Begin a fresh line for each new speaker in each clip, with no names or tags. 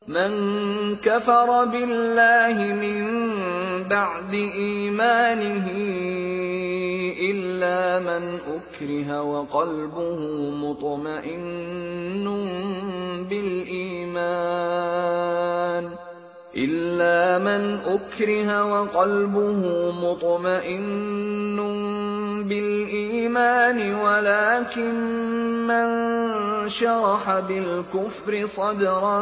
مَن كَفَرَ بِاللَّهِ مِن بَعْدِ إِيمَانِهِ إِلَّا مَنْ أُكْرِهَ وَقَلْبُهُ مُطْمَئِنٌّ بِالْإِيمَانِ وَلَٰكِن مَّن شَرَحَ بِالْكُفْرِ صَدْرًا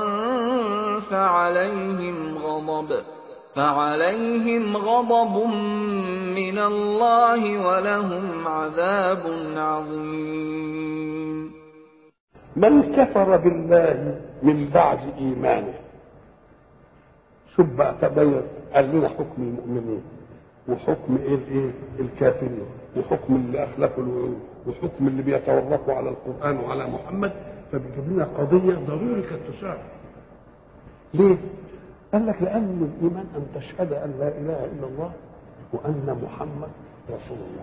فَعَلَيْهِمْ غَضَبٌ مِّنَ اللَّهِ وَلَهُمْ عَذَابٌ عَظِيمٌ.
من كفر بالله من بعد إيمانه. شوف بقى تبين قال لنا حكم المؤمنين وحكم ايه الكافرين وحكم اللي اخلفوا الوعود وحكم اللي بيتورطوا على القرآن وعلى محمد، فبيجيب لنا قضية ضروري كانت تساعد. ليه؟ قال لك لأن الإيمان أن تشهد أن لا إله إلا الله وأن محمد رسول الله،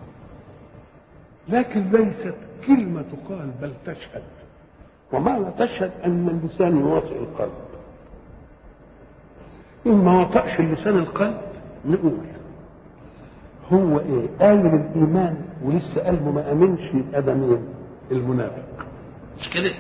لكن ليست كلمة تقال بل تشهد. ومعنى تشهد أن اللسان يوافق القلب. إن ما وطأش اللسان القلب نقول هو ايه قال بالايمان ولسه قلبه ما امنش، يبقى ده مين؟ المنافق، مش كده؟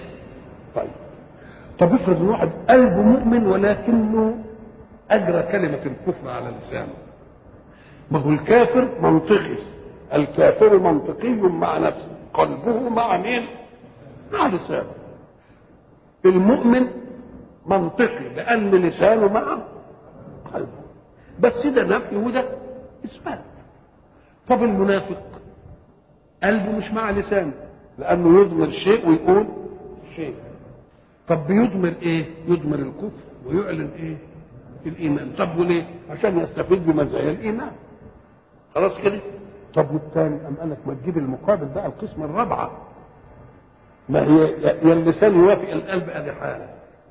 طب افرض ان واحد قلبه مؤمن ولكنه اجرى كلمه الكفر على لسانه. ما هو الكافر منطقي، الكافر منطقي مع نفسه، قلبه مع مين؟ مع لسانه. المؤمن منطقي لان لسانه مع قلبه، بس ده نفي وده اثبات. طب المنافق قلبه مش مع لسانه لانه يضمر شيء ويقول شيء. طب بيضمر ايه؟ يضمر الكفر ويعلن ايه؟ الايمان. طب وليه؟ عشان يستفيد بمزايا الايمان. خلاص كده. طب والثاني قام قال لك ما تجيب المقابل بقى، القسم الرابعه. ما هي يا اللسان يوافق القلب ادي حاله،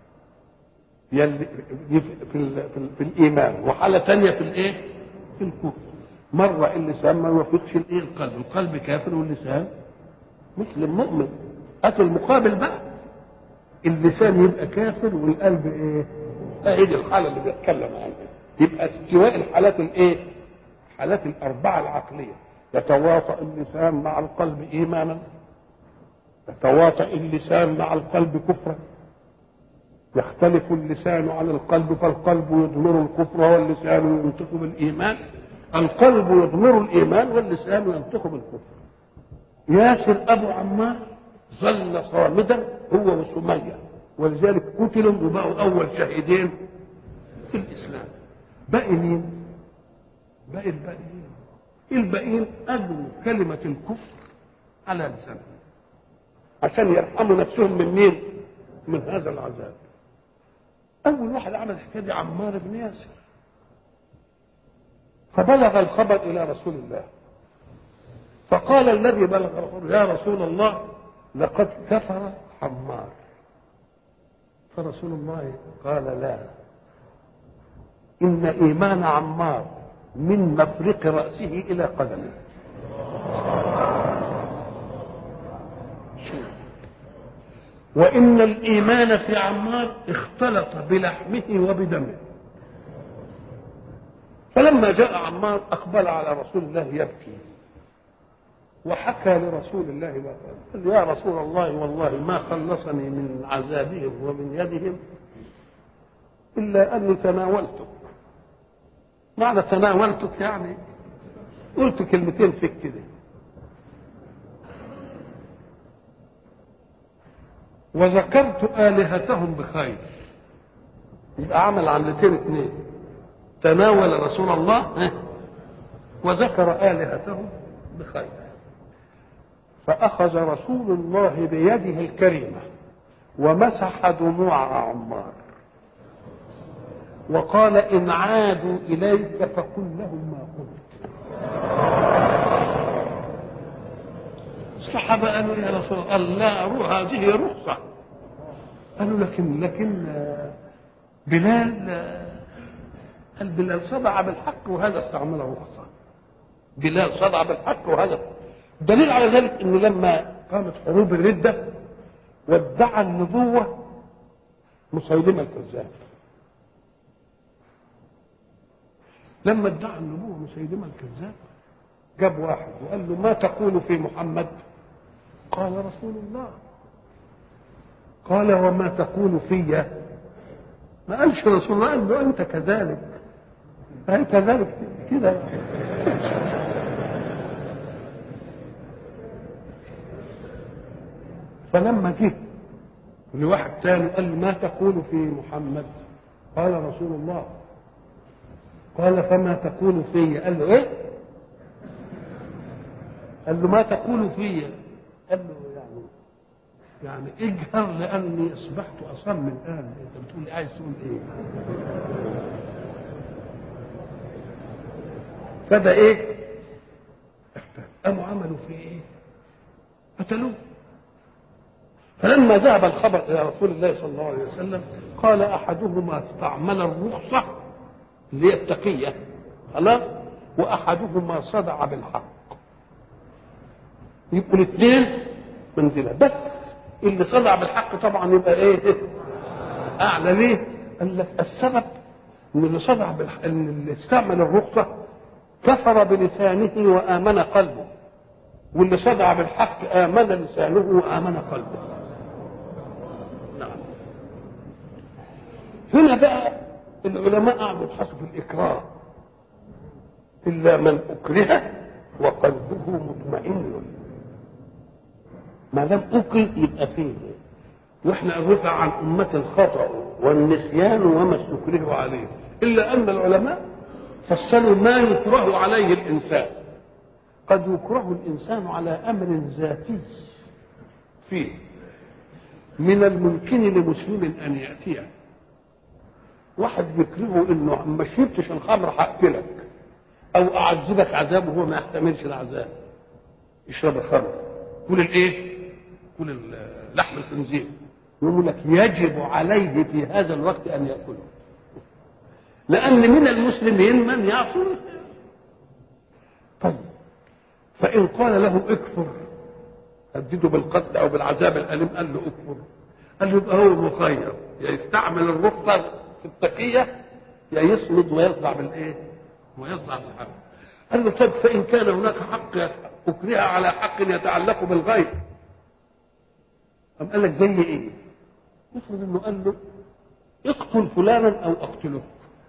في الايمان، وحاله ثانيه في الايه؟ في الكفر. مرة اللسان ما يوافقش الايه؟ القلب كافر واللسان مسلم مؤمن. هات المقابل بقى، اللسان يبقى كافر والقلب ايه؟ هي دي الحالة اللي بيتكلم عنها. يبقى استواء الحالات الايه؟ حالات الأربعة العقلية. يتواطأ اللسان مع القلب إيمانا، يتواطأ اللسان مع القلب كفرا، يختلف اللسان عن القلب فالقلب يضمر الكفر واللسان ينطق بالإيمان، القلب يضمر الإيمان واللسان ينطق بالكفر. ياسر أبو عمار ظل صامدا هو وسمية، ولذلك قتلوا وبقوا أول شهيدين في الإسلام. باقي مين؟ باقي الباقيين أجروا كلمة الكفر على لسانهم عشان يرحموا نفسهم من مين؟ من هذا العذاب. أول واحد عمل الحكاية دي عمار بن ياسر، فبلغ الخبر إلى رسول الله، فقال الذي بلغ الخبر يا رسول الله لقد كفر عمار. فرسول الله قال لا، إن إيمان عمار من مفرق رأسه إلى قدمه. وإن الإيمان في عمار اختلط بلحمه وبدمه. فلما جاء عمار أقبل على رسول الله يبكي، وحكى لرسول الله ما قال. قال يا رسول الله والله ما خلصني من عذابهم ومن يدهم إلا أني تناولتك. معنى تناولتك يعني قلت كلمتين فيك كده، وذكرت آلهتهم بخير. يبقى عمل عملتين اثنين، تناول رسول الله وذكر آلهتهم بخير. فأخذ رسول الله بيده الكريمة ومسح دموع عمار وقال إن عادوا إليك فقل لهم ما قلت. الصحابة قالوا يا رسول الله لا، هذه رخصة. قالوا لكن بلال صدع بالحق وهذا استعمل رخصة. بلال صدع بالحق وهذا دليل على ذلك انه لما قامت حروب الردة وادعى النبوة مسيلمة الكذاب. لما ادعى النبوة مسيلمة الكذاب جاب واحد وقال له ما تقول في محمد؟ قال رسول الله. قال وما تقول في؟ ما قالش رسول الله، قال له انت كذلك. فهي كذلك كده. فلما جه لواحد تاني قال له ما تقول في محمد؟ قال رسول الله. قال فما تقول في؟ قال له ايه؟ قال له ما تقول في؟ قال له يعني اجهر لاني اصبحت اصم الان. انت بتقول لي عايز تقول ايه؟ فده ايه؟ قاموا عملوا فيه ايه؟ قتلوه. فلما ذهب الخبر الى رسول الله صلى الله عليه وسلم قال احدهما استعمل الرخصه اللي هي التقيه خلاص، واحدهما صدع بالحق. يبقوا الاثنين منزله، بس اللي صدع بالحق طبعا يبقى ايه؟ اعلى. ليه؟ قال لك السبب ان اللي صدع بالحق، ان اللي استعمل الرخصه كفر بلسانه وامن قلبه، واللي صدع بالحق امن لسانه وامن قلبه. نعم. هنا بقى العلماء قعدوا يبحثوا في الاكراه. الا من اكره وقلبه مطمئن. ما دام اكره يبقى فيه. واحنا رفع عن امه الخطا والنسيان وما استكرهوا عليه، الا ان العلماء فصلوا ما يكره عليه الانسان. قد يكره الانسان على امر ذاتي فيه من الممكن لمسلم ان ياتيه. واحد يكرهه انه ما شربتش الخمر هقتلك، او اعذبك عذاب وهو ما يحتملش العذاب. يشرب الخمر، كل الايه؟ كل لحم الخنزير. يقول لك يجب عليه في هذا الوقت ان ياكله، لان من المسلمين من يعصي. طيب فان قال له اكفر، هدده بالقتل او بالعذاب الاليم، قال له اكفر، قال له يبقى هو مخير، يا يستعمل الرخصه في التقيه يا يصمد ويصدع بالايه؟ ويصدع بالحق. قال له طيب فان كان هناك حق اكره على حق يتعلق بالغير، قال لك زي ايه؟ افرض انه قال له اقتل فلانا او اقتله،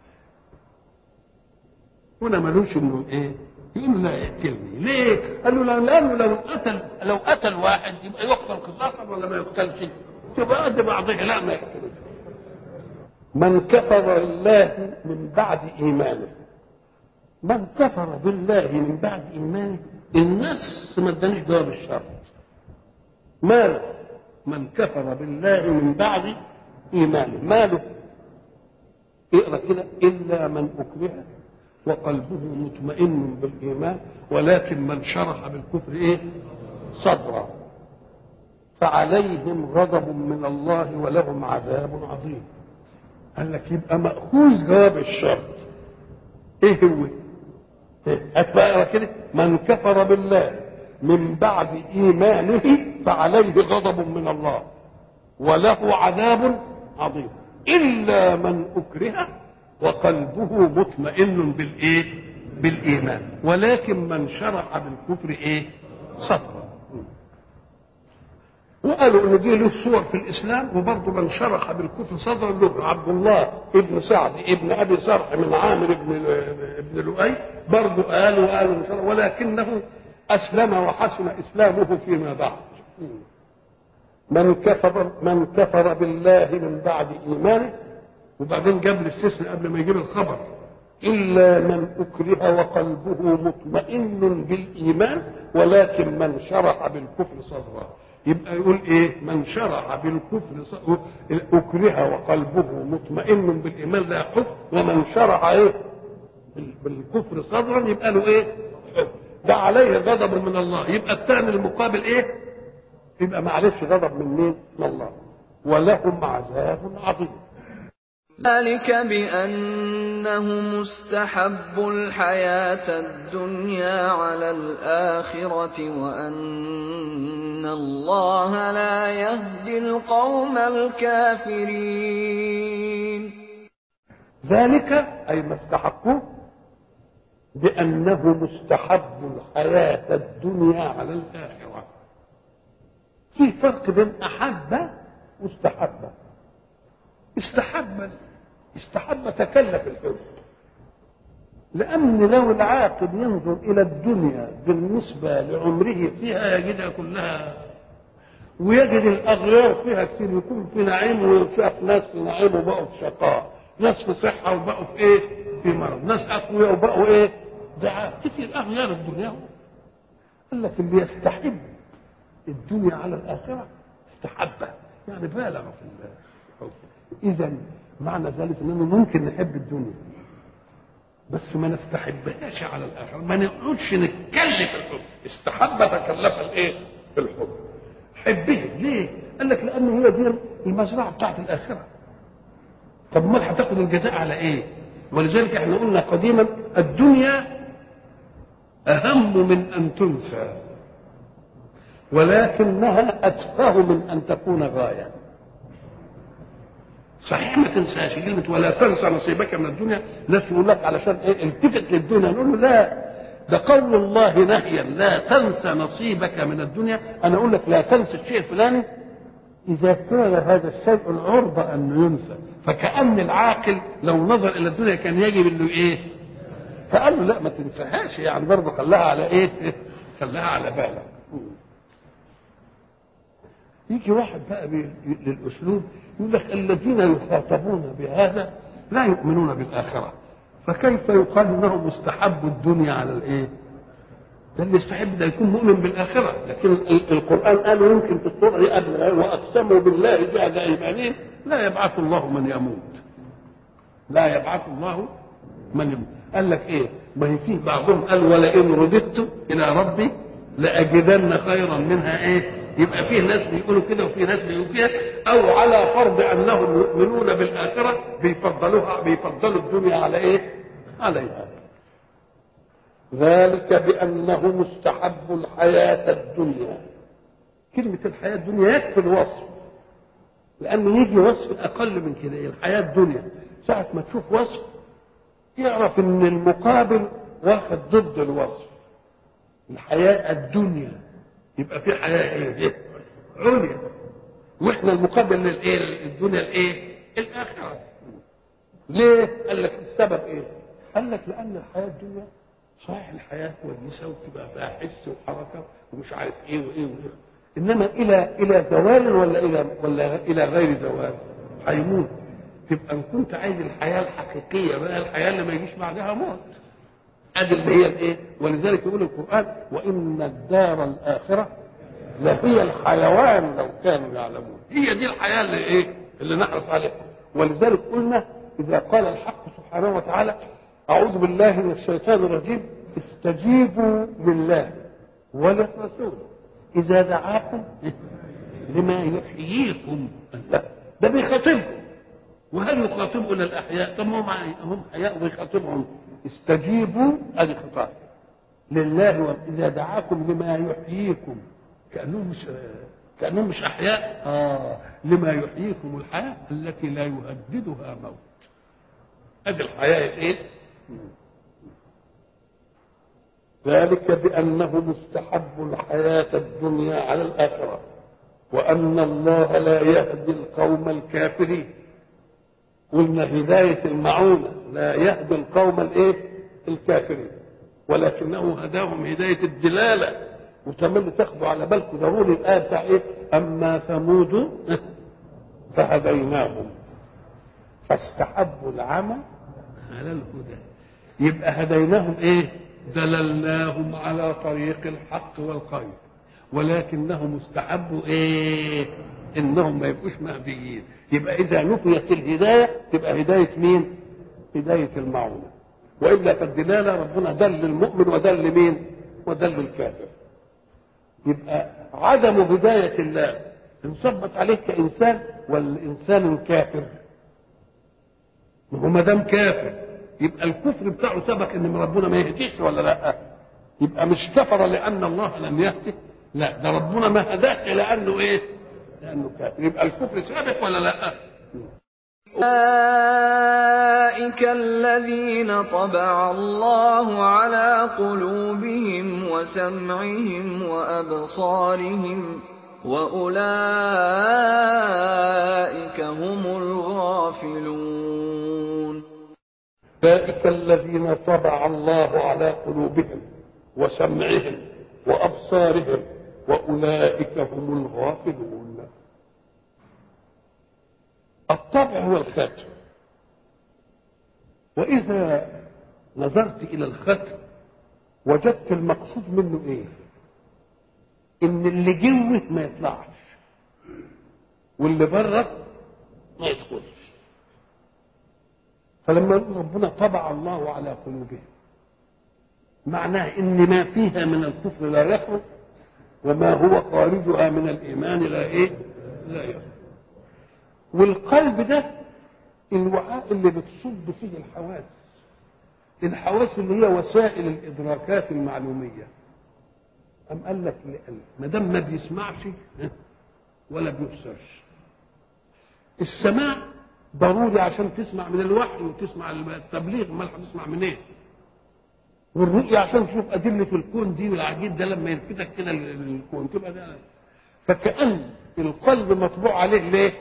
هنا ملوش انه ايه؟ يقول له لا يقتلني. ليه؟ قال له لانه لو قتل واحد يبقى يقتل قصاصا ولا ما يقتلش؟ تبقى قد بعضها. لا ما يقتلش. من كفر بالله من بعد ايمانه، من كفر بالله من بعد ايمانه، الناس ما ادانيش جواب الشرط. ماله؟ من كفر بالله من بعد ايمانه، ماله؟ اقرا كده الا من اكره وقلبه مطمئن بالايمان ولكن من شرح بالكفر ايه؟ صدرا فعليهم غضب من الله ولهم عذاب عظيم. قال لك يبقى ماخوذ جواب الشرط. ايه هو؟ اقرا كده من كفر بالله من بعد ايمانه فعليه غضب من الله وله عذاب عظيم الا من اكره وقلبه مطمئن بالايه؟ بالايمان ولكن من شرح بالكفر ايه؟ صدرا. وقالوا ان دي له صور في الاسلام، وبرضه من شرح بالكفر صدرا له عبد الله ابن سعد ابن ابي سرح من عامر ابن لؤي، برضه قالوا ولكنه اسلم وحسن اسلامه فيما بعد. من كفر بالله من بعد ايمانه، وبعدين جاب الاستثناء قبل ما يجيب الخبر الا من اكره وقلبه مطمئن بالايمان ولكن من شرح بالكفر صدرا. يبقى يقول ايه؟ من شرح بالكفر اكره وقلبه مطمئن بالايمان لا حكم، ومن شرح ايه؟ بالكفر صدرا يبقى له ايه؟ ده عليه غضب من الله. يبقى الثاني المقابل ايه؟ يبقى معلش غضب من مين؟ من الله ولهم عذاب عظيم.
ذلك بأنهم استحبوا الحياة الدنيا على الآخرة وأن الله لا يهدي القوم الكافرين.
ذلك أي ما استحقوه بأنهم استحبوا الحياة الدنيا على الآخرة. في فرق بين أحب واستحب. استحب تكلف الحب، لأن لو العاقل ينظر إلى الدنيا بالنسبة لعمره فيها يجدها كلها، ويجد الأغيار فيها كتير، يكون في نعيم ويشاف ناس في نعيم وبقوا في شقاء، ناس في صحة وبقوا في إيه؟ في مرض، ناس أقوياء وبقوا إيه؟ دعاء، كتير أغيار الدنيا. قال لك اللي يستحب الدنيا على الآخرة استحبها، يعني بالغ في الحب. إذا معنى ذلك أننا ممكن نحب الدنيا بس ما نستحبهاش على الآخرة، ما نقعدش نتكلف الحب. استحب تكلف الإيه؟ الحب. حبه ليه؟ قال لك لأن هي دي المزرعة بتاعت الآخرة. طب ما هتاخد الجزاء على إيه؟ ولذلك احنا قلنا قديما الدنيا أهم من أن تنسى، ولكنها أتفه من أن تكون غاية. صحيح ما تنساش كلمة ولا تنسى نصيبك من الدنيا، ناس يقول لك علشان ايه التفت للدنيا، نقول له لا، ده قول الله نهيا لا تنسى نصيبك من الدنيا. انا اقول لك لا تنسى الشيء الفلاني اذا كان هذا الشيء العرضة انه ينسى، فكأن العاقل لو نظر الى الدنيا كان يجب انه ايه، فقال له لا ما تنساهاش، يعني برضه خلاها على ايه، خلاها على بالك. يجي واحد بقى للاسلوب يقول لك الذين يخاطبون بهذا لا يؤمنون بالاخره، فكيف يقال انهم استحبوا الدنيا على الايه؟ ده اللي يستحب ده يكون مؤمن بالاخره، لكن القران قال يمكن في الصوره دي قبل واقسموا بالله جهد ايمانهم لا يبعث الله من يموت. لا يبعث الله من يموت. قال لك ايه؟ ما هي فيه بعضهم قال ولئن رددت الى ربي لاجدن خيرا منها ايه؟ يبقى فيه ناس بيقولوا كده وفيه ناس بيقولوا كده، او على فرض انهم يؤمنون بالاخره بيفضلوا الدنيا على ايه؟ عليها. ذلك بانهم استحبوا الحياه الدنيا. كلمه الحياه الدنيا يكفي الوصف، لان يجي وصف اقل من كده. الحياه الدنيا ساعه ما تشوف وصف يعرف ان المقابل واخد ضد الوصف. الحياه الدنيا يبقى في حياه ايه؟ عليا. واحنا المقابل للايه؟ الدنيا الايه؟ الاخره. ليه؟ قال لك السبب ايه؟ قال لك لان الحياه الدنيا صحيح الحياه كويسه وتبقى فيها حس وحركه ومش عارف ايه وايه وايه، انما الى زوال ولا الى غير زوال؟ هيموت. تبقى ان كنت عايز الحياه الحقيقيه بقى الحياه اللي ما يجيش بعدها موت، ادي اللي هي الايه؟ ولذلك يقول القران وان الدار الاخره لهي الحيوان لو كانوا يعلمون. هي دي الحياه اللي ايه؟ اللي نحرص عليها. ولذلك قلنا اذا قال الحق سبحانه وتعالى اعوذ بالله من الشيطان الرجيم استجيبوا لله وللرسول اذا دعاكم لما يحييكم. لا ده بيخاطبكم، وهل يخاطبوا الى الاحياء؟ طب هم احياء ويخاطبهم. استجيبوا ادي خطاب لله اذا دعاكم لما يحييكم، كانهم مش احياء. لما يحييكم الحياه التي لا يهددها موت. ادي الحياه الايه؟ ذلك بانهم استحبوا الحياه الدنيا على الاخره وان الله لا يهدي القوم الكافرين. قلنا هدايه المعونه لا يهدي القوم الايه؟ الكافرين، ولكنه هداهم هدايه الدلاله. وتملي تاخدوا على بالكم ضروري الايه بتاع ايه؟ اما ثمود فهديناهم فاستحبوا العمى على الهدى. يبقى هديناهم ايه؟ دللناهم على طريق الحق والخير، ولكنهم استحبوا ايه؟ انهم ما يبقوش مهديين. يبقى اذا نفيت الهدايه تبقى هدايه مين؟ هدايه المعونه. والا فالدلاله ربنا دل المؤمن ودل مين؟ ودل الكافر. يبقى عدم هدايه الله انصبت عليه كانسان والانسان كافر وما دام كافر يبقى الكفر بتاعه سبق ان ربنا ما يهديش ولا لا؟ يبقى مش كفر لان الله لم يهده، لا ده ربنا ما هداش لانه ايه؟ لانه كافر. يبقى الكفر سابق ولا لا؟
أولئك الذين طبع الله على قلوبهم وسمعهم وأبصارهم وأولئك هم الغافلون.
أولئك الذين طبع الله على قلوبهم وسمعهم وأبصارهم وأولئك هم الغافلون. الطبع هو الختم، وإذا نظرت إلى الختم وجدت المقصود منه إيه؟ إن اللي جوه ما يطلعش واللي بره ما يدخلش. فلما يقول ربنا طبع الله على قلوبهم معناه إن ما فيها من الكفر لا يخرج وما هو خارجها من الإيمان لا إيه؟ لا يخرج. والقلب ده الوعاء اللي بتصب فيه الحواس، الحواس اللي هي وسائل الإدراكات المعلومية. أم قال لك ما دام ما بيسمعش ولا بيبصرش. السماع ضروري عشان تسمع من الوحي وتسمع التبليغ، امال هتسمع منين؟ إيه؟ والرؤية عشان تشوف أدلة الكون دي والعجيب ده لما يلفتك كده للكون تبقى ده. فكأن القلب مطبوع عليه ليه؟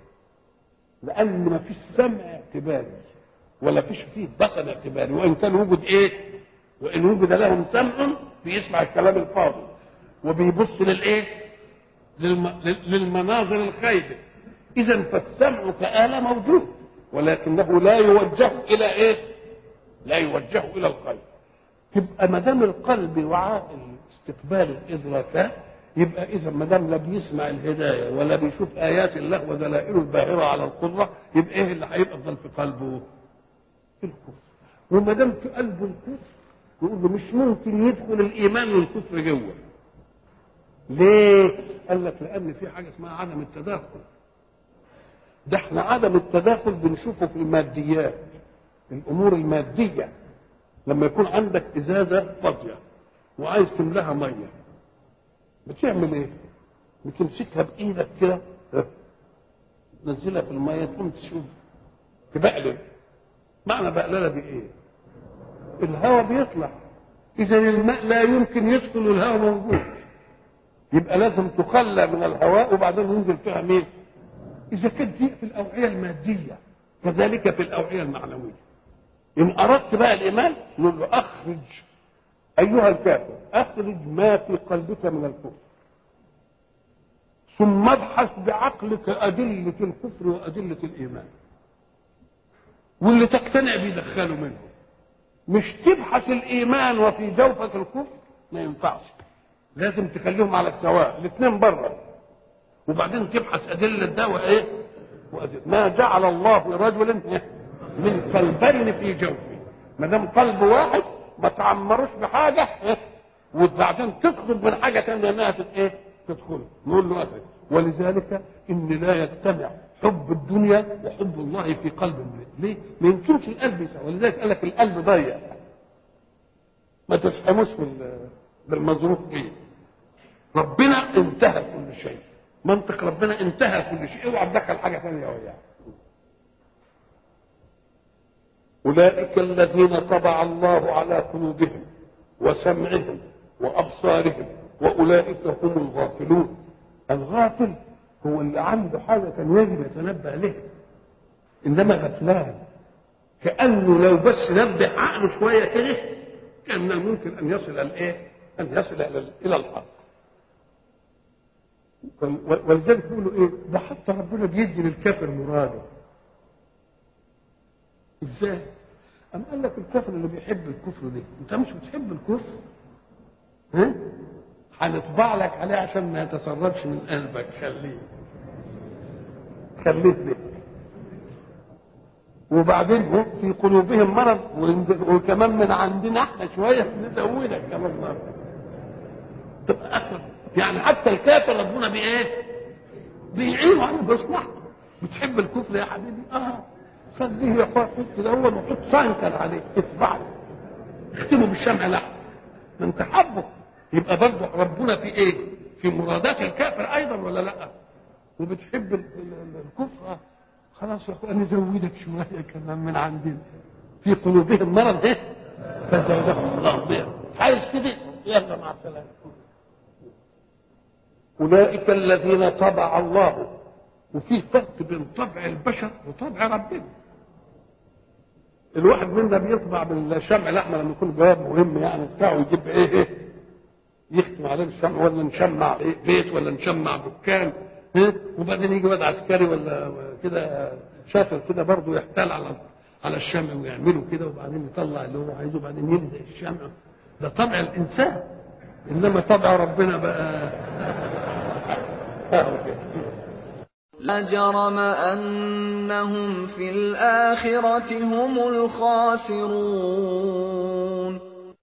لأن ما فيش سمع اعتباري ولا فيش فيه بصر اعتباري، وإن كان وجد إيه؟ وإن وجد لهم سمع بيسمع الكلام الفاضل وبيبص للإيه؟ للمناظر الخايبة. إذا فالسمع كآلة موجود ولكنه لا يوجه إلى إيه؟ لا يوجه إلى القلب. تبقى ما دام القلب وعاء استقبال الإدراكات، يبقى إذا ما دام لا بيسمع الهداية ولا بيشوف آيات الله ودلائله الباهرة على القدرة، يبقى إيه اللي هيفضل في قلبه؟ الكفر. وما دام في قلبه الكفر يقول له مش ممكن يدخل الإيمان والكفر جوه. ليه؟ قال لك لأن في حاجة اسمها عدم التداخل. ده احنا عدم التداخل بنشوفه في الماديات، الأمور المادية. لما يكون عندك إزازة فاضية وعايز تملاها مية بتعمل ايه؟ بتمسكها بايدك كده تنزلها في الميه تقوم تشوف تبقلل. معنى بقلله دي ايه؟ الهواء بيطلع. اذا الماء لا يمكن يدخل والهواء موجود، يبقى لازم تخلى من الهواء وبعدين ينزل فيها مين؟ اذا كانت دي في الاوعيه الماديه كذلك في الاوعيه المعنويه. ان اردت بقى الايمان نقول له اخرج ايها الكافر، اخرج ما في قلبك من الكفر، ثم ابحث بعقلك أدلة الكفر وأدلة الإيمان، واللي تقتنع بيدخله منه. مش تبحث الإيمان وفي جوفك الكفر، ما ينفعش. لازم تخليهم على السواء الاثنين بره، وبعدين تبحث أدلة ده وإيه؟ وأدلة. ما جعل الله رجلا من قلبين في جوفه. ما دام قلب واحد ما تعمروش بحاجة وبعدين تطلب من حاجة ثانية انها ايه؟ تدخله. نقول له أخي. ولذلك ان لا يجتمع حب الدنيا وحب الله في قلب امرئ. ليه؟ ما يمكنش القلب يسعى. ولذلك قال لك القلب ضيق، ما تسحموش بالمظروف فيه. ربنا انتهى كل شيء، منطق ربنا انتهى كل شيء، اوعى تدخل حاجه ثانيه وياه. اولئك الذين طبع الله على قلوبهم وسمعهم وابصارهم واولئك هم الغافلون. الغافل هو اللي عنده حاجه كان يجب يتنبه لها، انما غفلان كانه لو بس نبه عقله شويه كده كان ممكن ان يصل الايه؟ ان يصل الى الحق. ولذلك بيقولوا ايه؟ ده حتى ربنا بيدي للكافر مراده. ازاي؟ أم قال لك الكافر اللي بيحب الكفر ده، انت مش بتحب الكفر؟ ها؟ هنطبع لك عليه عشان ما يتسربش من قلبك. خليه لك. وبعدين في قلوبهم مرض، وكمان من عندنا احنا شويه نزودك كمان مرض. تبقى اخر يعني حتى الكافر ربنا بايه؟ بيعينه على مصلحته. بتحب الكفر يا حبيبي؟ خليه يا اخوان كده اول وحط سانكل عليه اطبعه اختمه بالشمع لا ما انت حبه يبقى برضه ربنا في ايه؟ في مرادات الكافر ايضا ولا لا؟ وبتحب الكفر خلاص يا اخوان نزودك شويه كمان من عندنا في قلوبهم مرض ايه؟ فزادهم الله بها عايز كده يلا مع السلامه. اولئك الذين طبع الله. وفي فرق بين طبع البشر وطبع ربنا. الواحد منا بيطبع بالشمع الاحمر لما يكون جواب مهم يعني بتاعه يجيب ايه يختم عليه الشمع ولا نشمع بيت ولا نشمع دكان وبعدين يجي واد عسكري ولا كده شاطر كده برضه يحتال على الشمع ويعمله كده وبعدين يطلع اللي هو عايزه وبعدين يلزق الشمع. ده طبع الانسان. انما طبع ربنا بقى
لا جرم أنهم في الآخرة هم الخاسرون.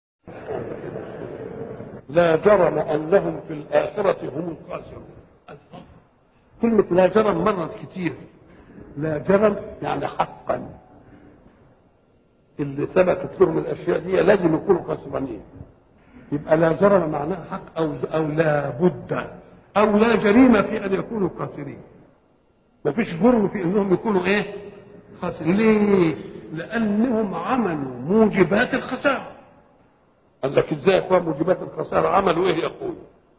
لا جرم أنهم في الآخرة هم الخاسرون. كلمة لا جرم مرت كتير. لا جرم يعني حقا اللي ثبتت لهم الأشياء دي لازم يكونوا خسرانين. يبقى لا جرم معناها حق أو لا بد أو لا جريمة في أن يكونوا خاسرين. ما فيش جرم في انهم يكونوا ايه؟ خاسرين. ليه؟ لانهم عملوا موجبات الخساره. قال لك ازاي يا اخوان موجبات الخساره عملوا ايه يا اخويا؟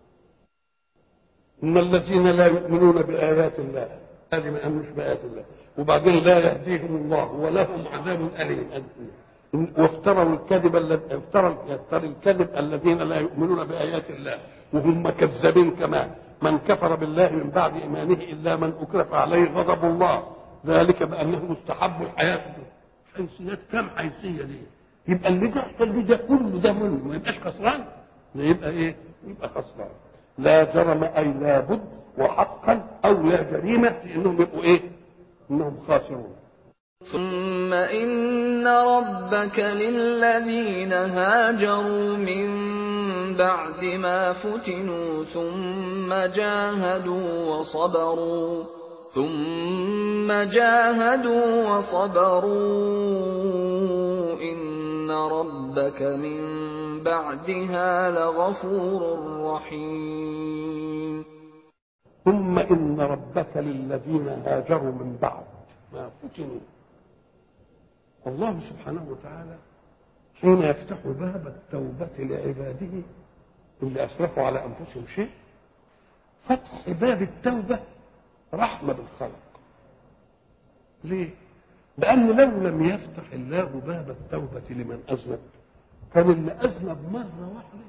ان الذين لا يؤمنون بايات الله هذه ما امنوش بايات الله وبعدين لا يهديهم الله ولهم عذاب اليم وافتروا الكذب الذين لا يؤمنون بايات الله وهم كذابين كمان. من كفر بالله من بعد ايمانه الا من اكره عليه غضب الله ذلك بانه مستحب الحياه. حيثيات كم حيثيه دي؟ يبقى اللي بيحصل ده كله ده منه ما يبقاش خسران. يبقى ايه؟ يبقى خسران. لا جرم اي لا بد وحقا او لا جريمه في انهم يبقوا ايه؟ انهم خاسرون.
ثم إن ربك للذين هاجروا من بعد ما فتنوا ثم جاهدوا وصبروا إن ربك من بعدها لغفور رحيم.
ثم إن ربك للذين هاجروا من بعد ما فتنوا. الله سبحانه وتعالى حين يفتح باب التوبة لعباده اللي أسرفوا على أنفسهم شيء فتح باب التوبة رحمة بالخلق. ليه؟ لأن لو لم يفتح الله باب التوبة لمن أذنب كان اللي أذنب مرة واحدة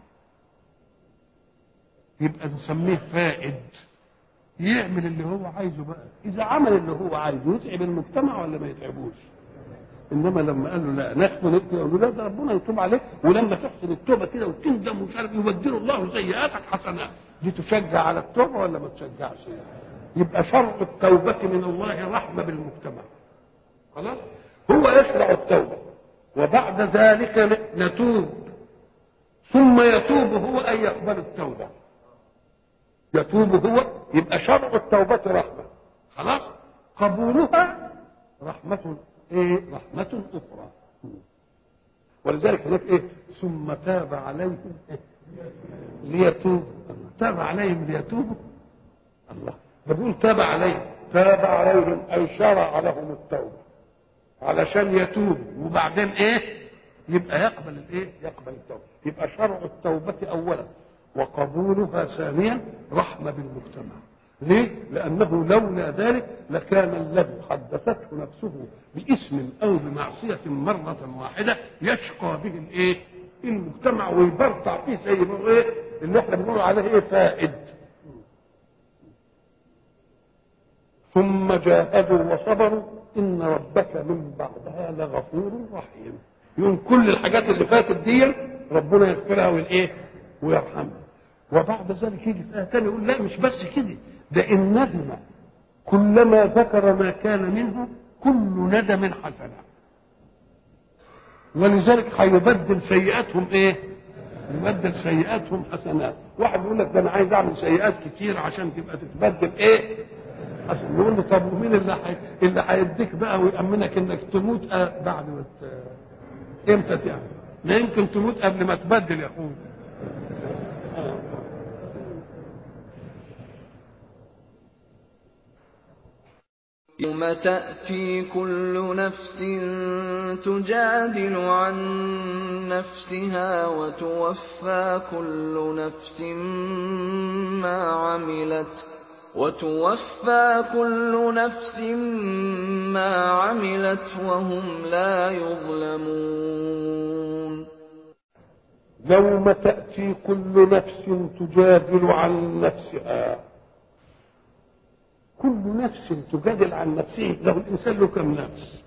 يبقى نسميه فائد يعمل اللي هو عايزه بقى. إذا عمل اللي هو عايزه يتعب المجتمع ولا ما يتعبوش؟ انما لما قال له لا نخفى نقتل يقول له لا ده ربنا يتوب عليك ولما تحسن التوبه كده وتندم ومش عارف يبدل الله سيئاتك حسنات. دي تشجع على التوبه ولا ما تشجعش؟ يبقى شرط التوبه من الله رحمه بالمجتمع. خلاص هو يشرع التوبه وبعد ذلك نتوب ثم يتوب هو ان يقبل التوبه. يتوب هو يبقى شرع التوبه رحمه. خلاص قبولها رحمه ايه؟ رحمة أخرى. ولذلك هناك ايه؟ ثم تاب عليهم ليتوبوا. تاب عليهم ليتوبوا. الله ده بيقول تاب عليهم أي شرع لهم التوبة علشان يتوبوا وبعدين ايه؟ يبقى يقبل الايه؟ يقبل التوبة. يبقى شرع التوبة أولا وقبولها ثانيا رحمة بالمجتمع. ليه؟ لأنه لولا ذلك لكان الذي حدثته نفسه باسم أو بمعصية مرة واحدة يشقى به الإيه؟ المجتمع ويبرطع فيه زي ما إيه؟ اللي احنا بنقول عليه إيه؟ فائد. ثم جاهدوا وصبروا إن ربك من بعدها لغفور رحيم. يوم كل الحاجات اللي فاتت دي ربنا يغفرها والإيه؟ ويرحمها. وبعد ذلك يجي في آية ثانية يقول لا مش بس كده ده إن ندم كلما ذكر ما كان منه كل ندم حسنة. ولذلك هيبدل سيئاتهم ايه؟ يبدل سيئاتهم حسنات. واحد يقول لك ده انا عايز اعمل سيئات كتير عشان تبقى تتبدل ايه؟ عشان نقول له طب ومين اللي هيديك بقى ويأمنك انك تموت بعد ما امتى يعني؟ لا يمكن تموت قبل ما تبدل يا اخويا.
يوم تأتي كل نفس تجادل عن نفسها وتوفى كل نفس ما عملت وهم لا يظلمون.
يوم تأتي كل نفس تجادل عن نفسها. كل نفس تجادل عن نفسه. له الإنسان له كم نفس؟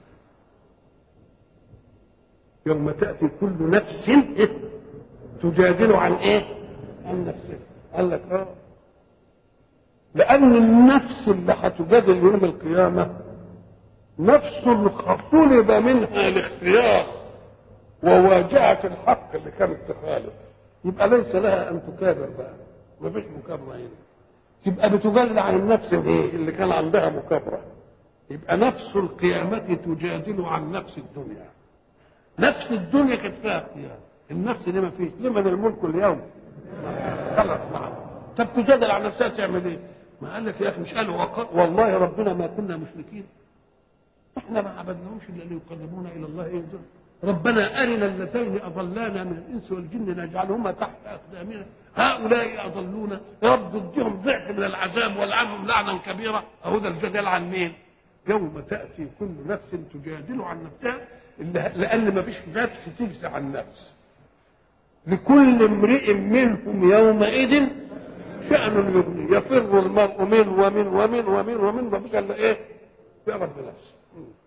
يوم تأتي كل نفس تجادل عن ايه؟ عن نفسها. قال لك لأن النفس اللي هتجادل يوم القيامة نفس طلب منها الاختيار وواجهت الحق اللي كانت تخالف، يبقى ليس لها أن تكابر بقى، ما فيش مكابرة هنا. تبقى بتجادل عن النفس اللي كان عندها مكابرة. يبقى نفس القيامة تجادل عن نفس الدنيا. نفس الدنيا كانت فيها اختيار، النفس دي ما فيش. لمن الملك اليوم؟ خلاص معه. طب تجادل عن نفسها تعمل ايه؟ ما قال لك يا اخي مش قالوا والله ربنا ما كنا مشركين، احنا ما عبدناهمش الا ليقربونا الى الله يرضى. ربنا ارنا اللتين اضلانا من الانس والجن نجعلهما تحت اقدامنا هؤلاء اضلونا، يا رب اديهم ضعف من العذاب والعنهم لعنا كبيرا. اهو ده الجدال عن مين؟ يوم تاتي كل نفس تجادل عن نفسها، لان ما فيش نفس تجزي عن نفس. لكل امرئ منهم يومئذ شأن يغني، يفر المرء منه ومن ما فيش الا ايه؟ يا رب نفسه.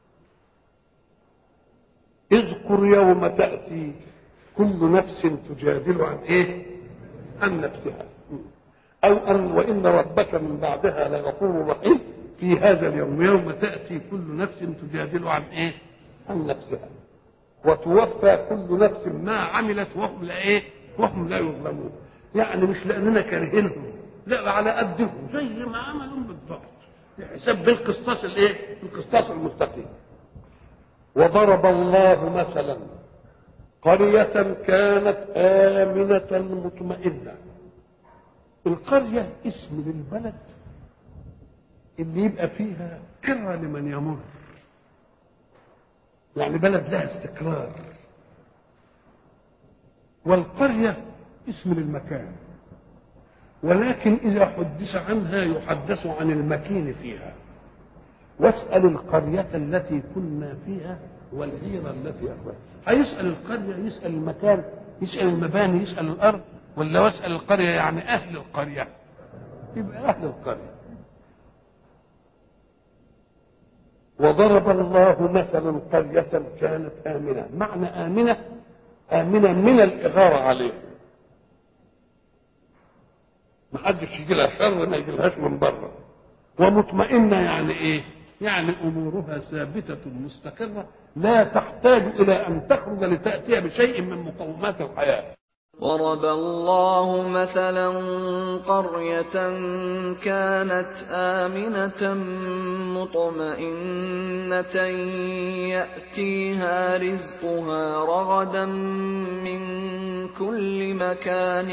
اذكر يوم تأتي كل نفس تجادل عن ايه؟ عن نفسها. او ان وان ربك من بعدها لغفور رحيم. في هذا اليوم يوم تأتي كل نفس تجادل عن ايه؟ عن نفسها وتوفى كل نفس ما عملت وهم لا ايه؟ وهم لا يظلمون. يعني مش لاننا كارهينهم، لا، على قدهم زي ما عملوا بالضبط، حساب بالقسطاس الايه؟ بالقسطاس المستقيم. وضرب الله مثلا قرية كانت آمنة مطمئنة. القرية اسم للبلد اللي يبقى فيها كرة لمن يمر، يعني بلد لها استقرار. والقرية اسم للمكان، ولكن إذا حدث عنها يحدث عن المكين فيها. واسأل القرية التي كنا فيها والعير التي أخبرت. هيسأل القرية، يسأل المكان، يسأل المباني، يسأل الأرض، ولا واسأل القرية يعني أهل القرية؟ يبقى أهل القرية. وضرب الله مثلا قرية كانت آمنة. معنى آمنة من الإغارة عليه، ما حدش يجي لها شر ما يجيلهاش من بره. ومطمئنة يعني ايه؟ يعني امورها ثابتة مستقرة لا تحتاج الى ان تخرج لتأتي بشيء من مقومات الحياة.
ضرب الله مثلا قرية كانت آمنة مطمئنة يأتيها رزقها رغدا من كل مكان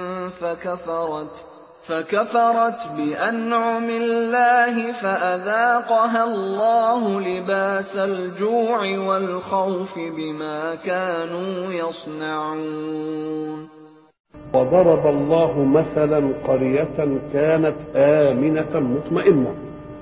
فكفرت بأنعم الله فأذاقها الله لباس الجوع والخوف بما كانوا يصنعون.
وضرب الله مثلا قرية كانت آمنة مطمئنة.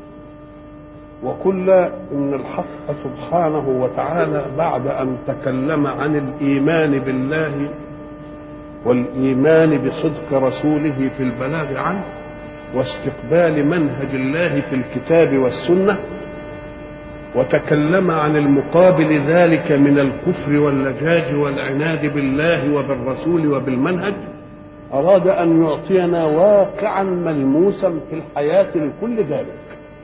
وقلنا إن الحق سبحانه وتعالى بعد أن تكلم عن الإيمان بالله والإيمان بصدق رسوله في البلاغ عنه واستقبال منهج الله في الكتاب والسنة، وتكلم عن المقابل ذلك من الكفر واللجاج والعناد بالله وبالرسول وبالمنهج، أراد أن يعطينا واقعا ملموسا في الحياة لكل ذلك.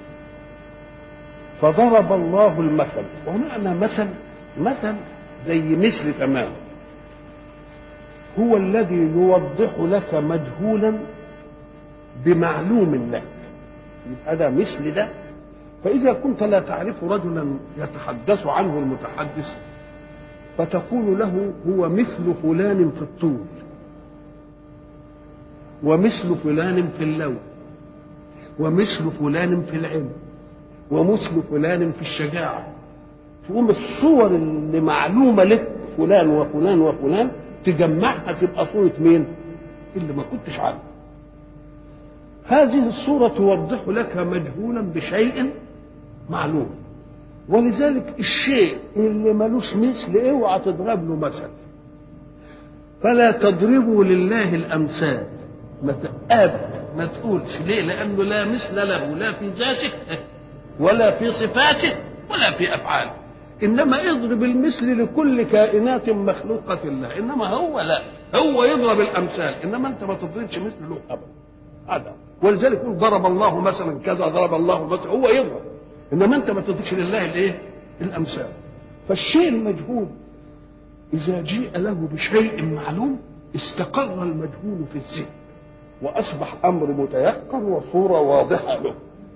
فضرب الله المثل. ومعنى مثل زي مثل تمام، هو الذي يوضح لك مجهولا بمعلوم لك. يبقى ده مثل ده. فإذا كنت لا تعرف رجلا يتحدث عنه المتحدث فتقول له هو مثل فلان في الطول ومثل فلان في اللون ومثل فلان في العلم ومثل فلان في الشجاعة، تقوم الصور اللي معلومة لك فلان وفلان وفلان تجمعها تبقى صورة مين؟ اللي ما كنتش عارفه. هذه الصورة توضح لك مجهولا بشيء معلوم، ولذلك الشيء اللي ملوش مثل اوعى تضرب له مثل. فلا تضربوا لله الامثال، ما تقولش ليه؟ لانه لا مثل له لا في ذاته ولا في صفاته ولا في افعاله، انما اضرب المثل لكل كائنات مخلوقه الله، انما هو لا، هو يضرب الامثال، انما انت ما تضربش مثل له ابدا هذا. ولذلك يقول ضرب الله مثلا كذا، ضرب الله مثلا، هو يضرب، انما انت ما تضربش لله الايه؟ الامثال. فالشيء المجهول اذا جيء له بشيء معلوم استقر المجهول في الذهن واصبح امر متيقن وصوره واضحه له.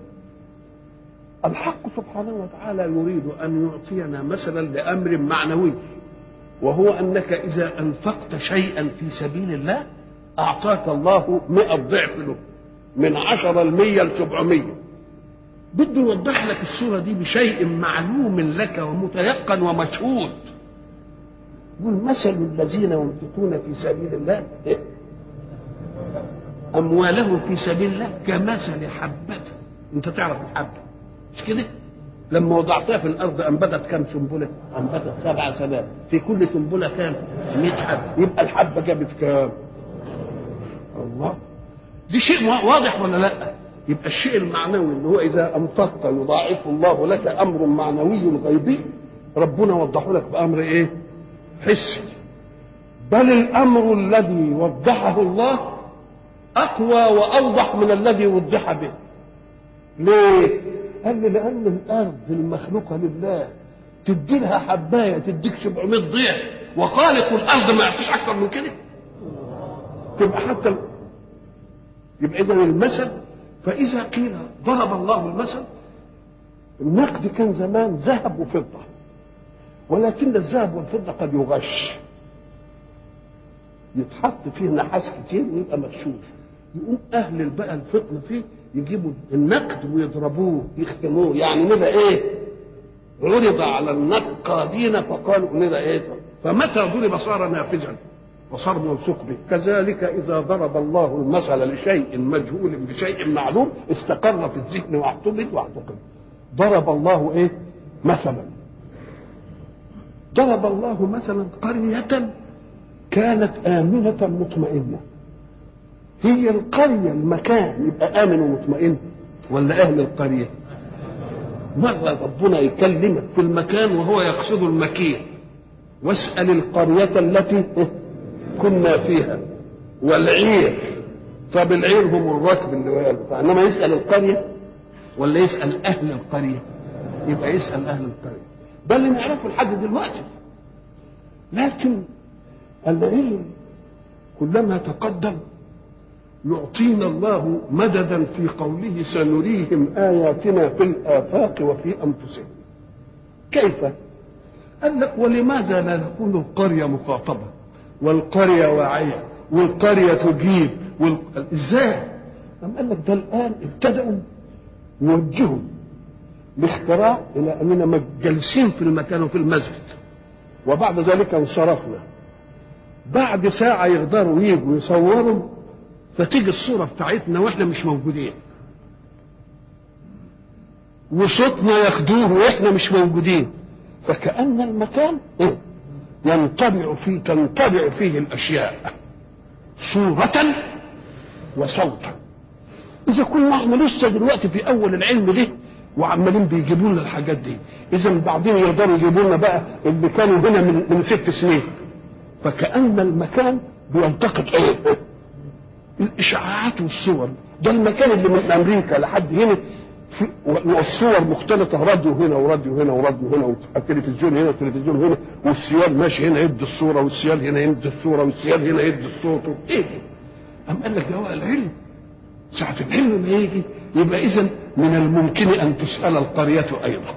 الحق سبحانه وتعالى يريد ان يعطينا مثلا لامر معنوي، وهو انك اذا انفقت شيئا في سبيل الله اعطاك الله 100 ضعف له، من 10 ل100 ل700. بده يوضح لك الصوره دي بشيء معلوم لك ومتيقن ومشهود. يقول مثل الذين ينفقون في سبيل الله اموالهم في سبيل الله كمثل حبة. انت تعرف الحبة مش كده؟ لما وضعتها في الارض انبتت كم سنبله؟ انبتت 7 سنابل، في كل سنبله كام؟ 100 حبة. يبقى الحبة جابت كام؟ الله، دي شيء واضح ولا لا؟ يبقى الشيء المعنوي اللي هو اذا انفقت يضاعف الله لك امر معنوي غيبي، ربنا وضحه لك بامر ايه؟ حسي. بل الامر الذي وضحه الله اقوى واوضح من الذي وضح به. ليه؟ قال لي لان الارض المخلوقه لله تدي لها حبايه تديك 700 ضعف، وخالق الارض ما يعطيش اكثر من كده. تبقى حتى يبقى اذا المثل. فاذا قيل ضرب الله المثل، النقد كان زمان ذهب وفضه، ولكن الذهب والفضه قد يغش، يتحط فيه نحاس كتير ويبقى مغشوش، يقوم اهل بقى الفطن فيه يجيبوا النقد ويضربوه يختموه، يعني نبقى ايه؟ عرض على النقادين فقالوا نبقى ايه؟ فمتى ضرب صار نافذا وصار موثوق به. كذلك اذا ضرب الله المثل لشيء مجهول بشيء معلوم استقر في الذهن واعتقد. ضرب الله ايه؟ مثلا ضرب الله مثلا قرية كانت آمنة مطمئنة. هي القرية المكان يبقى آمن ومطمئن ولا أهل القرية؟ مرة ربنا يكلمك في المكان وهو يقصد المكين، واسأل القرية التي كنا فيها والعير. طب العير هم الركب اللي وياه، انما يسأل القرية ولا يسأل أهل القرية؟ يبقى يسأل أهل القرية. ده اللي نعرفه لحد دلوقتي. لكن العلم كلما تقدم يعطينا الله مددا في قوله سنريهم آياتنا في الآفاق وفي أنفسهم. كيف؟ قال لك ولماذا لا نكون القرية مخاطبة والقرية واعية والقرية تجيب ازاي؟ قال لك ده الآن ابتدأوا يوجهوا باختراع إلى أننا جالسين في المكان وفي المسجد، وبعد ذلك انصرفنا. بعد ساعة يقدروا يجوا يصوروا فتيجي الصورة بتاعتنا واحنا مش موجودين، وصوتنا ياخدوه واحنا مش موجودين، فكأن المكان تنطبع فيه الأشياء صورة وصوتا. إذا كنا احنا لسه دلوقتي في أول العلم ده وعمالين بيجيبوا لنا الحاجات دي، إذا بعدين يقدروا يجيبوا لنا بقى اللي كانوا هنا من 6 سنين، فكأن المكان بيلتقط ايه؟ الاشعاعات والصور. ده المكان اللي من امريكا لحد هنا والصور مختلطه، راديو هنا وراديو هنا وراديو هنا والتلفزيون هنا والتلفزيون هنا، والسيال ماشي هنا يدي الصوره والسيال هنا يدي الصوره والسيال هنا يدي الصوت. ايه دي؟ قام قال لك ده هو العلم. ساعه العلم ما يجي يبقى إذن من الممكن أن تسأل القرية أيضا،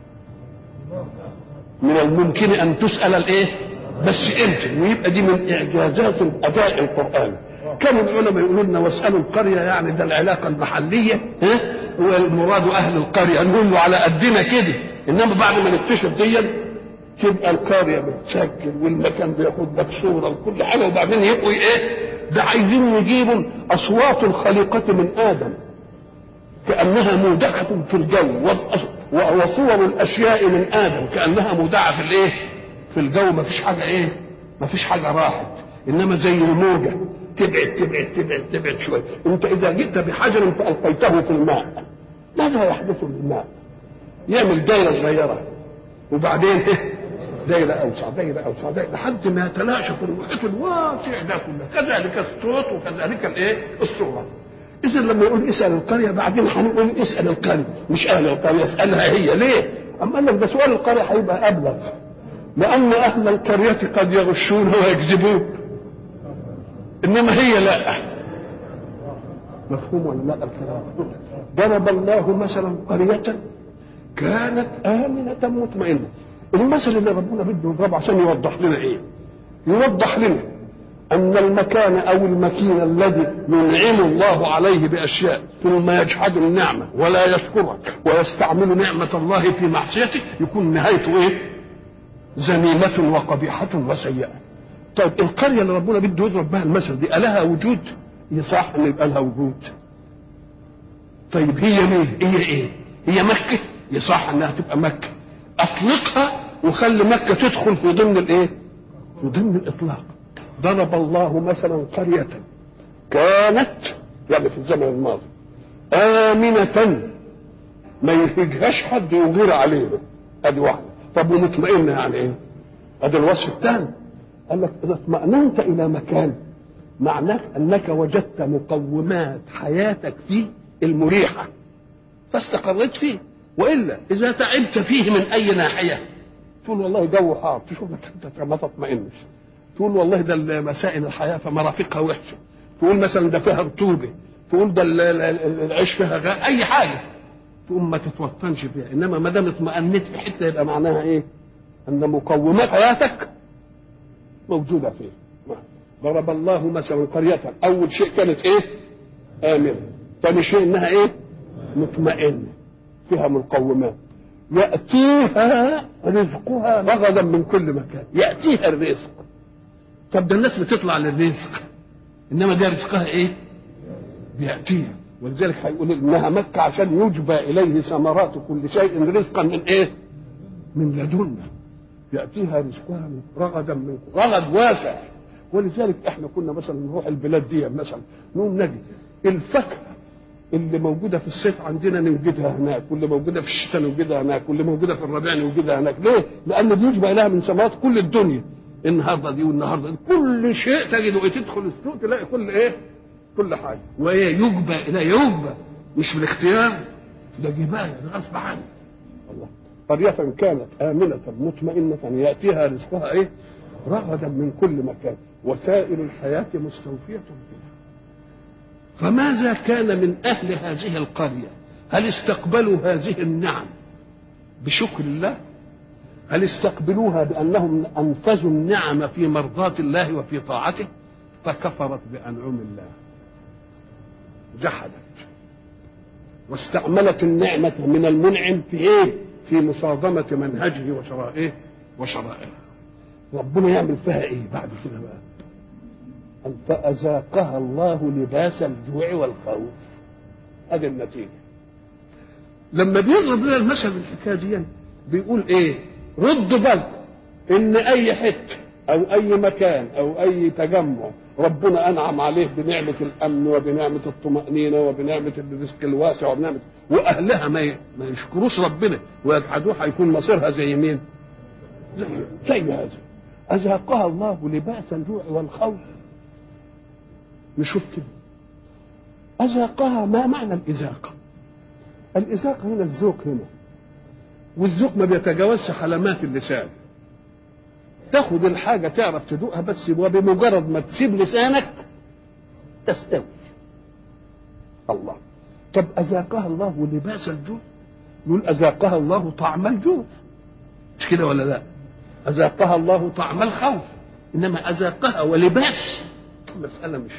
من الممكن أن تسأل الإيه؟ بس امتى؟ ويبقى دي من إعجازات الأداء القرآني. كانوا العلماء يقولوا لنا واسألوا القرية، يعني ده العلاقة المحلية، والمراد أهل القرية، نقول له على قدنا كده، إنما بعد ما نكتشف دي تبقى القرية بتسجل والمكان بياخد لك صورة وكل حاجة، وبعدين يبقوا إيه؟ ده عايزين يجيبوا أصوات الخليقة من آدم كأنها مودعة في الجو، وصور الأشياء من آدم كأنها مودعة في الإيه؟ في الجو. ما فيش حاجة إيه؟ ما فيش حاجة راحت، إنما زي الموجة تبعد تبعد تبعد تبعد شوية. أنت إذا جئت بحجر فألقيته في الماء ماذا يحدث للماء؟ يعمل دائرة صغيرة وبعدين إيه؟ دائرة أوسع دائرة أوسع دائرة لحد ما يتلاشى في المحيط الواسع ده كله. كذلك الصوت وكذلك الإيه؟ الصورة. إذا لما يقول اسأل القرية بعدين هنقول اسأل القرية، مش أهل القرية، اسألها هي. ليه؟ أما قال لك ده سؤال القرية هيبقى أبلغ، لأن أهل القرية قد يغشون ويكذبون، إنما هي لا. مفهوم ولا لا الكلام؟ ضرب الله مثلا قرية كانت آمنة مطمئنة. المثل اللي ربنا بده يضربه عشان يوضح لنا إيه؟ يوضح لنا أن المكان أو المكين الذي ينعم الله عليه بأشياء ثم يجحد النعمة ولا يشكرها ويستعمل نعمة الله في معصيته يكون نهايته إيه؟ ذميمة وقبيحة وسيئة. طيب القرية اللي ربنا بده يضرب بها المثل دي ألها وجود؟ يصح أن يبقى لها وجود. طيب هي ليه؟ هي إيه؟ هي مكة؟ يصح أنها تبقى مكة. أطلقها وخلي مكة تدخل في ضمن الإيه؟ في ضمن الإطلاق. ضرب الله مثلا قرية كانت يعني في الزمن الماضي آمنة ما يهجهاش حد يغير عليها، ادي واحدة. طب ومطمئنة يعني ايه؟ ادي الوصف الثاني. قال لك اذا اطمأننت الى مكان معناه انك وجدت مقومات حياتك فيه المريحة فاستقريت فيه، والا اذا تعبت فيه من اي ناحية تقول والله جو حار، تشوف لك انت ما تطمئنش، تقول والله ده مسائل الحياه فمرافقها وحشه، تقول مثلا ده فيها رطوبه، تقول ده العيش فيها اي حاجه تقوم ما تتوطنش فيها. انما ما دام اطمأنيت في حته يبقى معناها ايه؟ ان مقومات حياتك موجوده فيه. ضرب الله مثلا قريه اول شيء كانت ايه؟ امنه. ثاني شيء انها ايه؟ مطمئنه فيها مقومات ياتيها رزقها رغدا من كل مكان. ياتيها الرزق. طب ده الناس بتطلع للرزق، انما ده رزقها ايه؟ بياتيها. ولذلك هيقول انها مكه عشان يجبى اليه ثمرات كل شيء رزقا من ايه؟ من لدنا. ياتيها رزقها من رغدا من رغد واسع. ولذلك احنا كنا مثلا نروح البلاد دي مثلا نقوم نجد الفاكهه اللي موجوده في الصيف عندنا نوجدها هناك، واللي موجوده في الشتاء نوجدها هناك، واللي موجوده في الربيع نوجدها هناك. ليه؟ لان بيجبى اليها من ثمرات كل الدنيا. النهارده دي والنهارده دي كل شيء تجده ايه؟ تدخل السوق تلاقي كل ايه؟ كل حاجه. وايه؟ يجبى الى يجبى، مش بالاختيار، ده جبايه، ده غصب عنه. الله. قرية كانت آمنة مطمئنة يأتيها رزقها ايه؟ رغدا من كل مكان وسائل الحياة مستوفية فيها. فماذا كان من أهل هذه القرية؟ هل استقبلوا هذه النعم بشكر الله؟ هل استقبلوها بأنهم أنفذوا النعم في مرضاة الله وفي طاعته؟ فكفرت بأنعم الله، جحدت واستعملت النعمة من المنعم في ايه؟ في مصادمة منهجه وشرائعه وشرائعه. ربنا يعمل فيها ايه بعد كده بقى؟ فأذاقها الله لباس الجوع والخوف. هذه النتيجة. لما بيضرب لنا المثل الحكاية دي بيقول ايه؟ ردوا بالكم ان اي حته او اي مكان او اي تجمع ربنا انعم عليه بنعمه الامن وبنعمه الطمانينه وبنعمه الرزق الواسع وبنعمه، واهلها ما يشكروش ربنا ويجحدوه، هيكون مصيرها زي مين؟ زي هذا. اذاقها الله لباس الجوع والخوف. نشوف كده اذاقها. ما معنى الاذاقه؟ الاذاقه هنا الذوق هنا، والذوق ما بيتجاوزش حلمات اللسان. تاخد الحاجة تعرف تدوقها بس، وبمجرد ما تسيب لسانك تستوي. الله. طب أذاقها الله لباس الجوع؟ يقول أذاقها الله طعم الجوع، مش كده ولا لا؟ أذاقها الله طعم الخوف، إنما أذاقها ولباس مسألة مش.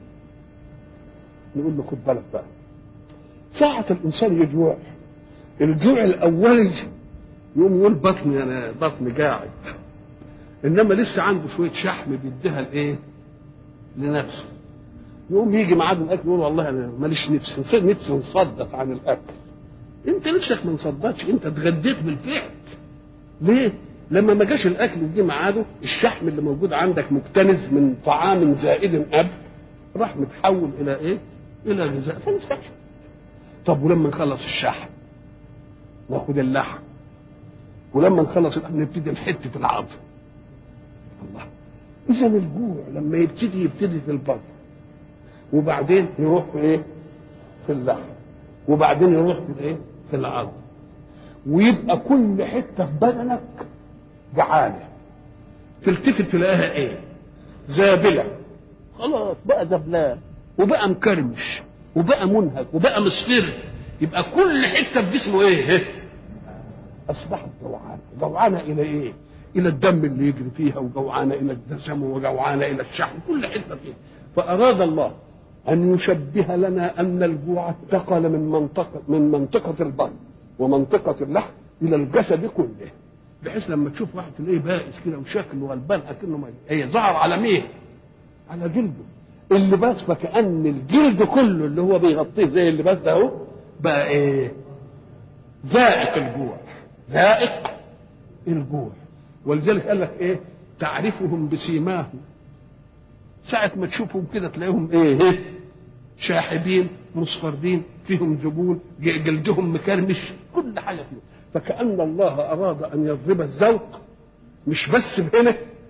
نقول له خد بالك بقى، ساعة الإنسان يجوع الجوع الأولي يقوم يقول بطني، أنا بطني قاعد، إنما لسه عنده شوية شحم بيديها لإيه؟ لنفسه. يقوم يجي ميعاد الأكل يقول والله أنا ماليش نفسي نصدق عن الأكل. أنت نفسك ما نصدقش، أنت اتغديت بالفعل. ليه؟ لما ما جاش الأكل وجي ميعاده الشحم اللي موجود عندك مكتنز من طعام زائد قبل راح متحول إلى إيه؟ إلى غذاء فنفسك. طب ولما نخلص الشحم ناخد اللحم، ولما نخلص اللحم نبتدي نحت في العظم. الله، إذا الجوع لما يبتدي في البطن، وبعدين يروح في ايه؟ في اللحم، وبعدين يروح في الايه؟ في العظم، ويبقى كل حته في بدنك جعانه، تلتفت تلاقيها ايه؟ زابله، خلاص بقى دبلان وبقى مكرمش وبقى منهك وبقى مصفر، يبقى كل حته في جسمه ايه؟ اصبحت جوعانه. جوعانه الى ايه؟ الى الدم اللي يجري فيها، وجوعانه الى الدسم، وجوعانه الى الشحم، كل حته فيها. فاراد الله أن يشبه لنا أن الجوع انتقل من منطقة البطن ومنطقة اللحم إلى الجسد كله، بحيث لما تشوف واحد تلاقيه بائس كده وشكله غلبان أكنه هي ظهر على مين؟ على جلده. اللباس فكأن الجلد كله اللي هو بيغطيه زي اللباس ده اهو بقى إيه؟ ذائق الجوع، ذائق الجوع. ولذلك قال لك إيه؟ تعرفهم بسيماهم، ساعة ما تشوفهم كده تلاقيهم ايه؟ شاحبين مصفردين، فيهم ذبول، جلدهم مكرمش، كل حاجة فيهم. فكأن الله أراد أن يضرب الذوق مش بس هنا،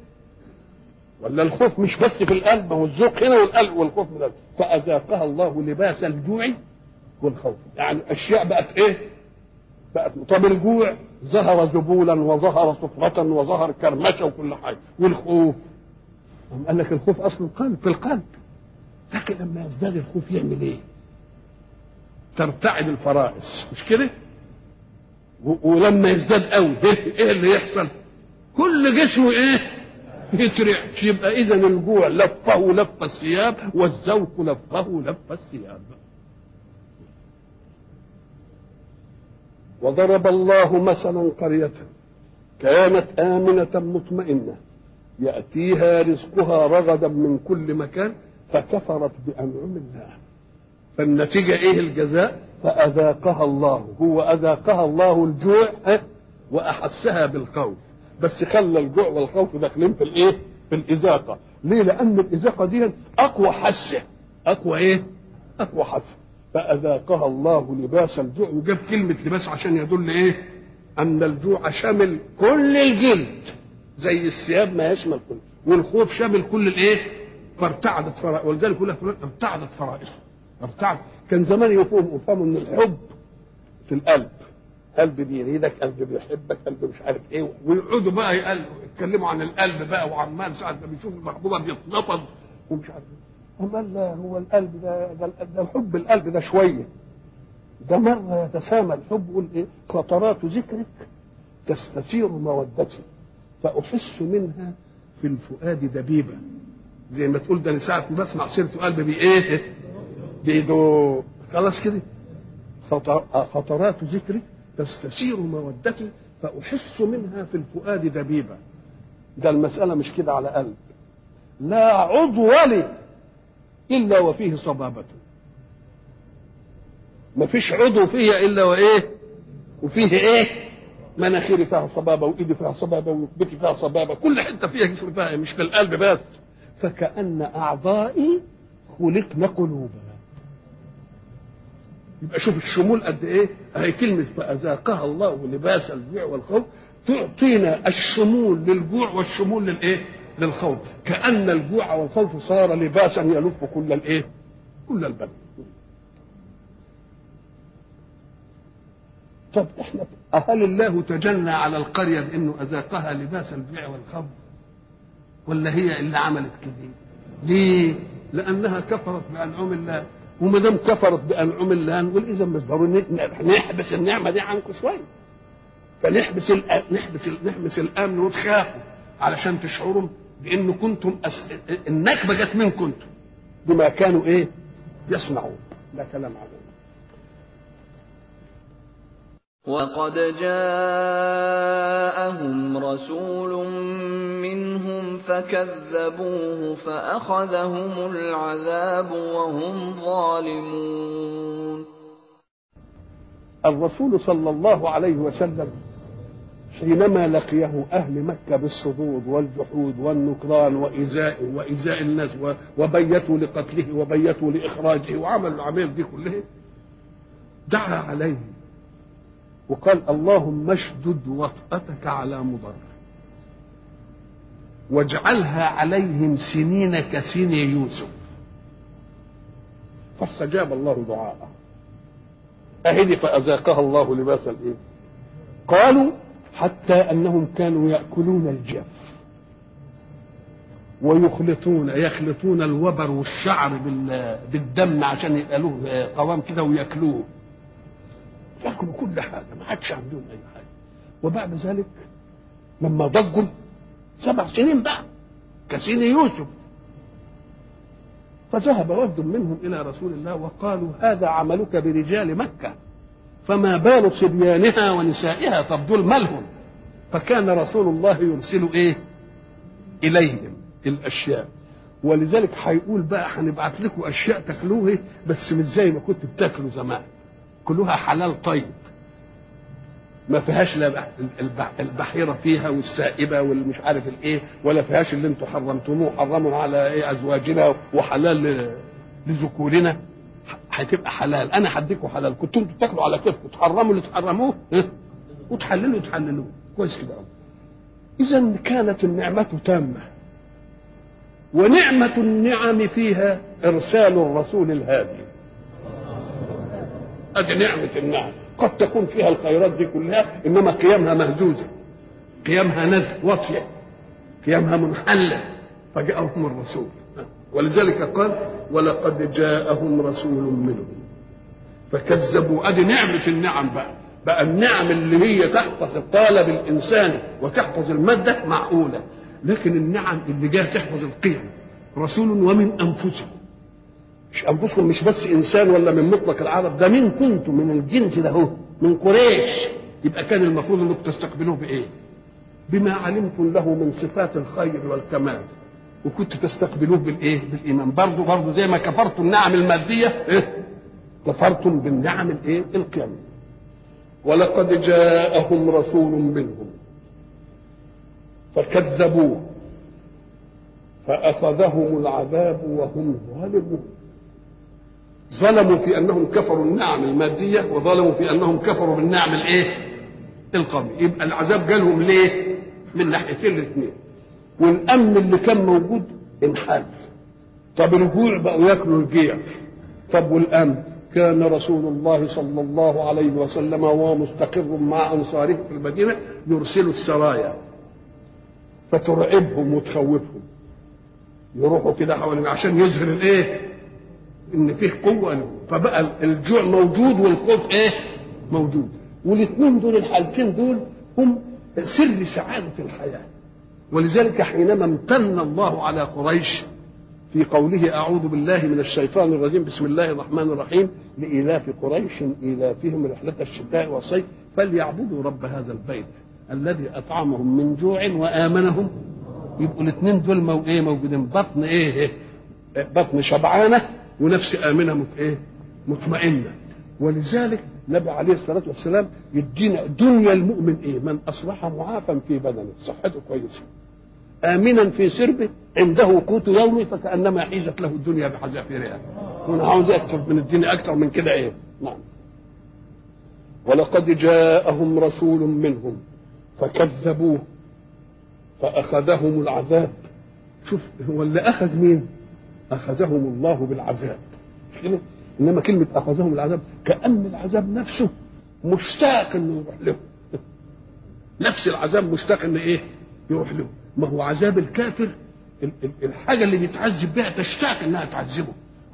ولا الخوف مش بس في القلب، هو الذوق هنا والقلب والخوف من القلب. فأذاقها الله لباس الجوع والخوف، يعني أشياء بقت ايه؟ بقت. طب الجوع ظهر ذبولا وظهر صفرة وظهر كرمشة وكل حاجة، والخوف قال لك الخوف اصل القلب، في القلب. لكن لما يزداد الخوف يعمل ايه؟ ترتعد الفرائس، مش كده؟ ولما يزداد قوي ايه اللي يحصل؟ كل جسمه ايه؟ يترعش. يبقى اذا الجوع لفه لف الثياب، والذوق لفه لف الثياب. وضرب الله مثلا قرية كانت آمنة مطمئنة يأتيها رزقها رغدا من كل مكان فكفرت بأنعم الله. فالنتيجة ايه الجزاء؟ فأذاقها الله، هو أذاقها الله الجوع وأحسها بالخوف، بس خلى الجوع والخوف داخلين في الايه؟ في الإذاقة. ليه؟ لأن الإذاقة دي أقوى حسة، أقوى ايه؟ أقوى حسة. فأذاقها الله لباس الجوع، وجاب كلمة لباس عشان يدل ايه؟ أن الجوع شامل كل الجلد زي الثياب ما يشمل كل، والخوف شامل كل الايه؟ فارتعدت فرائص. ولذلك يقول لك ارتعدت فرائصه. ارتعد. كان زمان يفهموا ان الحب في القلب، قلب بيريدك، قلب بيحبك، قلب مش عارف ايه، ويقعدوا بقى يتكلموا عن القلب بقى، وعمال ساعه ما بيشوف المحبوبه بيتنفض ومش عارف ايه. اما لا، هو القلب ده الحب، القلب ده شويه، ده مره يتسامى الحب. يقول ايه؟ قطرات ذكرك تستثير مودتي فأحس منها في الفؤاد دبيبة. زي ما تقول ده انا ساعة ما بسمع سيرته قلبي بايه؟ بيدو. خلاص كده. خطرات ذكري تستثير مودتي فأحس منها في الفؤاد دبيبة. ده المسألة مش كده على قلب، لا عضو لي إلا وفيه صبابة، ما فيش عضو فيها إلا وإيه؟ وفيه إيه؟ مناخيري فيها صبابه، وايدي فيها صبابه، وركبتي فيها صبابه، كل حته فيها جسم فيها، مش في القلب بس. فكأن اعضائي خلقن قلوبا. يبقى شوف الشمول قد ايه. هي كلمه فاذاقها الله لباس الجوع والخوف تعطينا الشمول للجوع والشمول للايه؟ للخوف. كأن الجوع والخوف صار لباسا يلف كل الايه؟ كل البدن. طب احنا هل الله تجنى على القريه بانه اذاقها لباس الجوع والخوف؟ ولا هي اللي عملت كده؟ ليه؟ لانها كفرت بانعم الله. وما دام كفرت بانعم الله نقول اذا مش ضروري نحبس النعمه دي عنكم شويه، نحبس الامن وتخافوا علشان تشعروا بان كنتم النكبه جت منكم كنتم بما كانوا ايه يصنعون. ده كلام عظيم.
وقد جاءهم رسول منهم فكذبوه فأخذهم العذاب وهم ظالمون.
الرسول صلى الله عليه وسلم حينما لقيه أهل مكة بالصدود والجحود والنكران وإيذاء الناس وبيتوا لقتله وبيتوا لإخراجه وعملوا العملية دي كلها، دعا عليه وقال اللهم اشدد وطأتك على مضر واجعلها عليهم سنين كسن يوسف. فاستجاب الله دعاءه. أهدي فأذاقها الله لباس الإيه؟ قالوا حتى أنهم كانوا يأكلون الجف يخلطون الوبر والشعر بالدم عشان يبقى له قوام كده ويأكلوه، يأكلوا كل حاجة، ما حدش عندهم أي حاجة. وبعد ذلك لما ضجوا 7 سنين بقى كسين يوسف، فذهب وفد منهم إلى رسول الله وقالوا هذا عملك برجال مكة فما بال صبيانها ونسائها؟ طب دول مالهم؟ فكان رسول الله يرسل ايه اليهم الاشياء. ولذلك هيقول بقى هنبعت لكم اشياء تاكلوها بس مش زي ما كنتوا بتاكلوا زمان، كلها حلال طيب، ما فيهاش لا البحيره فيها والسائبه والمش عارف الايه، ولا فيهاش اللي انتم حرمتموه حرموا على ايه ازواجنا وحلال لذكورنا، هتبقى حلال. انا هديكم حلال، كنتوا انتوا بتاكلوا على كيفكم، تحرموا اللي تحرموه وتحللوا كويس كده. اذا كانت النعمه تامه، ونعمه النعم فيها ارسال الرسول الهادي. ادي نعمه النعم، قد تكون فيها الخيرات دي كلها انما قيامها مهزوزه، قيامها نزل واطيه، قيامها منحله، فجاءهم الرسول. ولذلك قال ولقد جاءهم رسول منهم فكذبوا. ادي نعمه النعم بقى النعم اللي هي تحفظ الطالب الانساني وتحفظ الماده معقوله، لكن النعم اللي جايه تحفظ القيم رسول ومن انفسكم، مش انفسكم مش بس انسان ولا من مطلق العرب، ده من كنتم من الجنس ده هو من قريش، يبقى كان المفروض انكم تستقبلوه بايه؟ بما علمتم له من صفات الخير والكمال، وكنت تستقبلوه بالايه؟ بالايمان. برضه زي ما كفرتم النعم الماديه كفرتم بالنعم الايه؟ القيم. ولقد جاءهم رسول منهم فكذبوه فاخذهم العذاب وهم ظالمون. ظلموا في انهم كفروا النعم الماديه، وظلموا في انهم كفروا بالنعم الايه؟ القوميه. يبقى العذاب جالهم ليه؟ من ناحيتين الاثنين. والامن اللي كان موجود انحل. طب الجوع بقوا ياكلوا الجيع. طب والامن؟ كان رسول الله صلى الله عليه وسلم وهو مستقر مع انصاره في المدينه يرسل السرايا فترعبهم وتخوفهم، يروحوا كده حوالين عشان يظهر الايه؟ ان فيه قوه. فبقى الجوع موجود والخوف ايه؟ موجود. والاثنين دول الحالتين دول هم سر سعاده الحياه. ولذلك حينما امتن الله على قريش في قوله أعوذ بالله من الشيطان الرجيم بسم الله الرحمن الرحيم لإيلاف قريش إيلافهم رحلة الشتاء والصيف فليعبدوا رب هذا البيت الذي أطعمهم من جوع وآمنهم. يبقوا الاثنين دول موجودين، بطن ايه؟ بطن شبعانة ونفس آمنة مطمئنة. ولذلك النبي عليه الصلاة والسلام يدينا دنيا المؤمن ايه؟ من أصبح معافا في بدنه، صحته كويسة، آمنا في سربه، عنده قوت يومي فكأنما حيزت له الدنيا بحذافيرها. وانا عاوز اكثر من الدنيا، اكثر من كده ايه؟ نعم. ولقد جاءهم رسول منهم فكذبوه فأخذهم العذاب. شوف هو اللي أخذ مين؟ أخذهم الله بالعذاب. إنما كلمة أخذهم العذاب كأن العذاب نفسه مشتاق إنه يروح له. نفس العذاب مشتاق إنه إيه؟ يروح له. ما هو عذاب الكافر الحاجة اللي بيتعذب بها تشتاق إنها تعذبه،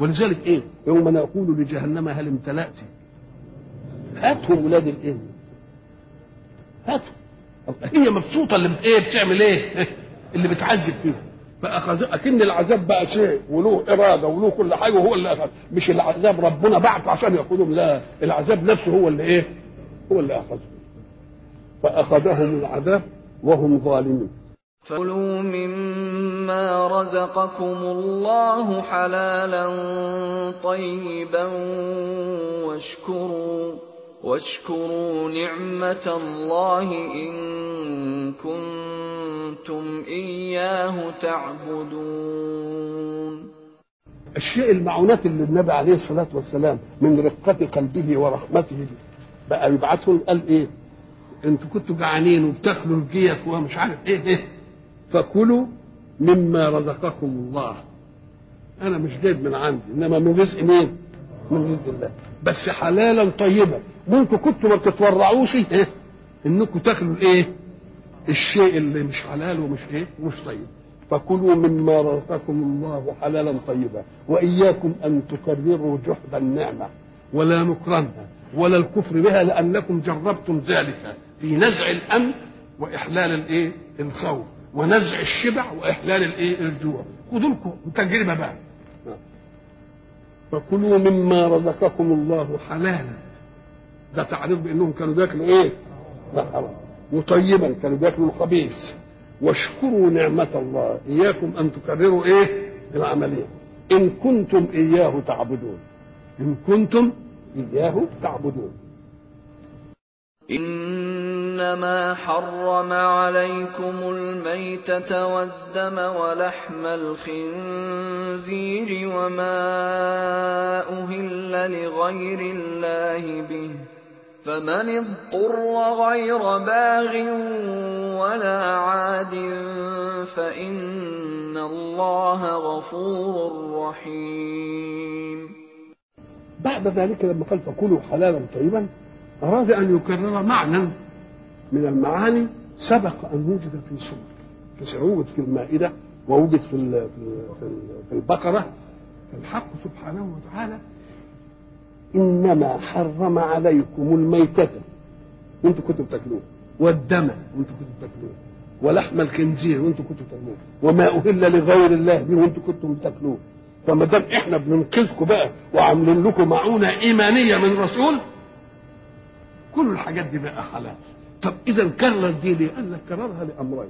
ولذلك ايه يوم نقول لجهنم هل امتلأت هاتهم ولاد الايه هاتهم هي مبسوطه اللي ايه بتعمل ايه اللي بتعذب فيها فاخذ اكن العذاب بقى شيء وله اراده وله كل حاجه وهو اللي اخذ مش العذاب ربنا بعته عشان ياخذهم لا العذاب نفسه هو اللي ايه هو اللي اخذهم فاخذهم العذاب وهم ظالمون
فكلوا مما رزقكم الله حلالا طيبا واشكروا نعمة الله إن كنتم إياه تعبدون.
الشيء المعونات اللي النبي عليه الصلاة والسلام من رقة قلبه ورحمته بقى يبعثهم قال ايه انتوا كنتوا جعانين وبتاكلوا الجيف ومش عارف ايه فكلوا مما رزقكم الله. انا مش جايب من عندي انما من رزق مين من رزق الله بس حلالا طيبا ممكن كنتوا ما بتتورعوش انكم تاكلوا الايه الشيء اللي مش حلال ومش ايه ومش طيب فكلوا مما رزقكم الله حلالا طيبا واياكم ان تكرروا جحد النعمه ولا نكرانها ولا الكفر بها لانكم جربتم ذلك في نزع الامن واحلال الايه الخوف ونزع الشبع واحلال الايه الجوع خذوا لكم تجربه بقى فكلوا مما رزقكم الله حلالا ده تعريف بانهم كانوا بياكلوا ايه لا حرام وطيبا كانوا بياكلوا الخبيث واشكروا نعمة الله اياكم ان تكرروا ايه العملية ان كنتم اياه تعبدون ان كنتم اياه تعبدون.
إنما حرم عليكم الميتة والدم ولحم الخنزير وما أهل لغير الله به فمن اضطر غير باغ ولا عاد فإن الله غفور رحيم.
بعد ذلك لما قال فكلوا حلالا طيبا أراد أن يكرر معنى من المعاني سبق أن وجد في سورة وجد في المائدة ووجد في البقرة. فالحق سبحانه وتعالى إنما حرم عليكم الميتة وانتم كنتم تاكلوه والدم وانتم كنتم تاكلوه ولحم الخنزير وانتم كنتم تاكلوه وما أهل لغير الله به وانتم كنتم تاكلوه. فما دام احنا بننقذكم بقى وعاملين لكم معونة إيمانية من رسول كل الحاجات دي بقى حلال. طب اذا كرر دي ليه؟ قال لك كررها لامرين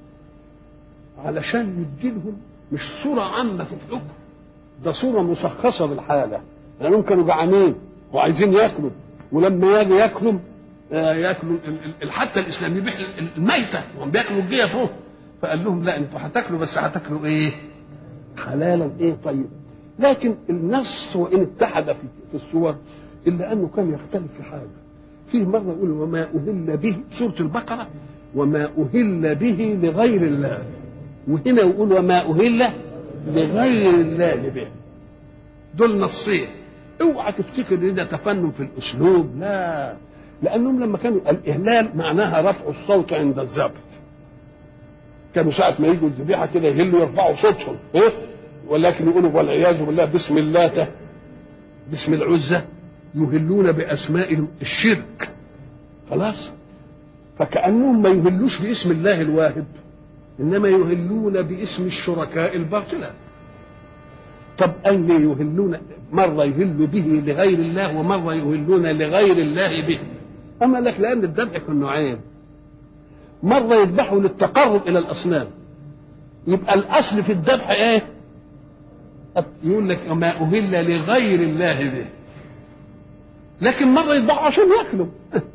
علشان يديلهم مش صوره عامه في الحكم ده صوره مشخصه بالحاله لانهم كانوا جعانين وعايزين ياكلوا ولما يجي ياكلوا حتى الاسلام يبيح الميته وهم بياكلوا الجيف فوق فقال لهم لا انتوا هتاكلوا بس هتاكلوا ايه حلالا ايه طيب. لكن النص وان اتحد في الصور الا انه كان يختلف في حاجه فيه مرة يقول وما أهل به سورة البقرة وما أهل به لغير الله وهنا يقول وما أهل لغير الله به. دول نصين اوعى تفتكر ان ده تفنن في الاسلوب لا لانهم لما كانوا الاهلال معناها رفع الصوت عند الذبح كانوا ساعة ما يجوا الذبيحة كده يهلوا يرفعوا صوتهم ايه ولكن يقولوا والعياذ بالله بسم اللاتة بسم العزة يهلون بأسماء الشرك خلاص فكأنهم ما يهلوش باسم الله الواهب إنما يهلون باسم الشركاء الباطلة. طب قال لي يهلون مرة يهلوا به لغير الله ومرة يهلون لغير الله به أما لك لأن الذبح كان نوعين مرة يذبحوا للتقرب إلى الأصنام يبقى الأصل في الذبح إيه يقول لك ما أهل لغير الله به لكن مرة يذبحوا عشان يأكلوا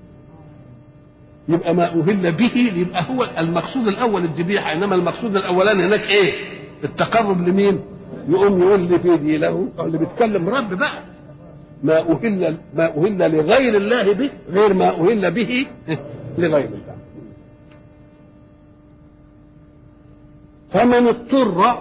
يبقى ما أهل به يبقى هو المقصود الأول الذبيحة إنما المقصود الأولاني هناك إيه التقرب لمين يقوم يقول لي في دي له اللي بيتكلم رب بقى ما أهل لغير الله به غير ما أهل به لغير الله. فمن اضطر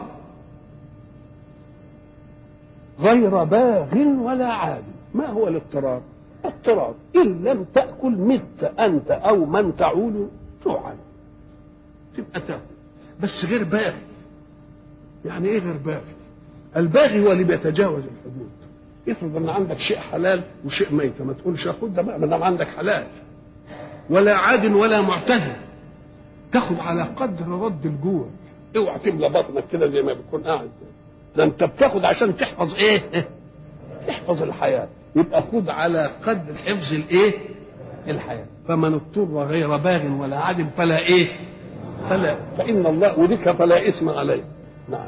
غير باغ ولا عاد. ما هو الاضطرار؟ اضطرار إن لم تأكل مت أنت أو من تعول جوعا تبقى تاكل بس غير باغ. يعني ايه غير باغ؟ الباغي هو اللي بيتجاوز الحدود. افرض ان عندك شيء حلال وشيء ميت، ما تقولش خد ده بقى ما دام عندك حلال، ولا عاد ولا معتدل، تاخد على قدر رد الجوع. اوعى تملى بطنك كده زي ما بتكون قاعد، ده انت بتاخد عشان تحفظ ايه؟ تحفظ الحياه. يبقى خد على قدر حفظ الايه؟ الحياه. فمن اضطر غير باغ ولا عاد فلا ايه؟ فان الله وديك فلا اثم عليه. نعم.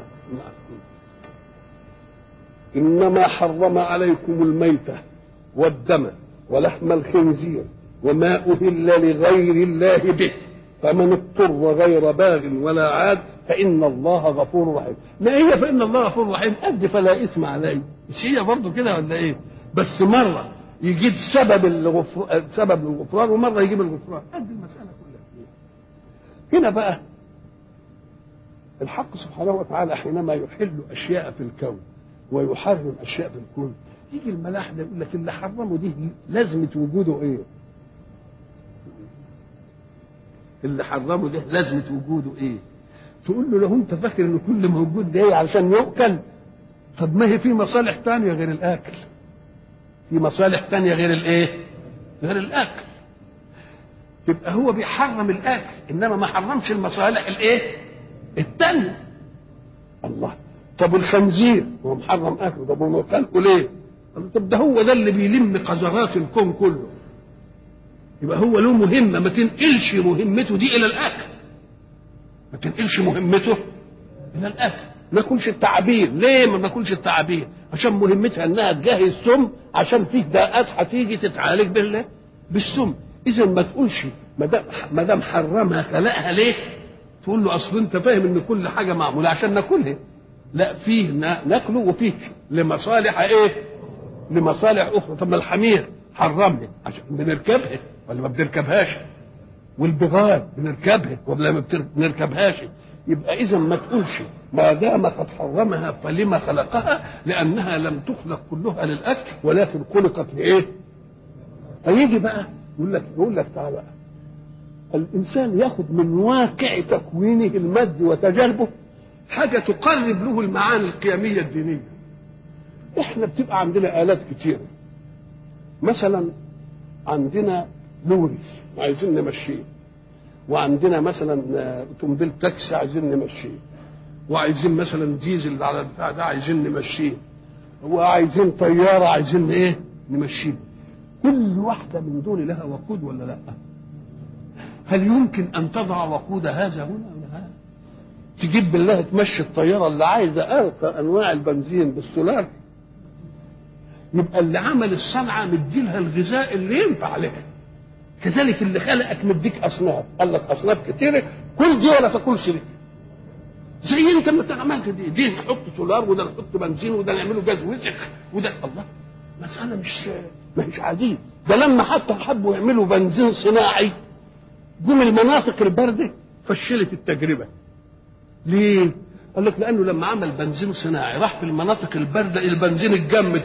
انما حرم عليكم الميته والدم ولحم الخنزير وما أهل لغير الله به، فمن اضطر غير باغ ولا عاد فإن الله غفور رحيم. ما هي فإن الله غفور رحيم قد فلا إثم عليه، مش هي برضه كده ولا إيه؟ بس مرة يجيب سبب الغفران ومرة يجيب الغفران، قد المسألة كلها. هنا بقى الحق سبحانه وتعالى حينما يحل أشياء في الكون ويحرم أشياء في الكون، يجي الملاحدة يقول لك اللي حرمه دي لازمة وجوده إيه؟ اللي حرمه ده لازمة وجوده ايه؟ تقول له لو انت فاكر ان كل موجود جاي علشان يؤكل، طب ما هي في مصالح تانية غير الاكل. في مصالح تانية غير الايه؟ غير الاكل. يبقى هو بيحرم الاكل انما ما حرمش المصالح الايه؟ التانية. الله، طب الخنزير هو محرم اكله، طب هو خلقه ليه؟ طب ده هو ده اللي بيلم قذرات الكون كله. يبقى هو له مهمه، ما تنقلش مهمته دي الى الاكل، ما تنقلش مهمته الى الاكل. ما ناكلش التعابين، ليه ما ناكلش التعابين؟ عشان مهمتها انها تجهز سم عشان فيه داءات هتيجي تتعالج بالسم. اذا ما تقولش ما دام حرمها خلقها ليه؟ تقول له اصل انت فاهم ان كل حاجه معموله عشان ناكلها. لا، فيه ناكله وفيه لمصالح ايه؟ لمصالح اخرى. طب ما الحمير حرمها عشان بنركبها ولا ما بنركبهاش؟ والبغال بنركبها ولا ما بنركبهاش؟ يبقى اذا ما تقولش ما دام قد حرمها فلما خلقها، لانها لم تخلق كلها للاكل ولكن خلقت لايه؟ فيجي بقى يقول لك تعالى بقى، الانسان ياخذ من واقع تكوينه المادي وتجاربه حاجه تقرب له المعاني القيميه الدينيه. احنا بتبقى عندنا الات كتيره، مثلا عندنا لوري عايزين نمشيه، وعندنا مثلا اوتوموبيل تاكسي عايزين نمشيه، وعايزين مثلا ديزل على البتاع ده عايزين نمشيه، وعايزين طياره عايزين ايه؟ نمشيه. كل واحده من دول لها وقود ولا لا؟ هل يمكن ان تضع وقود هذا هنا ولا هذا؟ تجيب بالله تمشي الطياره اللي عايزه ارقى انواع البنزين بالسولار؟ يبقى اللي عمل الصنعه مديلها الغذاء اللي ينفع لها. كذلك اللي خلقك مديك اصناف، قال لك اصناف كتيره كل دي ولا تاكلش دي. زي انت ما عملت دي نحط سولار وده نحط بنزين وده نعمله جاز وسخ وده، الله، مساله مش عاديه. ده لما حتى حبوا يعملوا بنزين صناعي جم المناطق البارده فشلت التجربه. ليه؟ قال لك لانه لما عمل بنزين صناعي راح في المناطق البارده البنزين اتجمد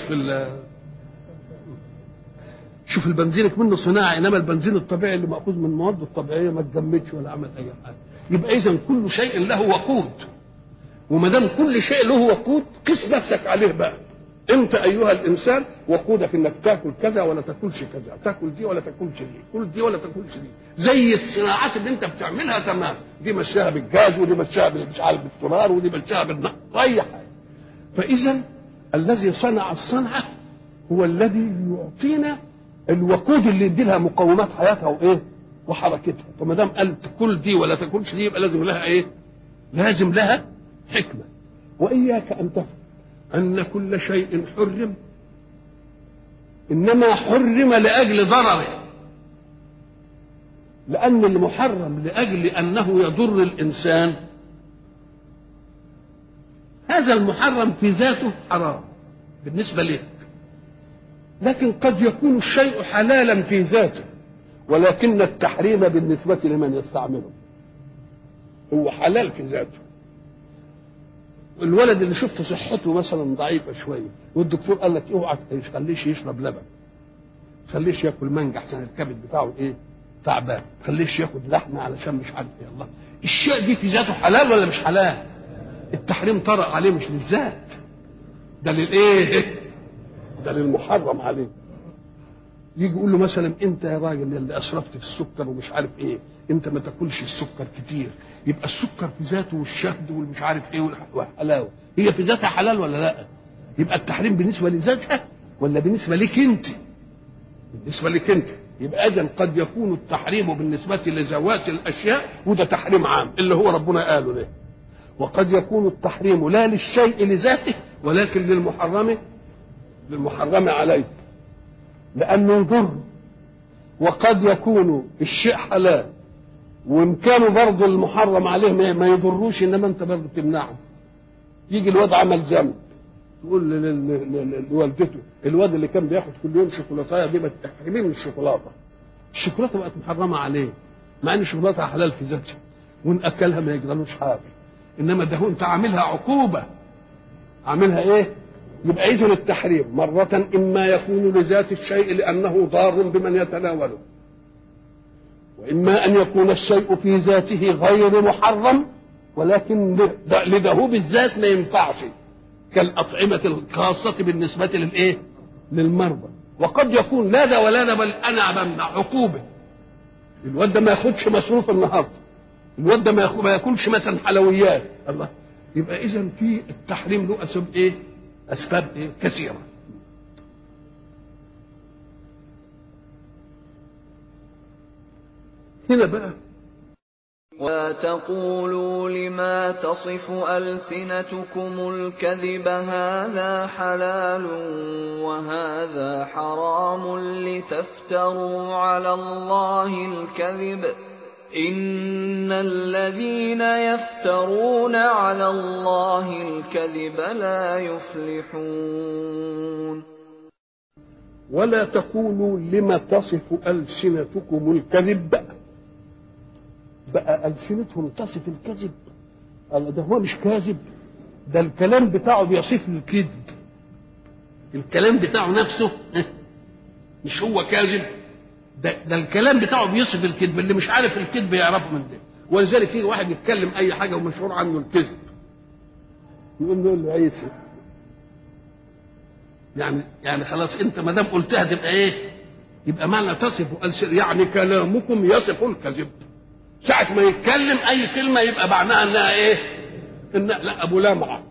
شوف البنزين منه صناعي، انما البنزين الطبيعي اللي ماخوذ من المواد الطبيعيه ما اتجمدش ولا عمل اي حاجه. يبقى اذا كل شيء له وقود، وما دام كل شيء له وقود قس نفسك عليه بقى. انت ايها الانسان وقودك انك تاكل كذا ولا تاكلش كذا، تاكل دي ولا تاكلش دي، كل دي ولا تاكلش دي. زي الصناعات اللي انت بتعملها تمام، دي مشاها بالجاز ودي مشاها مش عارف بالسولار ودي مشاها اي حاجه. فاذا الذي صنع الصنعه هو الذي يعطينا الوقود اللي يدي لها مقومات حياتها وايه؟ وحركتها. فما دام قال كل دي ولا تاكلش دي يبقى لازم لها ايه؟ لازم لها حكمه. واياك ان تفهم ان كل شيء حرم انما حرم لاجل ضرره، لان المحرم لاجل انه يضر الانسان هذا المحرم في ذاته حرام بالنسبه لك، لكن قد يكون الشيء حلالا في ذاته ولكن التحريم بالنسبه لمن يستعمله هو حلال في ذاته. الولد اللي شفت صحته مثلا ضعيفه شويه والدكتور قال لك اوعى تخليش يشرب لبن، خليش ياكل مانجا عشان الكبد بتاعه ايه؟ تعبان، خليش ياخد لحمه علشان مش عارف ايه. الله، الشيء دي في ذاته حلال ولا مش حلال؟ التحريم طرأ عليه مش للذات، ده للايه؟ ده للمحرم عليه. يجي يقول له مثلا انت يا راجل اللي اسرفت في السكر ومش عارف ايه، انت ما تاكلش السكر كتير. يبقى السكر في ذاته والشهد والمش عارف ايه والحلاوه هي في ذاتها حلال ولا لا؟ يبقى التحريم بالنسبه لذاتها ولا بالنسبه لك انت؟ بالنسبه لك انت. يبقى اذا قد يكون التحريم بالنسبه لذوات الاشياء وده تحريم عام اللي هو ربنا قاله ده، وقد يكون التحريم لا للشيء لذاته ولكن للمحرم عليه لانه يضر. وقد يكون الشيء حلال وان كانوا برضه المحرم عليه ما يضروش، انما انت برضه تمنعه. يجي الواد عمل ذنب تقول لوالدته الواد اللي كان بياخد كل يوم شوكولاته دي ما تحرميه من الشوكولاته. الشوكولاته بقت محرمه عليه مع ان الشوكولاته حلال في ذاتها وان اكلها ما يجرالوش حاجه، انما ده هو انت عاملها عقوبه، عاملها ايه؟ يبقى اذا التحريم مره اما يكون لذات الشيء لانه ضار بمن يتناوله، واما ان يكون الشيء في ذاته غير محرم ولكن لذهوب الذات ما ينفعش، كالاطعمه الخاصه بالنسبه للايه؟ للمرضى. وقد يكون لا ده ولا ده، بل انا بمنع عقوبه. الواد ده ما ياخدش مصروف النهارده، الواد ده ما ياكلش مثلا حلويات، الله. يبقى اذا في التحريم له اسباب ايه؟ اسباب ايه؟ كثيره. هنا بقى
ولا تقولوا لما تصف ألسنتكم الكذب هذا حلال وهذا حرام لتفتروا على الله الكذب إن الذين يفترون على الله الكذب لا يفلحون.
ولا تقولوا لما تصف ألسنتكم الكذب. بقى ألسنتهم تصف الكذب؟ ده هو مش كاذب، ده الكلام بتاعه بيصف الكذب، الكلام بتاعه نفسه مش هو كاذب، ده الكلام بتاعه بيصف الكذب. اللي مش عارف الكذب يعرفه من ده. ولذلك يجي واحد يتكلم اي حاجه ومشهور عنه الكذب يقول له عيسى، يعني خلاص انت ما دام قلتها تبقى ايه؟ يبقى معنى تصف يعني كلامكم يصف الكذب. ساعة ما يتكلم اي كلمة يبقى معناها انها ايه؟ لا ابو لمعة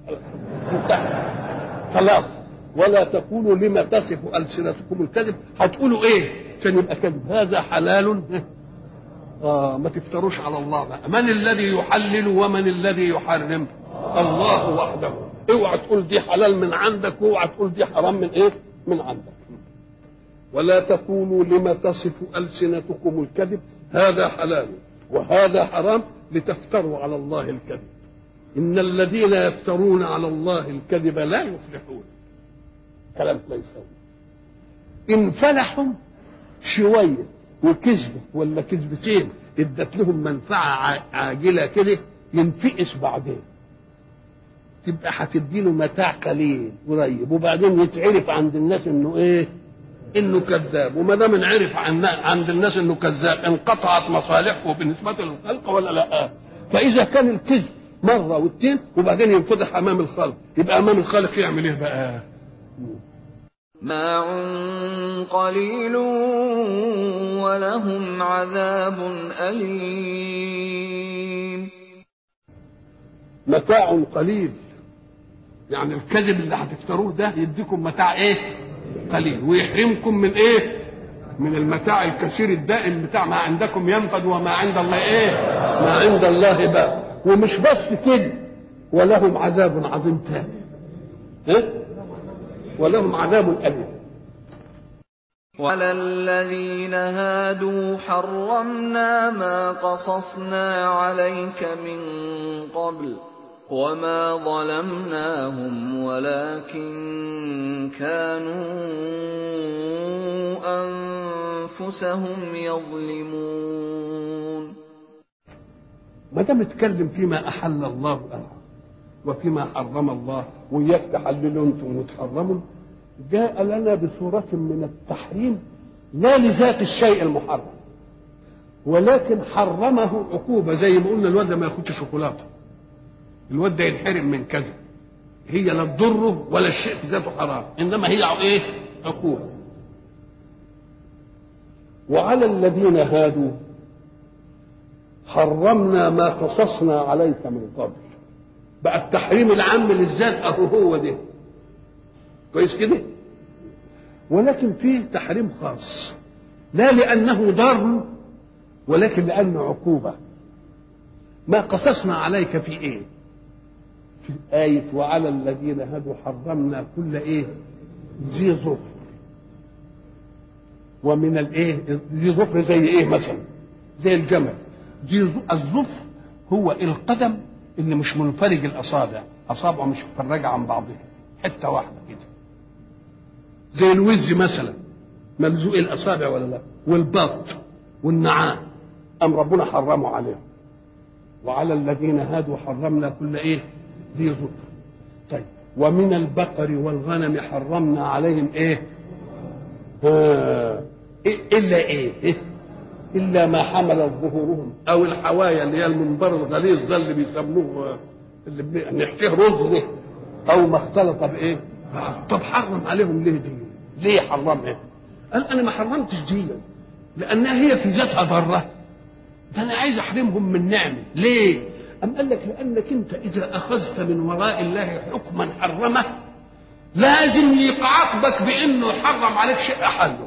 خلاص. ولا تقولوا لما تصف ألسنتكم الكذب، هتقولوا ايه عشان يبقى كذب؟ هذا حلال ما تفتروش على الله بقى. من الذي يحلل ومن الذي يحرم؟ الله وحده. اوعى تقول دي حلال من عندك واوعى تقول دي حرام من ايه؟ من عندك. ولا تقولوا لما تصف ألسنتكم الكذب هذا حلال وهذا حرام لتفتروا على الله الكذب إن الذين يفترون على الله الكذب لا يفلحون. كلام لا يساوي. إن فلحوا شوية وكذبة ولا كذبتين ادت لهم منفعة عاجلة كده ينفقس بعدين، تبقى هتديله متاع قليل قريب وبعدين يتعرف عند الناس انه ايه؟ انه كذاب. وما دام انعرف عند الناس انه كذاب انقطعت مصالحه بالنسبه للخلق ولا لا؟ فاذا كان الكذب مره واثنين وبعدين ينفضح امام الخلق، يبقى امام الخالق يعمل ايه بقى؟
ماع قليل ولهم عذاب أليم.
متاع قليل، يعني الكذب اللي هتفتروه ده يديكم متاع ايه؟ قليل، ويحرمكم من ايه؟ من المتاع الكثير الدائم بتاع ما عندكم ينفد وما عند الله ايه؟ ما عند الله بقى. ومش بس كده، ولهم عذاب عظيم تاني. ولهم عذاب أليم.
وعلى الذين هادوا حرمنا ما قصصنا عليك من قبل وما ظلمناهم ولكن كانوا أنفسهم يظلمون.
ما دام اتكلم فيما أحل الله وفيما حرم الله وإياك تحللوا أنتم وتحرموا، جاء لنا بصورة من التحريم لا لذات الشيء المحرم ولكن حرمه عقوبة. زي ما قلنا الواد ده ما ياخدش شوكولاتة، الواد ده ينحرم من كذا، هي لا تضره ولا الشيء في ذاته حرام، انما هي ايه؟ عقوبه. وعلى الذين هادوا حرمنا ما قصصنا عليك من قبل. بقى التحريم العام للذات اهو هو ده كويس كده، ولكن فيه تحريم خاص لا لانه ضار ولكن لانه عقوبه. ما قصصنا عليك في ايه؟ في آية وعلى الذين هادوا حرمنا كل ايه؟ ذي ظفر. ومن الايه؟ ذي ظفر زي ايه مثلا؟ زي الجمل. الظفر هو القدم اللي مش منفرج الاصابع، اصابعه مش مفرجه عن بعضها، حته واحده كده. زي الوز مثلا ملزوق الاصابع ولا لا؟ والبط والنعام ام ربنا حرموا عليهم. وعلى الذين هادوا حرمنا كل ايه؟ ذي ظفر. طيب ومن البقر والغنم حرمنا عليهم ايه؟ الا ايه؟ الا ما حملت ظهورهم او الحوايا اللي هي المنبر الغليظ ده اللي بيسموه اللي نحشيه رز ده، او ما اختلط بايه؟ طب حرم عليهم ليه دي؟ ليه حرمها؟ قال انا ما حرمتش دي لانها هي في ذاتها ضاره، ده انا عايز احرمهم من نعمه. ليه؟ ام قال لك لانك انت اذا اخذت من وراء الله حكما حرمه لازم يعاقبك بانه يحرم عليك شيء احله.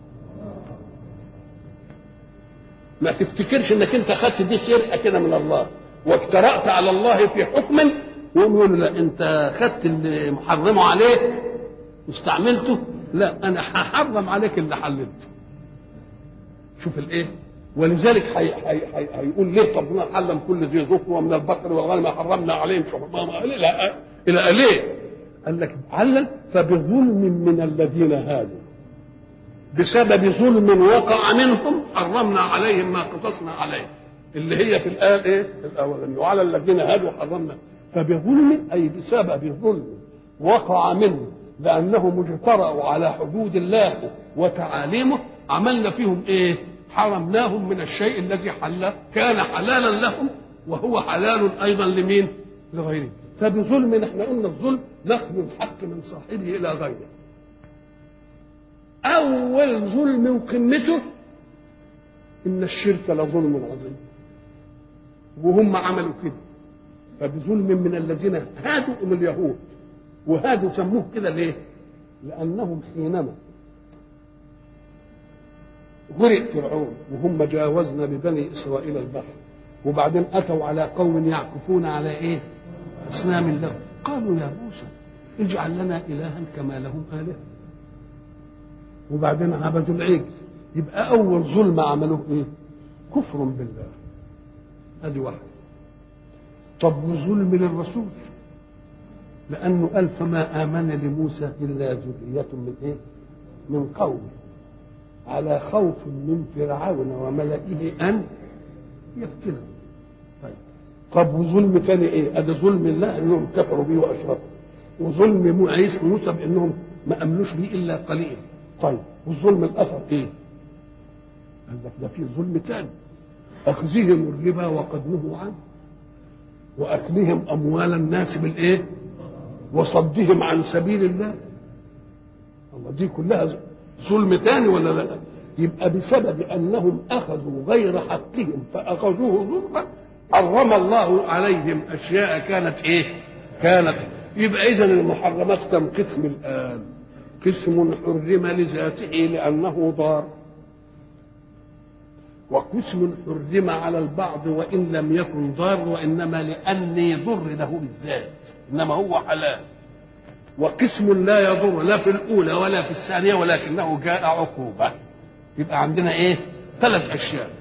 ما تفتكرش انك انت خدت دي سرقه كده من الله واجترأت على الله في حكم ويقول لا انت خدت اللي محرمه عليه واستعملته، لا انا هحرم عليك اللي حللته. شوف الايه؟ ولذلك هيقول ليه ربنا حرم كل ذي ظفر ومن البقر والغنم حرمنا عليهم شحومهما الى ليه؟ قال لك علل فبظلم من الذين هادوا، بسبب ظلم وقع منهم حرمنا عليهم ما قصصنا عليه، اللي هي في الآية ايه؟ الأولانية وعلى الذين هادوا حرمنا. فبظلم أي بسبب ظلم وقع منهم لأنهم اجترأوا على حدود الله وتعاليمه عملنا فيهم ايه؟ حرمناهم من الشيء الذي حل كان حلالا لهم وهو حلال أيضا لمين؟ لغيره. فبظلم احنا قلنا الظلم نقل الحق من صاحبه إلى غيره. أول ظلم وقمته إن الشرك لظلم عظيم، وهم عملوا كده. فبظلم من الذين هادوا من اليهود، وهادوا سموه كده ليه؟ لأنهم حينما غرق فرعون وهم جاوزنا ببني إسرائيل البحر وبعدين أتوا على قوم يعكفون على إيه؟ أصنام لهم، قالوا يا موسى اجعل لنا إلها كما لهم آلهة، وبعدين عبدوا العجل. يبقى أول ظلم عملوه إيه؟ كفر بالله. هذه واحدة. طب وظلم للرسول لأنه قال فما آمن لموسى إلا ذرية من إيه؟ من قومه على خوف من فرعون وملئه أن يفتنوا. طب وظلم ثاني إيه؟ هذا ظلم الله إنهم كفروا به وأشركوا، وظلم موسى بأنهم ما أمنوش به إلا قليل. طيب والظلم الآخر إيه؟ قال لك ده في ظلم ثاني، أخذهم الربا وقد نهوا عنه، وأكلهم أموال الناس بالإيه؟ وصدهم عن سبيل الله. الله دي كلها ظلم ثاني ولا لا؟ يبقى بسبب أنهم أخذوا غير حقهم فأخذوه ظلما حرم الله عليهم أشياء كانت إيه؟ كانت. يبقى إذن المحرمات كم قسم الآن؟ قسم حرم لذاته لأنه ضار، وقسم حرم على البعض وإن لم يكن ضار وإنما لأني ضر له بالذات إنما هو حلال، وقسم لا يضر لا في الأولى ولا في الثانية ولكنه جاء عقوبة. يبقى عندنا إيه؟ 3 أشياء.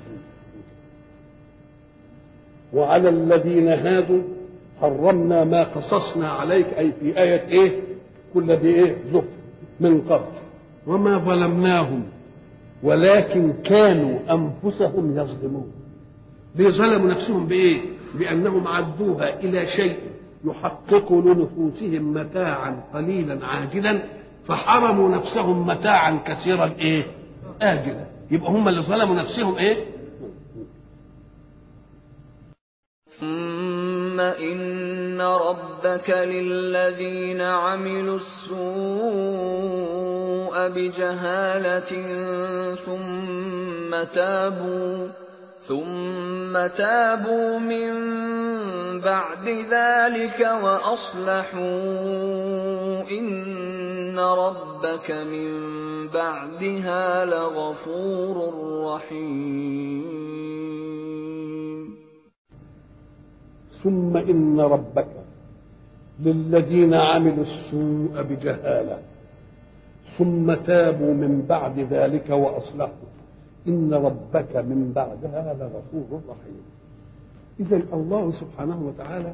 وعلى الذين هادوا حرمنا ما قصصنا عليك أي في آية إيه؟ كل ذي إيه؟ زفر من قبل وما ظلمناهم ولكن كانوا أنفسهم يظلمون. ليه ظلموا نفسهم بإيه؟ بأنهم عدوها إلى شيء يحقق لنفوسهم متاعا قليلا عاجلا فحرموا نفسهم متاعا كثيرا إيه؟ آجلا. يبقى هم اللي ظلموا نفسهم إيه؟
ثم إن ربك للذين عملوا السوء بجهالة ثم تابوا من بعد ذلك وأصلحوا إن ربك من بعدها لغفور رحيم.
ثم إن ربك للذين عملوا السوء بجهالة ثم تابوا من بعد ذلك وأصلحوا إن ربك من بعدها لغفور رحيم. إذن الله سبحانه وتعالى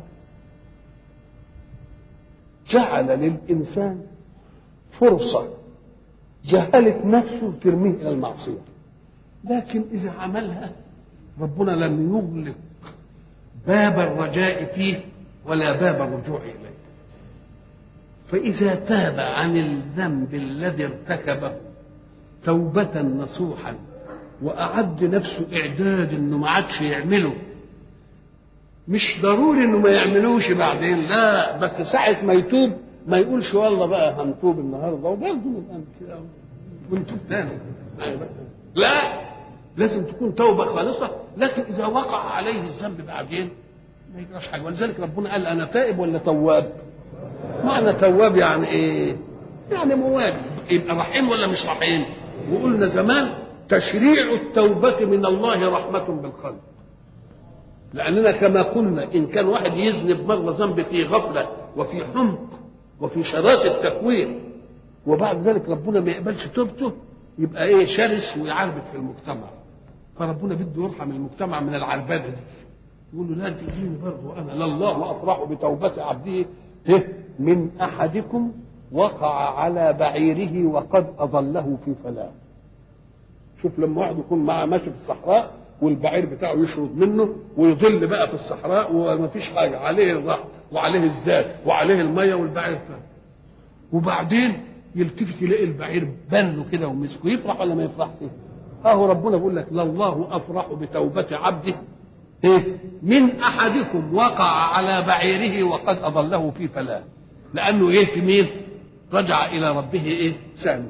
جعل للإنسان فرصة جهلت نفسه ترميه إلى المعصية، لكن إذا عملها ربنا لم يغلق باب الرجاء فيه ولا باب الرجوع إليه. فإذا تاب عن الذنب الذي ارتكبه توبة نصوحا وأعد نفسه إعداد إنه ما عادش يعمله، مش ضروري إنه ما يعملوش بعدين، لا، بس ساعة ما يتوب ما يقولش والله بقى هنتوب النهارده وبرضه نبقى كده ونتوب تاني، لا، لازم تكون توبة خالصة. لكن إذا وقع عليه الذنب بعدين ما يجراش حاجة. ولذلك ربنا قال أنا تائب ولا تواب؟ معنى تواب يعني إيه؟ يعني مواب. يبقى رحيم ولا مش رحيم؟ وقلنا زمان تشريع التوبة من الله رحمة بالخلق، لأننا كما قلنا إن كان واحد يذنب مرة ذنب في غفلة وفي حمق وفي شراسة تكوين وبعد ذلك ربنا ما يقبلش توبته، يبقى ايه؟ شرس ويعربد في المجتمع. فربنا بده يرحم المجتمع من العربده دي، يقول له لا تجيني برضه انا، لله افرح بتوبه عبده من احدكم وقع على بعيره وقد اضله في فلاه. شوف لما واحد يكون معاه ماشي في الصحراء والبعير بتاعه يشرد منه ويضل بقى في الصحراء وما فيش حاجه، عليه الرحم وعليه الزاد وعليه الميه والبعير فيه، وبعدين يلتفت يلاقي البعير بان له كده ومسكه، يفرح ولا ما يفرحش؟ اهو ربنا بيقول لك لله افرح بتوبه عبده من احدكم وقع على بعيره وقد اضله في فلاه، لانه في مين؟ رجع الى ربه سامي.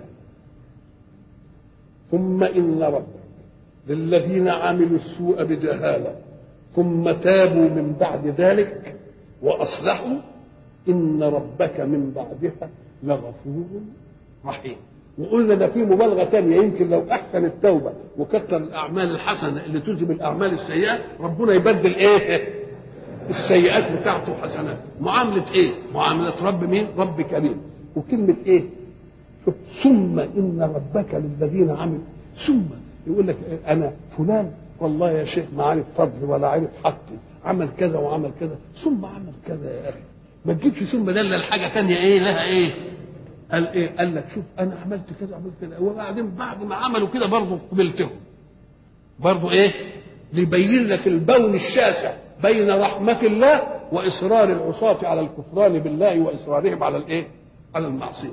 ثم ان ربك للذين عملوا السوء بجهاله ثم تابوا من بعد ذلك واصلحوا ان ربك من بعدها لغفور رحيم. وقلنا ده في مبالغه ثانيه، يمكن لو احسن التوبه وكثر الاعمال الحسنه اللي تذهب الاعمال السيئه ربنا يبدل السيئات بتاعته حسنات. معامله معامله رب مين؟ رب كريم. وكلمه شوف ثم ان ربك للذين عملوا، ثم يقول لك انا فلان والله يا شيخ ما عارف فضلي ولا عارف حقي، عمل كذا وعمل كذا ثم عمل كذا. يا اخي ما تجيبش ثم دل الحاجه ثانيه لها قال قال لك شوف انا عملت كذا عملت كذا، وبعدين بعد ما عملوا كده برضه قبلتهم برضه ليبين لك البون الشاسع بين رحمه الله واصرار العصاة على الكفران بالله واصرارهم على على المعصيه.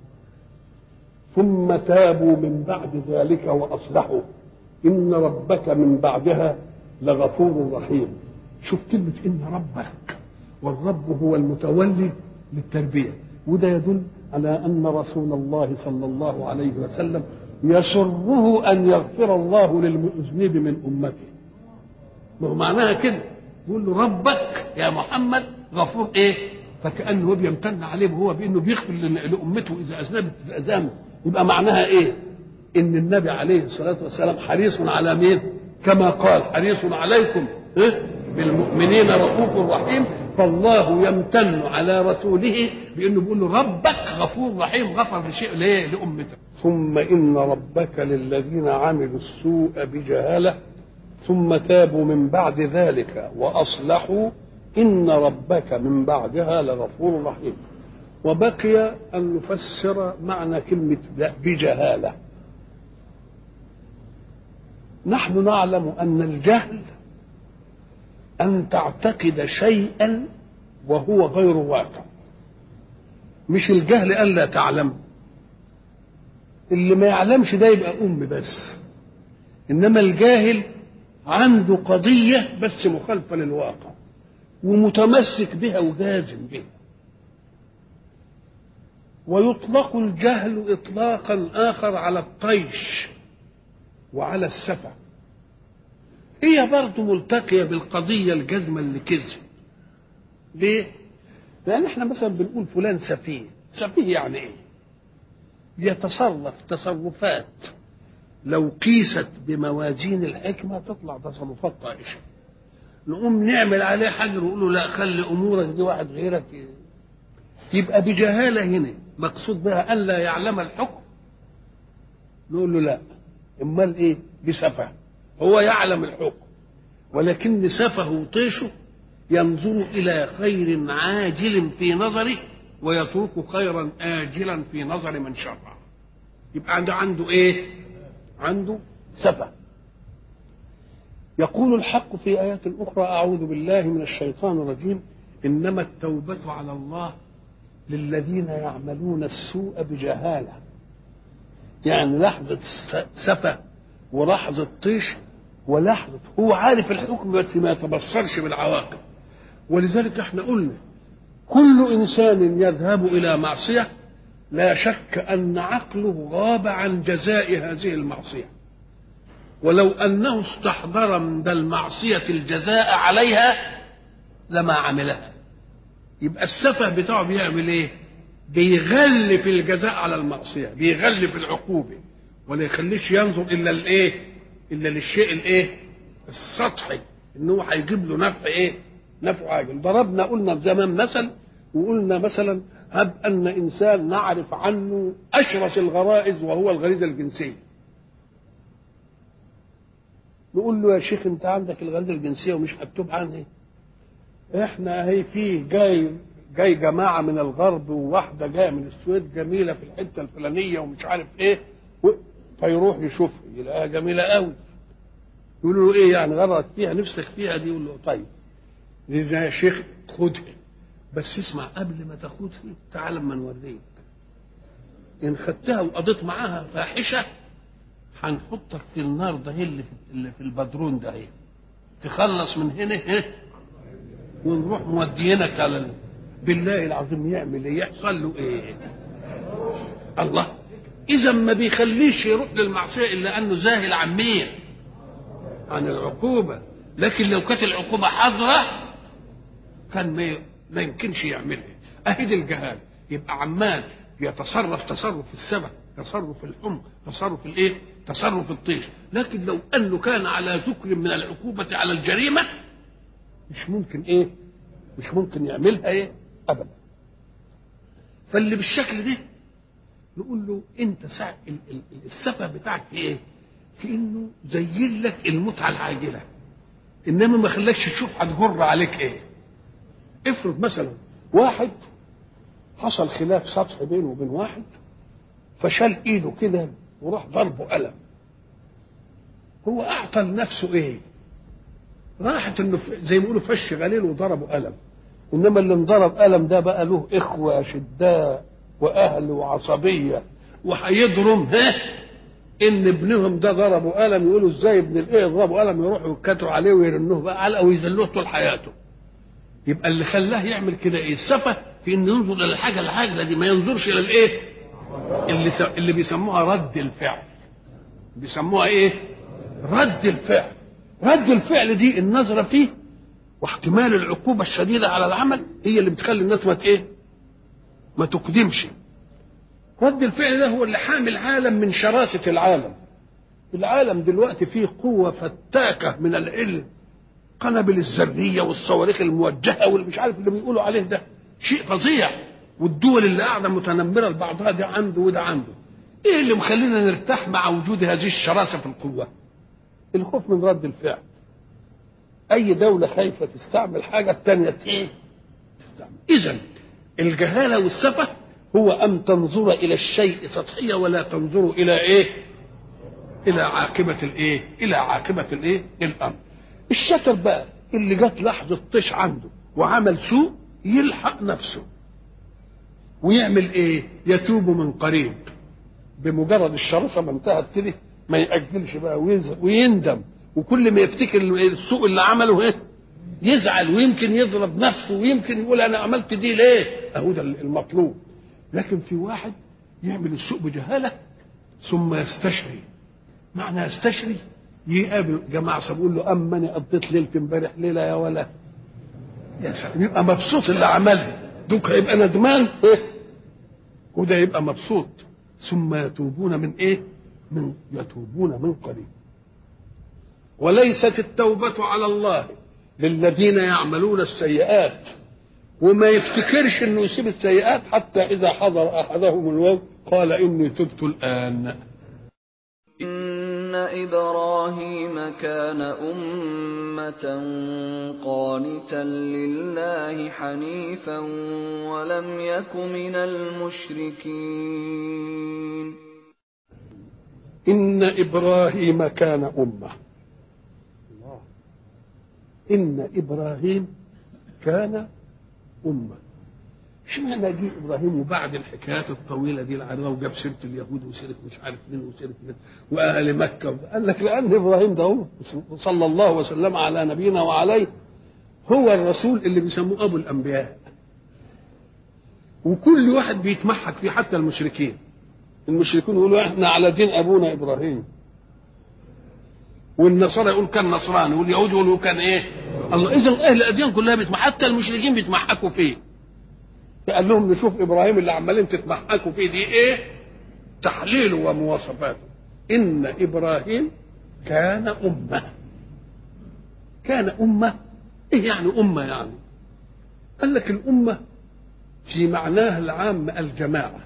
ثم تابوا من بعد ذلك واصلحوا ان ربك من بعدها لغفور رحيم. شوف كلمه ان ربك، والرب هو المتولي للتربيه، وده يدل على ان رسول الله صلى الله عليه وسلم يسره ان يغفر الله للمذنب من امته. ما هو معناها كده، يقول له ربك يا محمد غفور فكانه بيمتن عليه وهو بانه بيغفر لامته اذا اذنبت اذانه. يبقى معناها ان النبي عليه الصلاه والسلام حريص على مين؟ كما قال حريص عليكم بالمؤمنين رؤوف رحيم. فالله يمتن على رسوله بانه بيقول له ربك غفور رحيم، غفر لشيء لامته. ثم ان ربك للذين عملوا السوء بجهاله ثم تابوا من بعد ذلك واصلحوا ان ربك من بعدها لغفور رحيم. وبقي ان نفسر معنى كلمه بجهاله. نحن نعلم ان الجهل أن تعتقد شيئا وهو غير واقع، مش الجهل أن لا تعلم. اللي ما يعلمش ده يبقى بس، إنما الجاهل عنده قضية بس مخالفة للواقع، ومتمسك بها وجازم بها. ويطلق الجهل إطلاقا آخر على الطيش وعلى السفة، هي برضه ملتقية بالقضية الجزمة اللي كذب. ليه؟ لأن احنا مثلا بنقول فلان سفيه. سفيه يعني ايه؟ يتصرف تصرفات لو قيست بموازين الحكمة تطلع تصرفات طائشة. نقوم نعمل عليه حاجة نقول له لا خلي أمورك دي واحد غيرك. يبقى بجهالة هنا مقصود بها أن لا يعلم الحكم، نقول له لا. امال ايه؟ بسفه. هو يعلم الحكم ولكن سفه وطيشه ينظر الى خير عاجل في نظره ويترك خيرا آجلا في نظر من شرع. يبقى عنده ايه؟ عنده سفه. يقول الحق في آيات أخرى: أعوذ بالله من الشيطان الرجيم، إنما التوبة على الله للذين يعملون السوء بجهالة. يعني لحظة سفة ولحظة طيش ولحظة هو عارف الحكم بس ما يتبصرش بالعواقب. ولذلك احنا قلنا كل إنسان يذهب إلى معصية لا شك أن عقله غاب عن جزاء هذه المعصية، ولو أنه استحضر من المعصية الجزاء عليها لما عملها. يبقى السفه بتاعه بيعمل ايه؟ بيغلف الجزاء على المعصيه، بيغلف العقوبه ولا يخليش ينظر الا الايه؟ الا للشيء الايه؟ السطحي، ان هو هيجيب له نفع ايه؟ نفع عاجل. ضربنا قلنا في زمان مثل وقلنا مثلا هب ان انسان نعرف عنه اشرس الغرائز وهو الغريزه الجنسيه. نقول له يا شيخ انت عندك الغريزه الجنسيه ومش مكتوب عنها. احنا اهي فيه جاي جماعه من الغرب وواحده جايه من السويد جميله في الحته الفلانيه ومش عارف ايه فيروح يشوفها يلاقيها جميله قوي. يقولوا له ايه يعني غرت فيها نفسك فيها دي؟ يقول له طيب دي زي يا شيخ خدها بس اسمع قبل ما تاخدها تعال اما نوريك. ان خدتها وقضيت معاها فاحشه هنحطك في النار ده اللي في البدرون ده هي تخلص من هنا ونروح مودينك على بالله العظيم يعمل ايه؟ يحصل له ايه؟ الله. اذا ما بيخليش يروح للمعصيه الا انه زاهل عميا عن العقوبه، لكن لو كانت العقوبه حاضره كان ما يمكنش يعملها. اهي الجهال. يبقى عمال يتصرف تصرف السبب، تصرف الحمق، تصرف الايه؟ تصرف الطيش. لكن لو انه كان على ذكر من العقوبه على الجريمه مش ممكن ايه؟ مش ممكن يعملها ايه؟ ابدا. فاللي بالشكل ده نقول له انت السفه بتاعك في ايه؟ في انه زين لك المتعه العاجله انما ما خلاكش تشوف هتجر عليك ايه. افرض مثلا واحد حصل خلاف سطحي بينه وبين واحد فشال ايده كده وراح ضربه قلم. هو اعطى لنفسه ايه؟ راحت انه زي ما بيقولوا فش غليل وضربه قلم. انما اللي انضرب قلم ده بقى له اخوه شداء واهل وعصبيه وهيضرم ان ابنهم ده ضربه قلم يقولوا ازاي ابن الايه ضربه قلم، يروحوا يتكتروا عليه ويرنوه بقى علقه ويذلوه طول حياته. يبقى اللي خلاه يعمل كده ايه؟ السفه في انه ينظر للحاجه العاجله دي، ما ينظرش الى الايه؟ اللي بيسموها رد الفعل. بيسموها ايه؟ رد الفعل. رد الفعل دي النظره فيه واحتمال العقوبه الشديده على العمل هي اللي بتخلي الناس ما تقدمش. رد الفعل ده هو اللي حامل العالم من شراسه العالم. العالم دلوقتي فيه قوه فتاكه من العلم، قنابل الذريه والصواريخ الموجهه واللي مش عارف اللي بيقولوا عليه ده شيء فظيع، والدول اللي قاعده متنمره لبعضها ده عنده وده عنده. ايه اللي مخلينا نرتاح مع وجود هذه الشراسه في القوه؟ الخوف من رد الفعل. اي دوله خايفه تستعمل حاجه الثانيه ايه؟ تستعمل. اذا الجهاله والسفه هو ان تنظر الى الشيء سطحيا ولا تنظر الى ايه؟ الى عاقبه الايه؟ الى عاقبه الايه؟ الامر. الشكر بقى اللي جت لحظه طش عنده وعمل سوء يلحق نفسه ويعمل ايه؟ يتوب من قريب. بمجرد الشراسه ما انتهت كده ما يأجلش بقى ويندم، وكل ما يفتكر السوء اللي عمله يزعل ويمكن يضرب نفسه ويمكن يقول انا عملت دي ليه، اهو ده المطلوب. لكن في واحد يعمل السوء بجهاله ثم يستشري. معنى يستشري يقابل جماعه بيقول له اما انا قضيت ليله امبارح ليله يا ولا، يا سلام، يبقى مبسوط اللي عملها، دوك هيبقى ندمان وده يبقى مبسوط. ثم يتوبون من ايه؟ من يتوبون من قريب. وليست التوبة على الله للذين يعملون السيئات، وما يفتكرش انه يسيب السيئات حتى اذا حضر احدهم الموت قال اني تبت الان.
إن إبراهيم كان أمة قانتا لله حنيفا ولم يك من المشركين.
إن إبراهيم كان أمة. إن إبراهيم كان أمة. اشمعنى جه إبراهيم وبعد الحكايات الطويلة دي العريضة وجاب سيرة اليهود وسيرة مش عارف مين وسيرة مين وأهل مكة؟ قال لك لأن إبراهيم ده هو صلى الله وسلم على نبينا وعليه هو الرسول اللي بيسموه أبو الأنبياء، وكل واحد بيتمحك فيه حتى المشركين. المشركون يقولوا احنا على دين ابونا ابراهيم، والنصارى يقول كان نصراني، واليهود يقولوا كان ايه الله. اذا اهل الاديان كلها حتى المشركين بيتمحكوا فيه. قال لهم نشوف ابراهيم اللي عمالين تتمحكوا فيه دي ايه تحليله ومواصفاته. ان ابراهيم كان امه. كان امه. ايه يعني امه؟ يعني قال لك الامه في معناها العام الجماعه،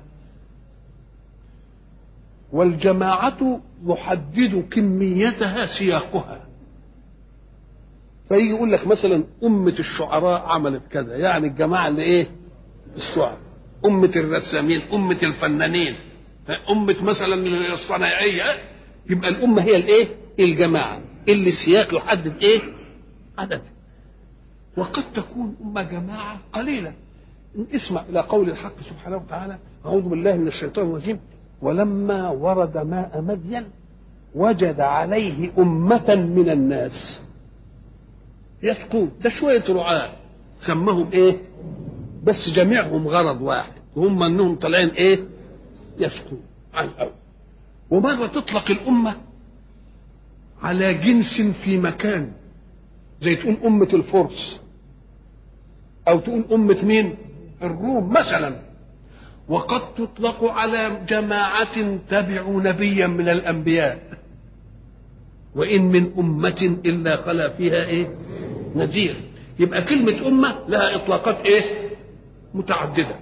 والجماعة يحدد كميتها سياقها. فيجي يقول لك مثلا أمة الشعراء عملت كذا، يعني الجماعة اللي إيه؟ الشعراء. أمة الرسامين، أمة الفنانين، أمة مثلا الصناعية. يبقى الأمة هي الإيه؟ الجماعة اللي السياق يحدد إيه؟ عدد. وقد تكون أمة جماعة قليلة. اسمع إلى قول الحق سبحانه وتعالى: أعوذ بالله من الشيطان الرجيم. ولما ورد ماء مدين وجد عليه أمة من الناس يسقون. ده شوية رعاة سمهم إيه؟ بس جميعهم غرض واحد، وهم أنهم طالعين إيه؟ يسقون على الأول. ومرة تطلق الأمة على جنس في مكان، زي تقول أمة الفرس، أو تقول أمة مين؟ الروم مثلا. وقد تطلق على جماعة تبعوا نبيا من الأنبياء، وإن من أمة إلا خلا فيها إيه؟ نذير. يبقى كلمة أمة لها إطلاقات إيه؟ متعددة.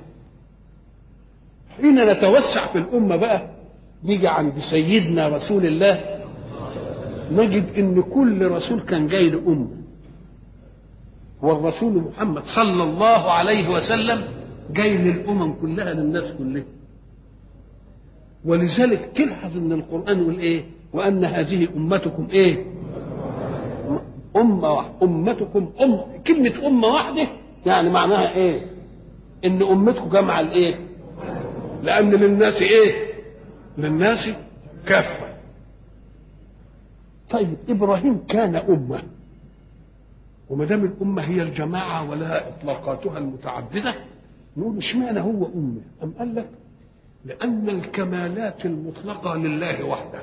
حين نتوسع في الأمة بقى نيجي عند سيدنا رسول الله نجد إن كل رسول كان جاي لأمة، والرسول محمد صلى الله عليه وسلم جاي للأمم كلها، للناس كلها. ولذلك تلحظ ان القرآن يقول ايه؟ وأن هذه أمتكم ايه؟ أمة واحدة. أمتكم كلمة أمة واحدة يعني معناها ايه؟ ان أمتكم جمع الايه؟ لأن للناس ايه؟ للناس كافة. طيب إبراهيم كان أمة، وما دام الأمة هي الجماعة ولها إطلاقاتها المتعددة نقول اشمعنى هو أمة؟ أم قال لك لأن الكمالات المطلقة لله وحده،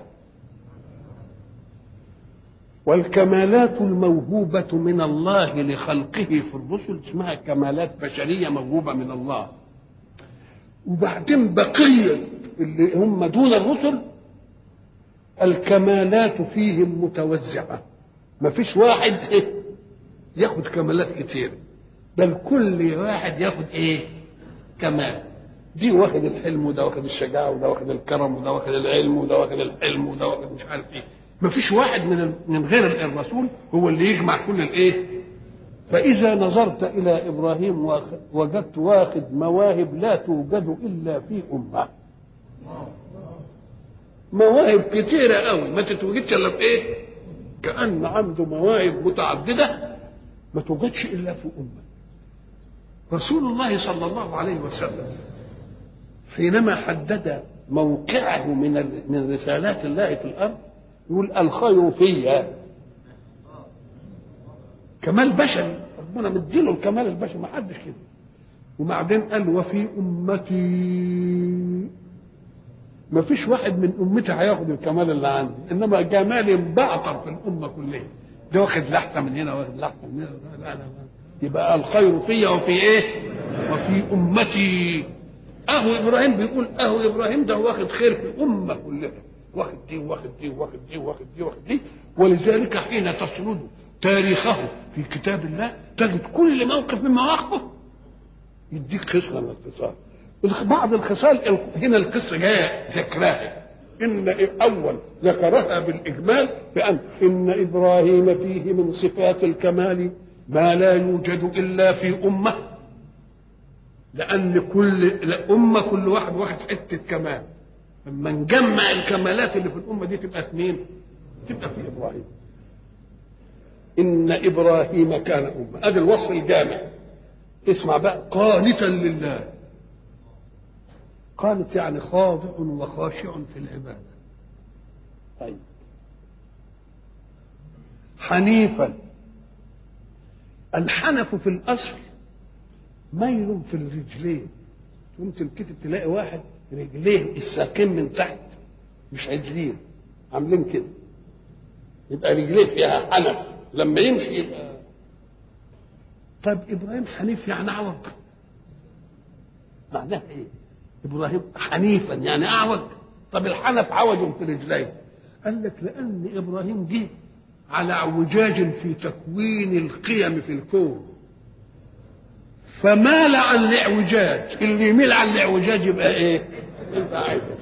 والكمالات الموهوبة من الله لخلقه في الرسل اسمها كمالات بشرية موهوبة من الله. وبعدين بقية اللي هم دون الرسل الكمالات فيهم متوزعة، ما فيش واحد ياخد كمالات كتير، بل كل واحد ياخد ايه؟ كمال. دي واخد الحلم، وده واخد الشجاعة، وده واخد الكرم، وده واخد العلم، وده واخد الحلم، وده واخد مش عارف ايه. ما فيش واحد من غير الرسول هو اللي يجمع كل الايه. فإذا نظرت إلى إبراهيم وجدت واخد مواهب لا توجد إلا في أمة. مواهب كتيرة قوي ما تتوجدش إلا في إيه؟ كأن عنده مواهب متعددة ما توجدش إلا في أمة. رسول الله صلى الله عليه وسلم حينما حدد موقعه من رسالات الله في الأرض يقول الخير فيها كمال بشري، ربنا مديله الكمال البشري، ما حدش كده. وبعدين قال وفي امتي، ما فيش واحد من امتي هياخد الكمال اللي عندي، انما جمالي مبعثر في الامه كلها، ده واخد لحظه من هنا واخد لحظه من هنا. لا لا لا. يبقى الخير في وفي ايه؟ وفي امتي. اهو ابراهيم بيقول اهو ابراهيم ده واخد خير في الامه كلها، واخد دي واخد دي واخد دي واخد دي واخد دي. ولذلك حين تسرد تاريخه في كتاب الله تجد كل موقف من مواقفه يديك خصله من الخصال. بعض الخصال هنا القصه جايه ذكراها، ان اول ذكرها بالاجمال بان ان ابراهيم فيه من صفات الكمال ما لا يوجد الا في امه، لان كل امه كل واحد واخد حته كمال، لما نجمع الكمالات اللي في الامه دي تبقى في مين؟ تبقى في ابراهيم. ان ابراهيم كان امه، ادي الوصف الجامع. اسمع بقى، قانتا لله. قانت يعني خاضع وخاشع في العباده. طيب حنيفا، الحنف في الاصل ميل في الرجلين، ممكن كده تلاقي واحد رجليه الساقين من تحت مش عدلين عاملين كده، يبقى رجليه فيها حنف لما يمشي يبقى. طيب ابراهيم حنيف يعني اعوج، معناها ايه؟ ابراهيم حنيفا يعني اعوج. طب الحنف عوج في رجليه، قال لك لان ابراهيم جه على اعوجاج في تكوين القيم في الكون، فمال عن الاعوجاج. اللي يميل عن الاعوجاج يبقى ايه؟ يبقى عدل.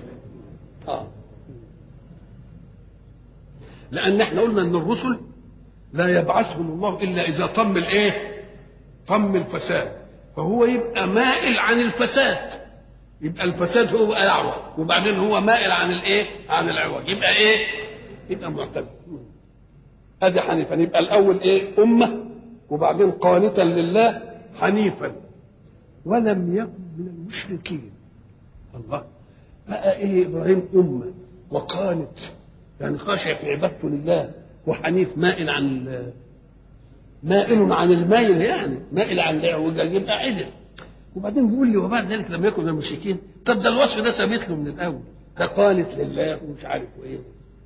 لان احنا قلنا ان الرسل لا يبعثهم الله الا اذا طم الايه؟ طم الفساد، فهو يبقى مائل عن الفساد، يبقى الفساد هو اعوج، وبعدين هو مائل عن الايه؟ عن العوج، يبقى ايه؟ يبقى معتدل. ادي حنيفا، يبقى الاول ايه؟ امه، وبعدين قانتا لله حنيفا ولم يكن من المشركين. الله، بقى ايه؟ ابراهيم امه وقانت يعني خاشع في عبادته لله، وحنيف مائل عن مائل عن المايل، يعني مائل عن الاعوجاج، يبقى عدل. وبعدين بيقول لي وبعد ذلك لم يكن من المشركين. طب ده الوصف ده ثابت له من الاول، ده قانت لله ومش عارف ايه.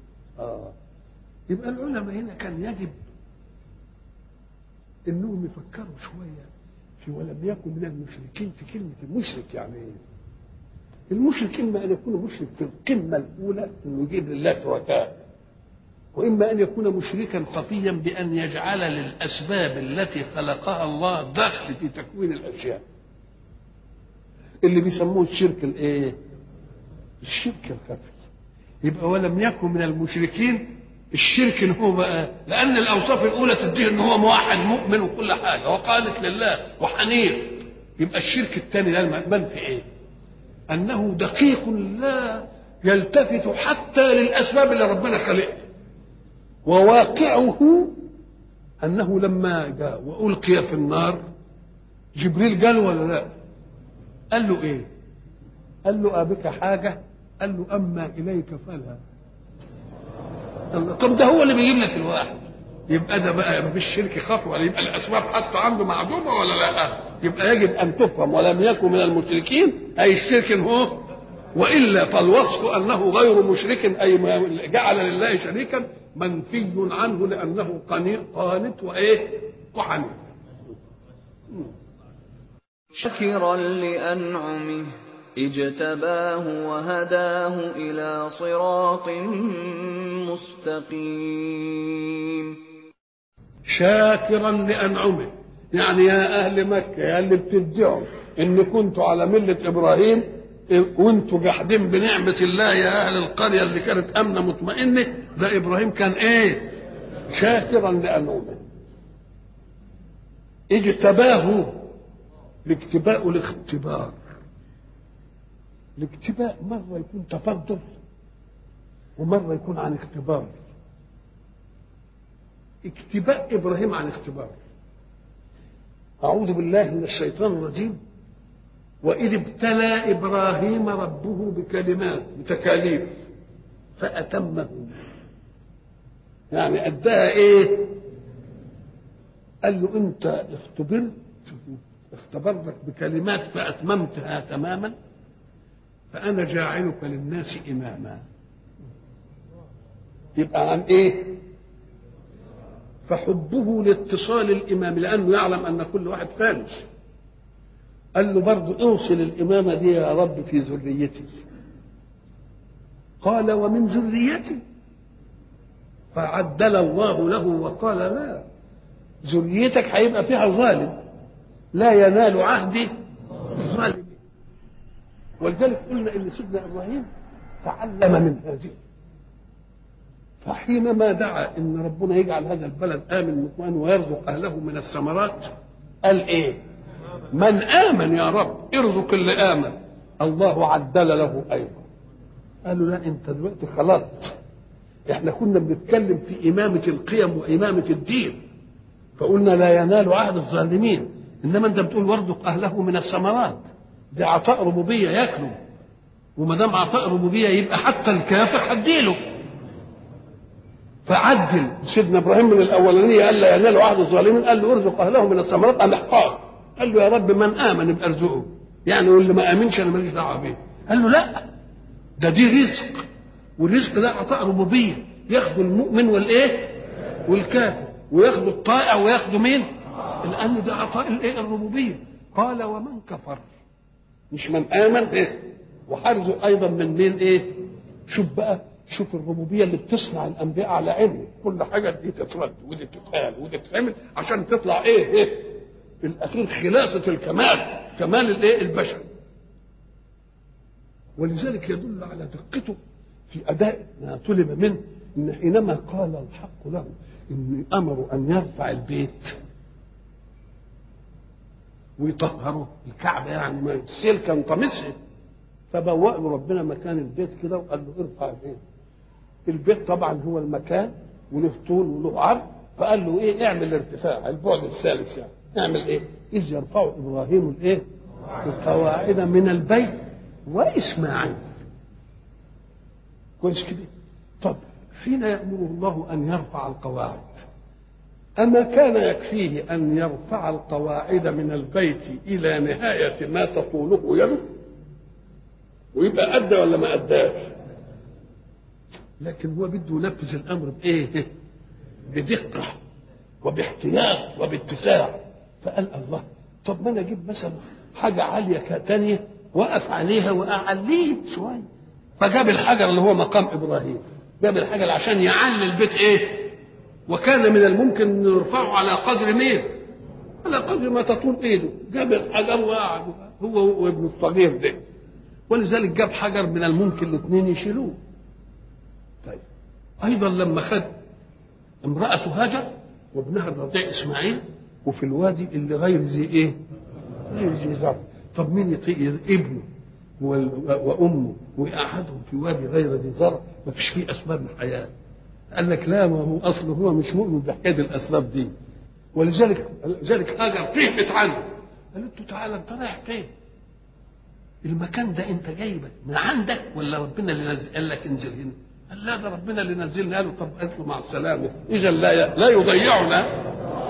يبقى العلماء هنا كان يجب انهم يفكروا شويه في ولم يكن من المشركين. في كلمه المشرك يعني ايه؟ المشرك اما ان يكون مشرك في القمه الاولى انه يجيب لله شركاء، واما ان يكون مشركا خفيا بان يجعل للاسباب التي خلقها الله دخل في تكوين الاشياء، اللي بيسموه الشرك الايه؟ الشرك الخفي. يبقى ولم يكن من المشركين الشرك ان هو بقى، لان الاوصاف الاولى تديه ان هو موحد مؤمن وكل حاجه وقانت لله وحنيف. يبقى الشرك الثاني ده المأمن في ايه؟ انه دقيق لا يلتفت حتى للاسباب اللي ربنا خلقها، وواقعه انه لما جاء والقي في النار جبريل قال ولا لا؟ قال له ايه؟ قال له ابك حاجه؟ قال له اما اليك فلا. طب ده هو اللي بيجيب لك الواحد، يبقى ده بقى مفيش شرك خفي، ولا يبقى الاسباب حتى عنده معدومه ولا لا؟ يبقى يجب ان تفهم ولم يكن من المشركين اي الشرك هو، والا فالوصف انه غير مشرك اي جعل لله شريكا منفي عنه لانه قانت وايه؟ وحنيف.
شاكرا لأنعمه اجتباه وهداه إلى صراط مستقيم.
شاكرا لأنعمه، يعني يا أهل مكة يا اللي بتدعوا إن كنتوا على ملة إبراهيم وانتوا جاحدين بنعمة الله يا أهل القرية اللي كانت أمنة مطمئنة، ده إبراهيم كان إيه؟ شاكرا لأنعمه. اجتباه، الاجتباء الاختبار. الاجتباء مرة يكون تفضل ومرة يكون عن اختبار. اجتباء إبراهيم عن اختبار. أعوذ بالله من الشيطان الرجيم. وإذ ابتلى إبراهيم ربه بكلمات بتكاليف فأتمه، يعني أداها إيه؟ قال له انت اختبرتك بكلمات فاتممتها تماما، فانا جاعلك للناس اماما. يبقى عن ايه؟ فحبه لاتصال الامام، لانه يعلم ان كل واحد فانس. قال له برضه اوصل الامامه دي يا رب في ذريتي. قال ومن ذريتي؟ فعدل الله له وقال لا، ذريتك هيبقى فيها ظالم، لا ينال عهدي الظالمين. ولذلك قلنا ان سيدنا ابراهيم تعلم من هذه، فحينما دعا ان ربنا يجعل هذا البلد امن مطمئن ويرزق اهله من الثمرات، قال ايه؟ من امن يا رب ارزق اللي امن. الله عدل له ايضا، قالوا لا انت دلوقتي خلطت، احنا كنا بنتكلم في امامه القيم وامامه الدين، فقلنا لا ينال عهد الظالمين، انما انت بتقول وارزق اهله من الثمرات، دي عطاء ربوبيه ياكلوا، وما دام عطاء ربوبيه يبقى حتى الكافر هديله. فعدل سيدنا ابراهيم من الاولانيه قال لا ينال عهد الظالمين، قال له ارزق اهله من الثمرات، قام احقاق، قال له يا رب من امن يبقى ارزقه، يعني واللي ما امنش انا ماليش دعوه بيه. قال له لا، ده دي رزق، والرزق ده عطاء ربوبيه، ياخده المؤمن والايه والكافر، وياخده الطائع وياخده مين؟ لان ده عطاء الايه الربوبيه. قال ومن كفر، مش من امن ايه، وحرزه ايضا من مين ايه. شوف بقى، شوف الربوبيه اللي بتصنع الانبياء على علم، كل حاجه دي تترد ودي تتقال ودي تتعمل عشان تطلع ايه في الاخير خلاصه الكمال، كمال الايه البشر. ولذلك يدل على دقته في اداء ما طلب منه، ان حينما قال الحق له ان امروا ان يرفع البيت ويطهره الكعبه، يعني ما السيل كان طمسه، فبوأ له ربنا مكان البيت كده وقال له ارفع البيت. البيت طبعا هو المكان وله طول وله عرض، فقال له ايه؟ اعمل ارتفاع البعد الثالث، يعني اعمل ايه؟ اذ يرفع ابراهيم الايه؟ القواعد من البيت واسماعيل. كويس كده؟ طب حين يأمره الله ان يرفع القواعد، أما كان يكفيه أن يرفع القواعد من البيت إلى نهاية ما تطوله يده ويبقى أدى ولا ما أداش؟ لكن هو بده ينفذ الأمر بإيه؟ بدقة وباحتياط وباتساع. فقال الله، طب ما أنا أجيب مثلا حاجة عالية تانية وقف عليها وأعليه شوية، فجاب الحجر اللي هو مقام إبراهيم، جاب الحجر عشان يعلي البيت إيه؟ وكان من الممكن أن يرفعه على قدر مين؟ على قدر ما تطول ايده، جاب الحجر وقعد هو وابن الصغير ده، ولذلك جاب حجر من الممكن الاثنين يشيلوه. طيب ايضا لما خد امرأته هاجر وابنها الرضيع اسماعيل وفي الوادي اللي غير ذي ايه؟ غير ذي زرع، طب مين يطير ابنه وامه ويقعدهم في وادي غير ذي زرع؟ ما فيش فيه اسباب الحياه. قال لك لا، ما هو اصله هو مش مؤمن بحكايه الاسباب دي، ولذلك هاجر فهمت عنه، قالت له تعالى انت رايح فين؟ المكان ده انت جايبك من عندك ولا ربنا اللي نزل قال لك انزل هنا؟ قال لا ده ربنا اللي نزلني. قال له طب قالت له مع السلامه، اذا لا يضيعنا.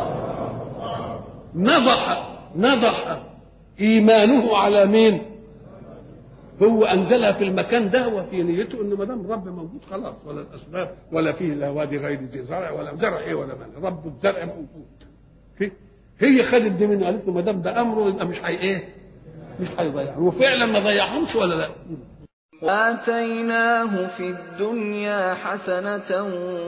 نضح ايمانه على مين؟ هو انزلها في المكان ده وفي نيته انه ما دام رب موجود خلاص، ولا الاسباب ولا فيه لا وادي غير ذي زرع ولا زرع ايه ولا مال، رب الزرع موجود. هي خدت دي منه، قالت له ما دام ده امره يبقى مش ايه؟ مش هيضيعه، وفعلا ما ضيعهمش ولا لا؟
وآتيناه في الدنيا حسنة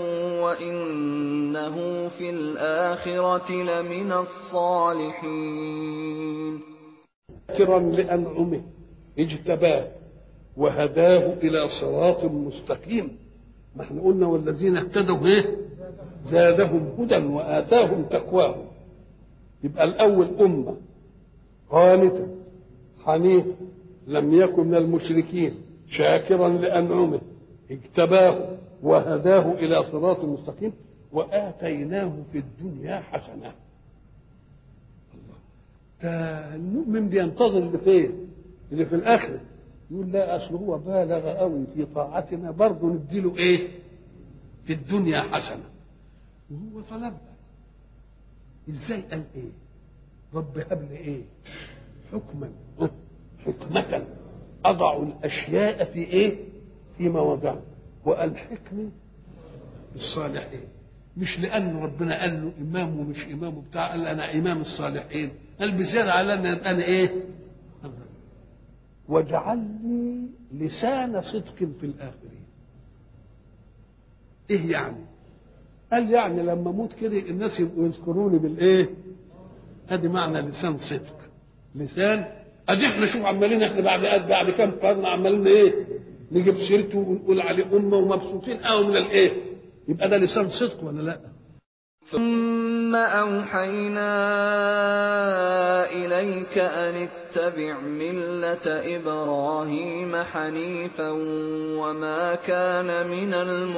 وإنه في الآخرة لمن الصالحين.
شاكرا لأنعمه اجتباه وهداه إلى صراط مستقيم. ما احنا قلنا والذين اهتدوا ايه؟ زادهم هدى وآتاهم تقواهم. يبقى الأول أمة قانتة حنيفة لم يكن من المشركين، شاكرا لأنعمه اجتباه وهداه إلى صراط مستقيم، وآتيناه في الدنيا حسنة. الله، ده المؤمن بينتظر اللي فين؟ اللي في الآخرة. يقول لا أصل هو بالغ قوي في طاعتنا، برضه نديله إيه؟ في الدنيا حسنة. وهو طلبها ازاي قال ايه؟ رب هب لي ايه؟ حكما حكمة اضع الاشياء في ايه؟ في مواضعها والحقني بالصالحين. مش لان ربنا قال له امام ومش امام وبتاع، قال انا امام الصالحين، قال بزياده على ان انا ايه؟ واجعل لي لسان صدق في الاخرين. ايه يعني؟ قال يعني لما اموت كده الناس يبقوا يذكروني بالايه؟ ادي معنى لسان صدق. لسان ادي احنا شوف عمالين احنا بعد كام قرن عمالين ايه؟ نجيب سيرته ونقول عليه امه ومبسوطين قوي من الايه؟ يبقى ده لسان صدق ولا لا؟
ثم أوحينا إليك أن اتبع ملة إبراهيم حنيفا وما كان من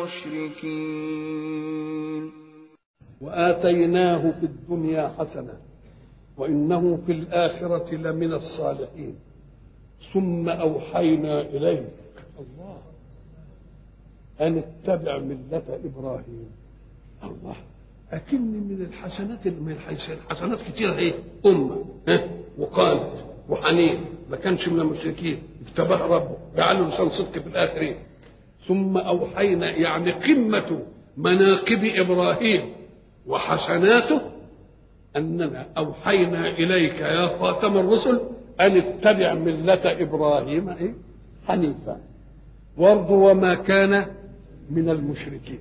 المشركين.
وآتيناه في الدنيا حسنة وإنه في الآخرة لمن الصالحين. ثم أوحينا إليك الله أن اتبع ملة إبراهيم. الله أكن من الحسنات، من الحسنات كتيرة ايه؟ أمة وقالت وحنين ما كانش من المشركين، اجتباه ربه جعله لسان صدق في الآخرين. ثم أوحينا يعني قمة مناقب إبراهيم وحسناته أننا أوحينا إليك يا خاتم الرسل أن اتبع ملة إبراهيم إيه؟ حنيفا برضه وما كان من المشركين.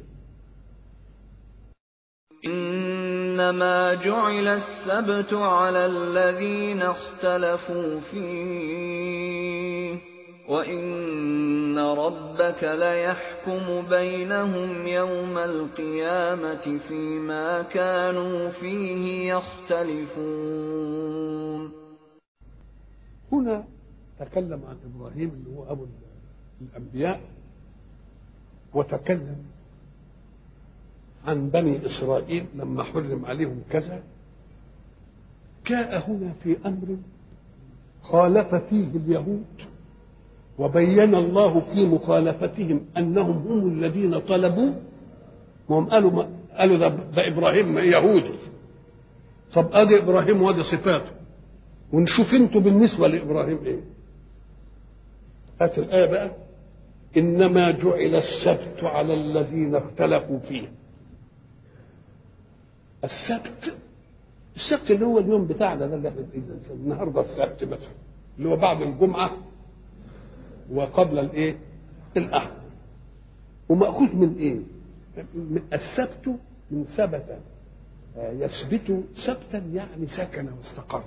إنما جعل السبت على الذين اختلفوا فيه وإن ربك ليحكم بينهم يوم القيامة فيما كانوا فيه يختلفون.
هنا تكلم عن إبراهيم اللي هو أبو الأنبياء، وتكلم عن بني إسرائيل لما حرم عليهم كذا. جاء هنا في أمر خالف فيه اليهود، وبين الله في مخالفتهم أنهم هم الذين طلبوا، وهم قالوا ده إبراهيم يهودي. طب أدي إبراهيم وادي صفاته، ونشوف انتوا بالنسبة لإبراهيم إيه. هات الآية بقى. إنما جعل السبت على الذين اختلفوا فيه. السبت اللي هو اليوم بتاعنا ده اللي احنا النهارده السبت مثلا، اللي هو بعد الجمعه وقبل الايه؟ الاحد. ومأخوذ من ايه؟ السبت من ثبت يثبت ثبتا يعني سكن واستقر.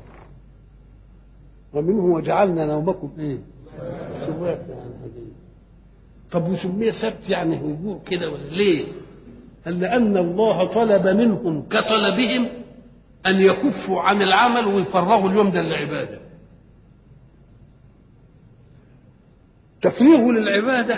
ومنه وجعلنا نومكم ايه؟ سباتا يعني. طب وسميه سبت يعني هجوع كده ولا ليه؟ قال لأن الله طلب منهم كطلبهم أن يكفوا عن العمل ويفرغوا اليوم ده للعبادة. تفريغ للعبادة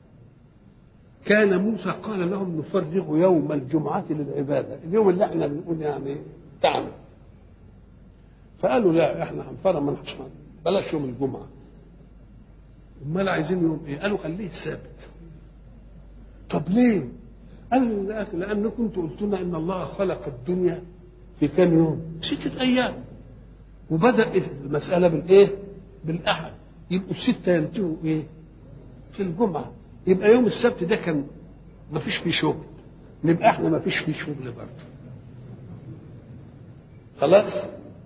كان موسى قال لهم نفرغ يوم الجمعة للعبادة، اليوم اللي احنا بنقول يعني تعمل. فقالوا لا احنا هنفرغ من بلاش يوم الجمعة. امال عايزين يوم ايه؟ قالوا خليه السبت. طب ليه؟ قال لأنكم كنتوا قلتوا لنا إن الله خلق الدنيا في كام يوم؟ 6 أيام. وبدأ المسألة بالإيه؟ بالأحد. يبقوا 6 ينتهوا إيه؟ في الجمعة. يبقى يوم السبت ده كان ما فيش فيه شغل. نبقى إحنا ما فيش فيه شغل برضه. خلاص؟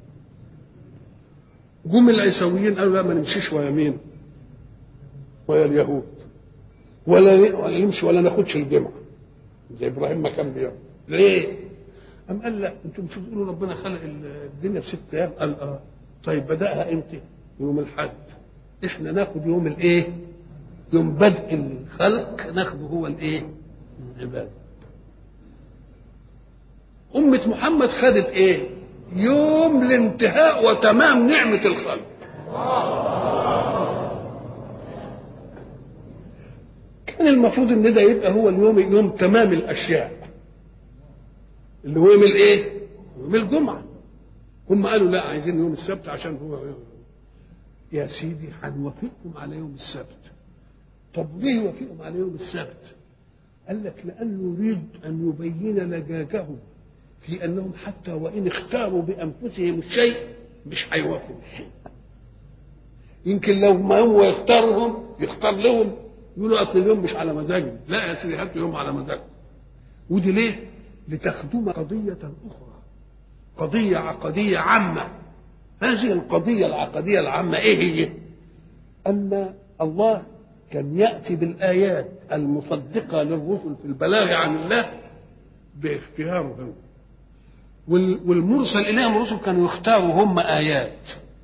جم العيسويين قالوا لا ما نمشيش ويا مين؟ ويا اليهود. ولا نمشي ولا ناخدش الجمعة. زي ابراهيم ما كان بيعمل. ليه؟ قام قال لا انتم مش بتقولوا ربنا خلق الدنيا في 6 ايام؟ قال اه. طيب بدأها امتى؟ يوم الحد. احنا ناخد يوم الايه؟ يوم بدء الخلق ناخده هو الايه؟ العباده. أمة محمد خدت ايه؟ يوم الانتهاء وتمام نعمة الخلق. كان المفروض ان ده يبقى هو اليوم يوم تمام الاشياء اللي هو يوم الايه؟ يوم الجمعه. هم قالوا لا عايزين يوم السبت عشان هو يا سيدي هنوافقكم على يوم السبت. طب ليه يوافقهم على يوم السبت؟ قال لك لانه يريد ان يبين لجاجهم في أنهم حتى وإن اختاروا بأنفسهم الشيء مش هيوافقوا الشيء. يمكن لو ما هو يختار لهم يقولوا أصل اليوم مش على مزاجهم، لا يا سيدي هاتوا يوم على مزاجهم. ودي ليه؟ لتخدم قضية أخرى، قضية عقدية عامة. هذه القضية العقدية العامة إيه هي؟ أن الله كان يأتي بالآيات المصدقة للرسل في البلاغ عن الله باختياره هو، والمرسل إليهم الرسل كانوا يختاروا هم آيات.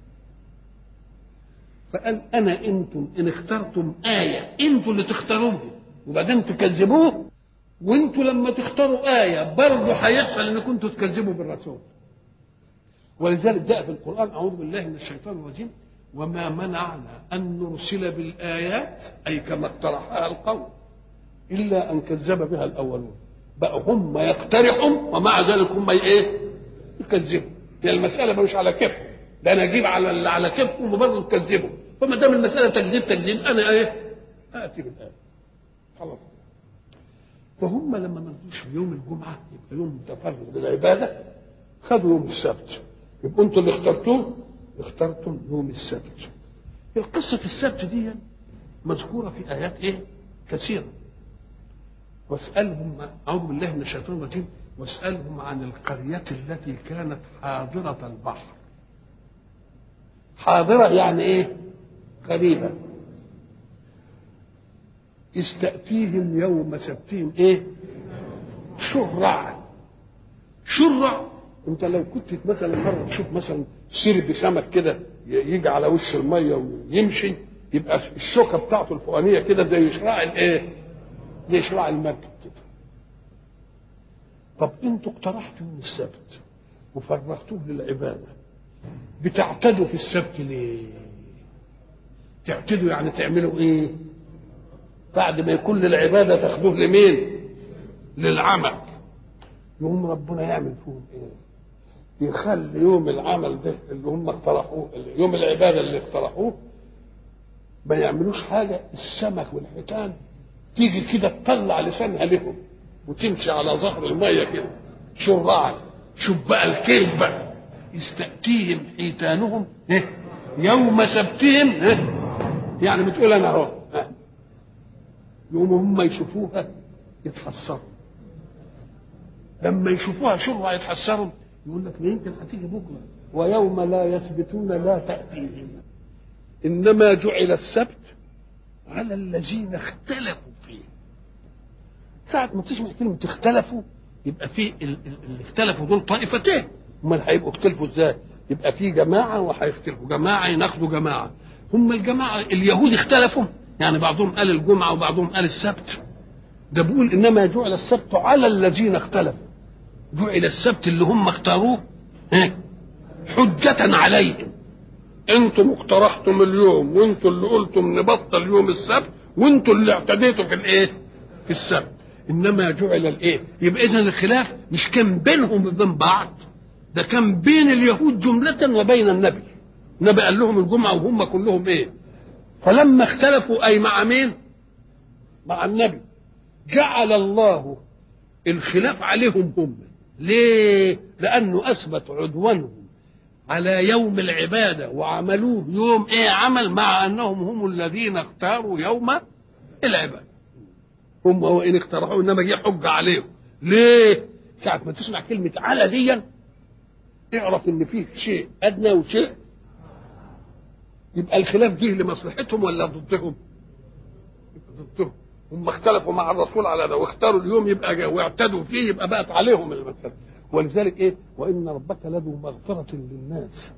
فقال انتم ان اخترتم آية انتم اللي تختاروها وبعدين تكذبوه، وانتم لما تختاروا آية برضه هيحصل ان كنتوا تكذبوا بالرسول. ولذلك جاء في القرآن أعوذ بالله من الشيطان الرجيم وما منعنا أن نرسل بالآيات أي كما اقترحها القوم إلا أن كذب بها الأولون. بقى هم يقترحوا ومع ذلك هم يكذبوا. يعني المسألة مش على كيفهم، ده أنا أجيب على كيفهم وبرضه تكذبوا. فما دام المسألة تكذيب أنا آتي بالآية خلاص. فهم لما ما رضوش في يوم الجمعة يبقى يوم متفرغ للعبادة خدوا يوم السبت. يبقى أنتوا اللي اخترتم يوم السبت. القصة السبت دي مذكورة في آيات كثيرة. واسألهم أعوذ بالله من الشيطان الرجيم واسألهم عن القرية التي كانت حاضرة البحر. حاضرة يعني قريبة. استأتيهم يوم سبتهم شرع. انت لو كنت مثلا مرة تشوف مثلا سرب سمك كده يجي على وش المية ويمشي يبقى الشوكة بتاعته الفوقانية كده زي شراع المركب كده. طب انتوا اقترحتوا من السبت وفرغتوه للعبادة، بتعتدوا في السبت ليه؟ تعتدوا يعني تعملوا بعد ما يكون للعبادة تاخدوه لمين؟ للعمل. يوم ربنا يعمل فيهم يخلي يوم العمل ده اللي هم اقترحوه، يوم العبادة اللي اقترحوه ما يعملوش حاجة. السمك والحيتان تيجي كده تطلع لسانها لهم وتمشي على ظهر المية كده شرعا. شوف بقى الكذب بقى. يستأتيهم حيتانهم يوم سبتهم يعني بتقول انا اهو. يوم هم يشوفوها يتحسروا. لما يشوفوها شرعا يتحسروا يقول لك ما يمكن هتيجي بكره. ويوم لا يثبتون لا تأتيهم. انما جعل السبت على الذين اختلفوا فيه. ساعة ما تسمع كلمة اختلفوا يبقى في اللي اختلفوا دول طائفتين. امال هيبقوا اختلفوا ازاي؟ يبقى في جماعة وهيختلفوا جماعة يناقضوا جماعة. هم الجماعة اليهود اختلفوا يعني بعضهم قال الجمعة وبعضهم قال السبت. ده بيقول انما جعل السبت على الذين اختلفوا. جعل السبت اللي هم اختاروه حجة عليهم. انتم اقترحتم اليوم وانتم اللي قلتم نبطل يوم السبت وانتم اللي اعتديتوا في السبت. انما جعل يبقى اذا الخلاف مش كان بينهم وبين بعض، ده كان بين اليهود جملة وبين النبي. النبي قال لهم الجمعة وهم كلهم فلما اختلفوا اي مع مين؟ مع النبي. جعل الله الخلاف عليهم هم. ليه؟ لانه اثبت عدوانهم على يوم العبادة وعملوه يوم عمل مع انهم هم الذين اختاروا يوم العبادة. هم وإن اقترحوا انما جه حجة عليهم. ليه؟ ساعة ما تسمع كلمة على دي اعرف ان فيه شيء ادنى وشيء. يبقى الخلاف جه لمصلحتهم ولا ضدهم؟ ضدهم. هم اختلفوا مع الرسول على ده واختاروا اليوم يبقى جاء واعتدوا فيه يبقى بقت عليهم المسألة. ولذلك وان ربك لذو مغفرة للناس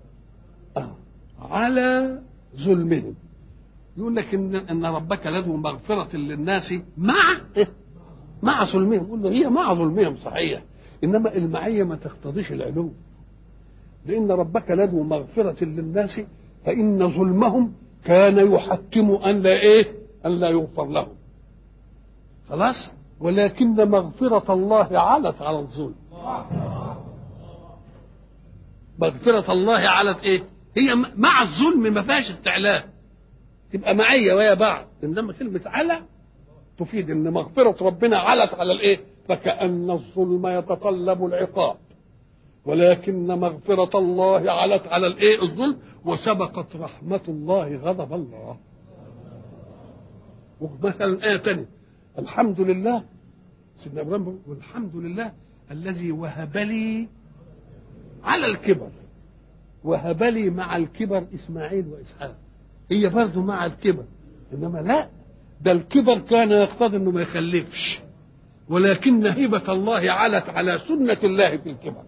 على ظلمهم. يقول لك ان ربك لذو مغفرة للناس مع ظلمهم. يقول له هي مع ظلمهم صحيح، انما المعية ما تقتضيش العلو. لان ربك لذو مغفرة للناس فان ظلمهم كان يحتم ان لا يغفر لهم. خلاص. ولكن مغفرة الله علت على الظلم. مغفرة الله علت هي مع الظلم ما فيهاش استعلاء، تبقى معية ويا بعض. انما كلمة على تفيد ان مغفرة ربنا علت على فكأن الظلم يتطلب العقاب، ولكن مغفرة الله علت على الايه الظلم، وسبقت رحمة الله غضب الله. ومثلا آية تانية الحمد لله، سيدنا ابراهيم بيقول والحمد لله الذي وهب لي على الكبر، وهب لي مع الكبر اسماعيل واسحاق. هي برضه مع الكبر، انما لا، ده الكبر كان يقتضي انه ما يخلفش، ولكن هبة الله علت على سنة الله في الكبر.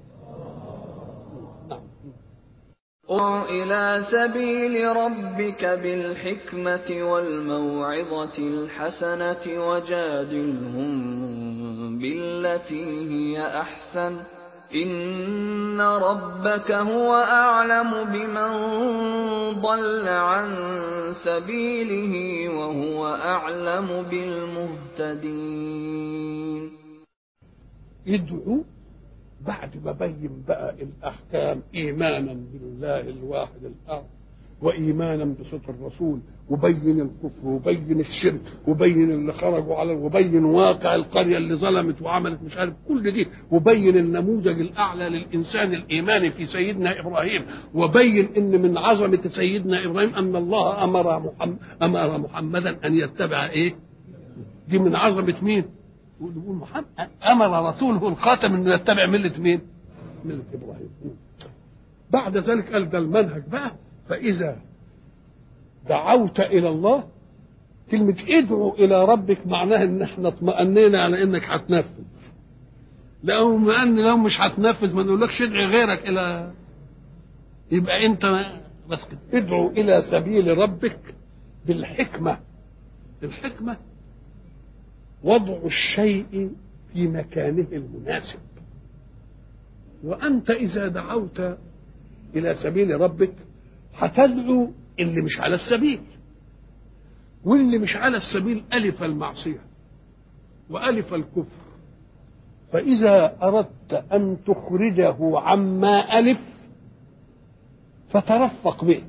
ادع إلى سبيل ربك بالحكمة والموعظة الحسنة وجادلهم بالتي هي أحسن إن ربك هو أعلم بمن ضل عن سبيله وهو أعلم بالمهتدين.
ادعو بعد ما بين بقى الأحكام إيمانا بالله الواحد الأحد وإيمانا بصدق الرسول، وبين الكفر وبين الشرك وبين اللي خرجوا على، وبين واقع القرية اللي ظلمت وعملت مش عارف كل دي، وبين النموذج الأعلى للإنسان الإيماني في سيدنا إبراهيم، وبين إن من عظمة سيدنا إبراهيم أن الله أمر محمدا أن يتبع إيه؟ دي من عظمة مين؟ يقول محمد أمر رسوله الخاتم أن يتبع ملة مين؟ ملة إبراهيم. بعد ذلك قال ده المنهج بقى. فإذا دعوت إلى الله، كلمة ادعو إلى ربك معناها إن احنا اطمأنينا على إنك هتنفذ، لو مش هتنفذ ما نقولكش ادعي غيرك إلى، يبقى أنت بس كده. ادعو إلى سبيل ربك بالحكمة. الحكمة وضع الشيء في مكانه المناسب. وأنت إذا دعوت إلى سبيل ربك هتدعو اللي مش على السبيل، واللي مش على السبيل ألف المعصية وألف الكفر. فإذا أردت أن تخرجه عما ألف فترفق به،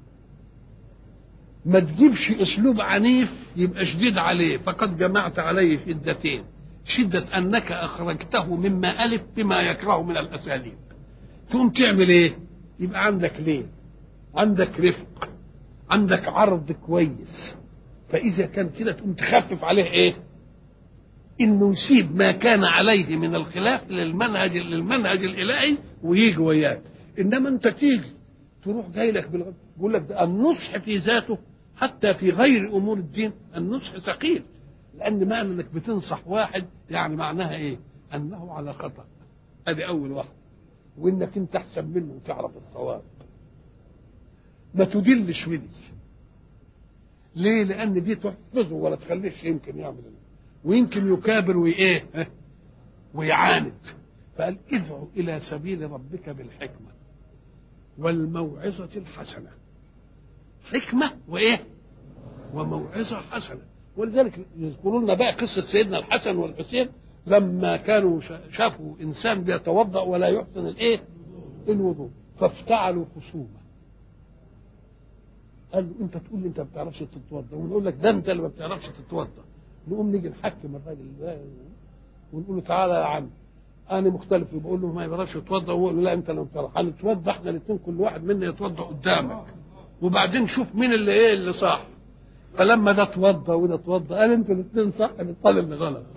ما تجيبش أسلوب عنيف يبقى شديد عليه، فقد جمعت عليه شدتين، شدة أنك أخرجته مما ألف بما يكره من الأساليب. تقوم تعمل إيه؟ يبقى عندك ليه؟ عندك رفق، عندك عرض كويس. فإذا كان كده تقوم تخفف عليه إيه؟ إنه يسيب ما كان عليه من الخلاف للمنهج الإلهي ويجي وياك. إنما أنت تيجي تروح جاي لك بيقول لك ده النصح في ذاته حتى في غير أمور الدين النصح ثقيل، لأن معنى إنك بتنصح واحد يعني معناها إيه؟ أنه على خطأ، هذه أول واحد، وإنك أنت أحسن منه وتعرف الصواب. ما تدلش بدي. ليه؟ لأن دي تحفظه ولا تخليش يمكن يعمل إيه، ويمكن يكابر وإيه ويعاند. فقال ادعو إلى سبيل ربك بالحكمة والموعظة الحسنة. حكمة وإيه؟ وموعظة حسنة. ولذلك يذكرون لنا بقى قصة سيدنا الحسن والحسين لما كانوا شافوا إنسان بيتوضأ ولا يحسن الإيه؟ الوضوء، فافتعلوا خصومة. قال له أنت تقول لي أنت ما بتعرفش تتوضأ، ونقول لك ده أنت اللي ما بتعرفش تتوضأ. نقوم نيجي نحكم الراجل ده ونقول له تعالى يا عم أنا مختلف، بقول له ما يقدرش يتوضأ، وهو يقول له لا أنت اللي ما بتعرفش. هنتوضأ إحنا الاثنين، كل واحد منا يتوضأ قدامك، وبعدين شوف مين اللي إيه اللي صح. فلما ده اتوضأ وده اتوضأ قال أنتوا الاثنين صح، بتصلي اللي غلط.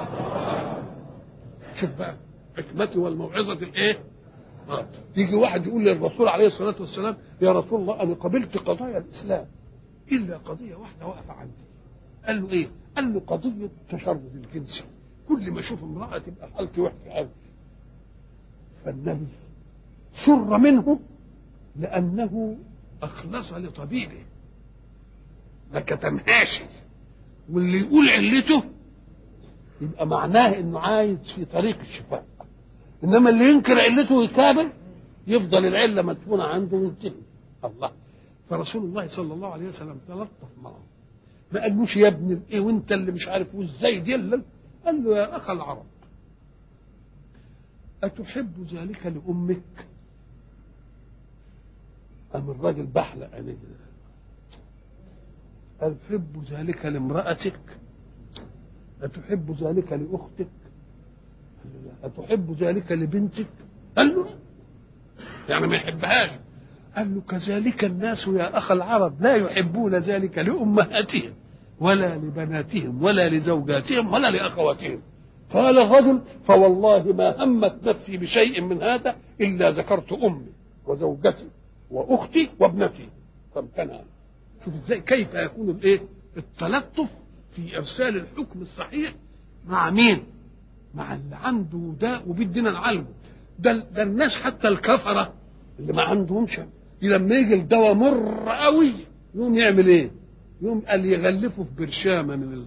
شوف بقى حكمتي والموعظة الإيه؟ يجي واحد يقول للرسول عليه الصلاة والسلام يا رسول الله أنا قبلت قضايا الإسلام إلا قضية واحدة واقفة عندي. قال له إيه؟ قال له قضية التشرد الجنسي، كل ما أشوف امرأة تبقى حالتي وحشة قوي. فالنبي سر منه لأنه أخلص لطبيبه ما كتمهاش، واللي يقول علته يبقى معناه إنه عايز في طريق الشفاء. إنما اللي ينكر علته ويكابر يفضل العلة مدفونة عنده وينتهي. الله. فرسول الله صلى الله عليه وسلم تلطف معه، ما قالوش يا ابن ايه وانت اللي مش عارف وازاي دي، قال له يا اخ العرب اتحب ذلك لامك؟ قام الراجل بحلق عينيه، أتحب ذلك لامرأتك؟ أتحب ذلك لأختك؟ أتحب ذلك لبنتك؟ قال له يعني ما يحبهاش. قال له كذلك الناس يا أخ العرب لا يحبون ذلك لأمهاتهم ولا لبناتهم ولا لزوجاتهم ولا لأخواتهم. قال الرجل فوالله ما همت نفسي بشيء من هذا إلا ذكرت أمي وزوجتي وأختي وابنتي فامتنع. شوف ازاي كيف يكون الايه التلطف في إرسال الحكم الصحيح مع مين؟ مع اللي عنده داء وبيدينا نعالجه. ده الناس حتى الكفرة اللي ما عندهمش لما يجي الدواء مر قوي يقوم يعمل ايه؟ يقوم قال يغلفه في برشامه من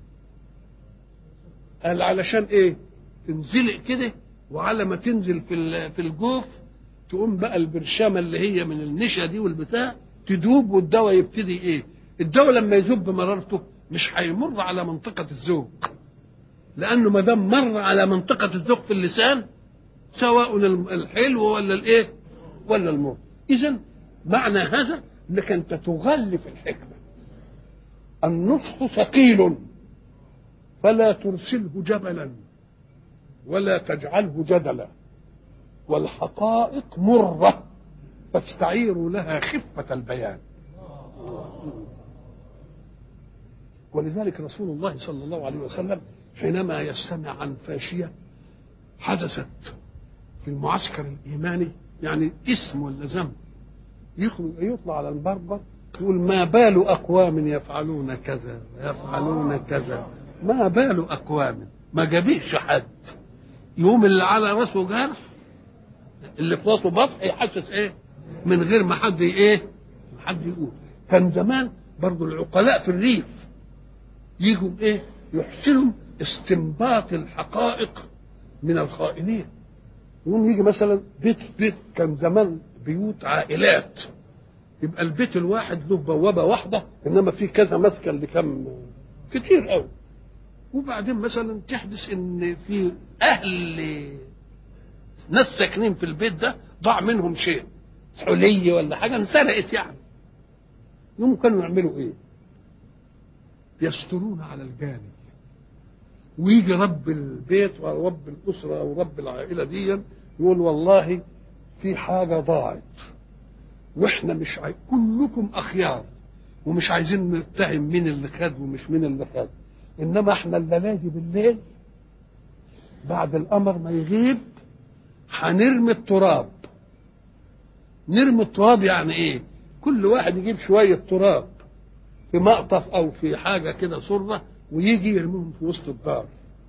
قال علشان ايه؟ تنزلق كده، وعلى ما تنزل في الجوف تقوم بقى البرشامه اللي هي من النشا دي والبتاع تدوب، والدواء يبتدي ايه؟ الدواء لما يذوب بمرارته مش هيمر على منطقه الذوق، لانه ما دام مر على منطقه الذوق في اللسان سواء الحلو ولا الايه ولا المر. اذا معنى هذا انك انت تغلف الحكمه. النصح ثقيل فلا ترسله جبلا ولا تجعله جدلا، والحقائق مره فاستعيروا لها خفه البيان. ولذلك رسول الله صلى الله عليه وسلم حينما يستمع عن فاشيه حدثت في المعسكر الإيماني، يعني اسم ولا ذنب، يطلع على المبربر يقول ما بال أقوام يفعلون كذا يفعلون كذا، ما بال أقوام، ما جابيش حد. يوم اللي على راسه جرح اللي في راسه بطح يحسس ايه من غير ما حد ايه حد يقول. كان زمان برضو العقلاء في الريف يجوا ايه يحسنوا استنباط الحقائق من الخائنين. يقوم يجي مثلا بيت كان زمان بيوت عائلات، يبقى البيت الواحد له بوابه واحده انما في كذا مسكن لكم كتير قوي. وبعدين مثلا تحدث ان في اهل ناس ساكنين في البيت ده ضاع منهم شيء حلي ولا حاجه انسرقت يعني. يوم كانوا يعملوا ايه؟ يسترون على الجاني، ويجي رب البيت ورب الاسره ورب العائله دي يقول والله في حاجه ضاعت واحنا مش كلكم اخيار ومش عايزين نتهم مين اللي خد ومش مين اللي خد، انما احنا الليالي بالليل بعد القمر ما يغيب هنرمي التراب. نرمي التراب يعني ايه؟ كل واحد يجيب شويه تراب في مقطف او في حاجه كده سره ويجي يرميهم في وسط الدار،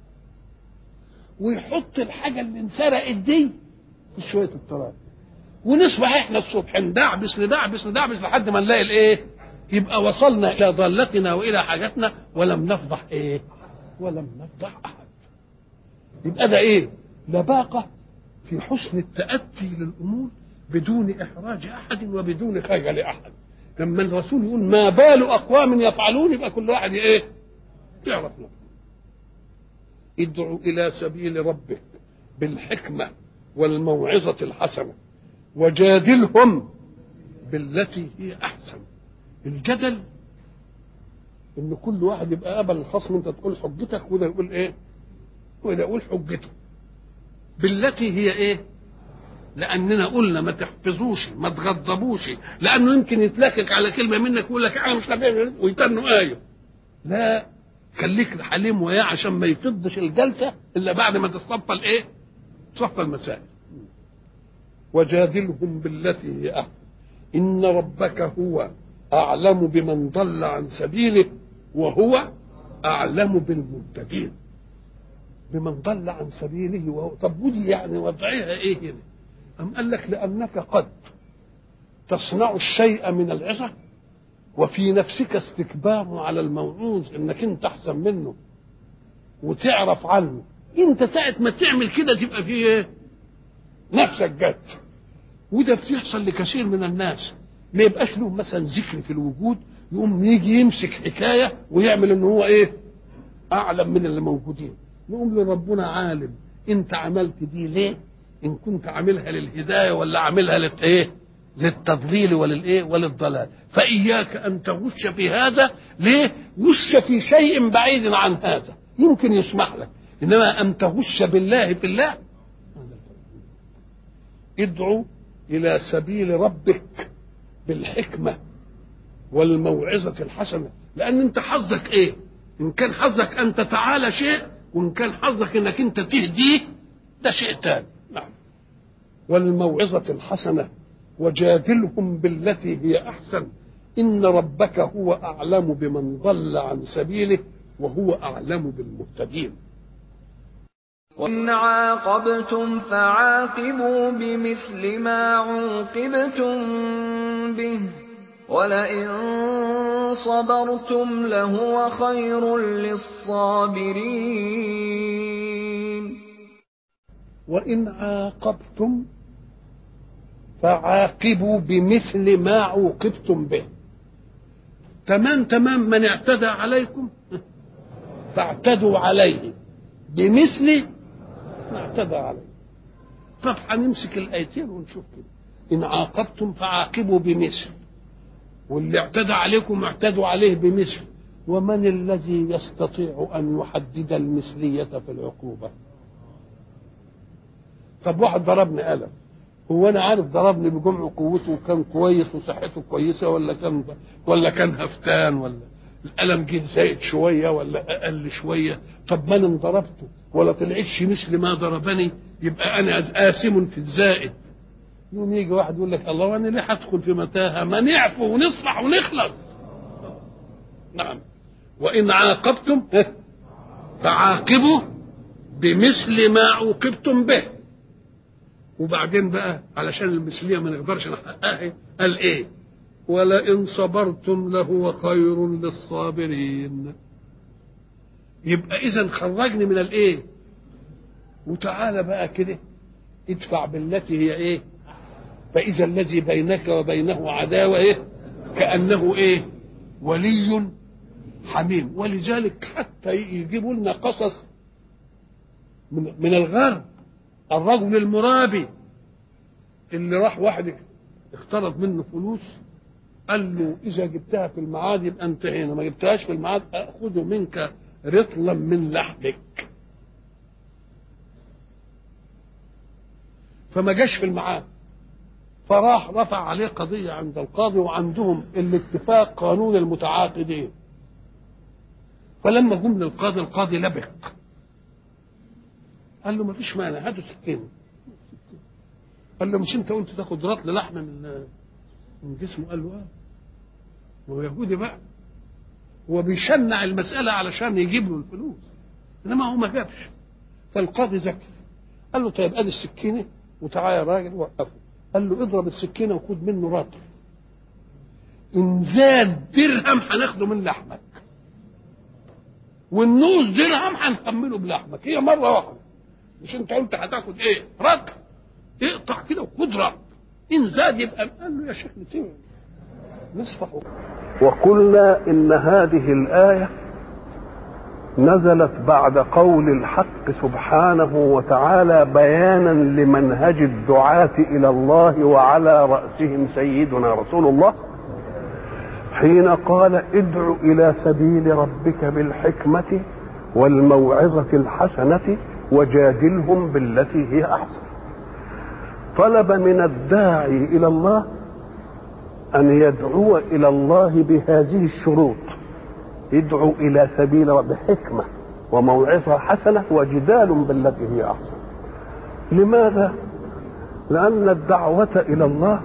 ويحط الحاجه اللي انسرقت دي في شويه التراب، ونصبح احنا الصبح ندعبس ندعبس ندعبس لحد ما نلاقي الايه؟ يبقى وصلنا الى ضالتنا والى حاجتنا ولم نفضح ايه؟ ولم نفضح احد. يبقى ده ايه؟ لباقه في حسن التاتي للامور بدون احراج احد وبدون خجل احد. لما الرسول يقول ما بال اقوام يفعلون يبقى كل واحد ايه؟ يعرف نفسه. ادعو الى سبيل ربك بالحكمه والموعظه الحسنه وجادلهم بالتي هي احسن. الجدل ان كل واحد يبقى قبل الخصم، انت تقول حجتك وده يقول ايه وده يقول حجته بالتي هي ايه. لاننا قلنا ما تحفظوش ما تغضبوش، لانه يمكن يتلكك على كلمه منك ويقول لك انا مش نافع ويتنوا ايه. لا، خليك حليم وياه عشان ما يفضش الجلسه الا بعد ما تصفى الايه؟ تصفى المسائل. وجادلهم بالتي هي احسن ان ربك هو اعلم بمن ضل عن سبيله وهو اعلم بالمهتدين. بمن ضل عن سبيله وهو، طب ودي يعني وضعها ايه هنا؟ أم قال لك لأنك قد تصنع الشيء من العظة وفي نفسك استكبار على الموعوظ انك انت احسن منه وتعرف عنه. انت ساعة ما تعمل كده تبقى فيه ايه؟ نفسك جت. وده بتحصل لكثير من الناس، ما يبقاش له مثلا ذكر في الوجود يقوم يجي يمسك حكاية ويعمل ان هو ايه؟ اعلم من اللي موجودين. نقوم له ربنا عالم انت عملت دي ليه؟ ان كنت عاملها للهدايه ولا عاملها للايه؟ للتضليل وللايه؟ وللضلال. فاياك ان تغش في هذا. ليه؟ غش في شيء بعيد عن هذا يمكن يسمح لك، إنما أن تغش بالله في الله. ادعو إلى سبيل ربك بالحكمة والموعظة الحسنة، لأن أنت حظك إيه؟ إن كان حظك أن تتعالى شيء، وإن كان حظك إنك أنت تهديه ده شيء تاني. نعم. والموعظة الحسنة وجادلهم بالتي هي أحسن إن ربك هو أعلم بمن ضل عن سبيله وهو أعلم بالمهتدين.
وإن عاقبتم فعاقبوا بمثل ما عوقبتم به ولئن صبرتم لهو خير للصابرين.
وإن عاقبتم فعاقبوا بمثل ما عوقبتم به. تمام من اعتدى عليكم فاعتدوا عليه بمثل ما اعتدى عليه. طب هنمسك الآيتين ونشوف كده. إن عاقبتم فعاقبوا بمثل، واللي اعتدى عليكم اعتدوا عليه بمثل. ومن الذي يستطيع أن يحدد المثلية في العقوبة؟ طب واحد ضربني قلم، هو أنا عارف ضربني بجمع قوته وكان كويس وصحته كويسة ولا كان هفتان، ولا القلم جه زايد شوية ولا أقل شوية؟ طب ما أنا ضربته ولا طلعتش مثل ما ضربني، يبقى أنا آثم في الزائد. يوم يجي واحد يقول لك الله وانا ليه هدخل في متاهه، ما نعفو ونصفح ونخلص. نعم. وان عاقبتم فعاقبوا بمثل ما عوقبتم به. وبعدين بقى علشان المثليه ما نقدرش نحققها قال ايه؟ ولئن صبرتم لهو خير للصابرين. يبقى اذا خرجني من الايه، وتعالى بقى كده ادفع بالتي هي ايه، فإذا الذي بينك وبينه عداوة إيه؟ كأنه إيه؟ ولي حميم. ولذلك حتى يجيبوا لنا قصص من الغرب. الرجل المرابي اللي راح واحد اقترض منه فلوس، قال له إذا جبتها في الميعاد يبقى انتهينا، ما جبتهاش في الميعاد أخذ منك رطلا من لحمك. فما جاش في الميعاد، فراح رفع عليه قضية عند القاضي، وعندهم الاتفاق قانون المتعاقدين. فلما جم للقاضي، القاضي لبق، قال له ما فيش مانع هاتوا سكينة. قال له مش انت قلت تاخد رطل لحم من جسمه؟ قال له هو يهودي بقى، هو بيشنع المسألة علشان يجيب له الفلوس، انما هو ما جابش. فالقاضي ذكي، قال له طيب ادي السكينة وتعالى يا راجل وقفه. قال له اضرب السكينه وخد منه رطل، ان زاد درهم هناخده من لحمك، والنص درهم هنكمله بلحمك. هي مره واحده، مش انت قلت هتاخد ايه؟ رطل، اقطع كده وخد رطل، ان زاد يبقى. قال له يا شيخ نسيبه نصفحه. وقلنا ان هذه الايه نزلت بعد قول الحق سبحانه وتعالى بيانا لمنهج الدعاة إلى الله، وعلى رأسهم سيدنا رسول الله، حين قال ادع إلى سبيل ربك بالحكمة والموعظة الحسنة وجادلهم بالتي هي أحسن. طلب من الداعي إلى الله أن يدعو إلى الله بهذه الشروط: ادعو الى سبيل بحكمه وموعظه حسنه وجدال بالتي هي احسن. لماذا؟ لان الدعوه الى الله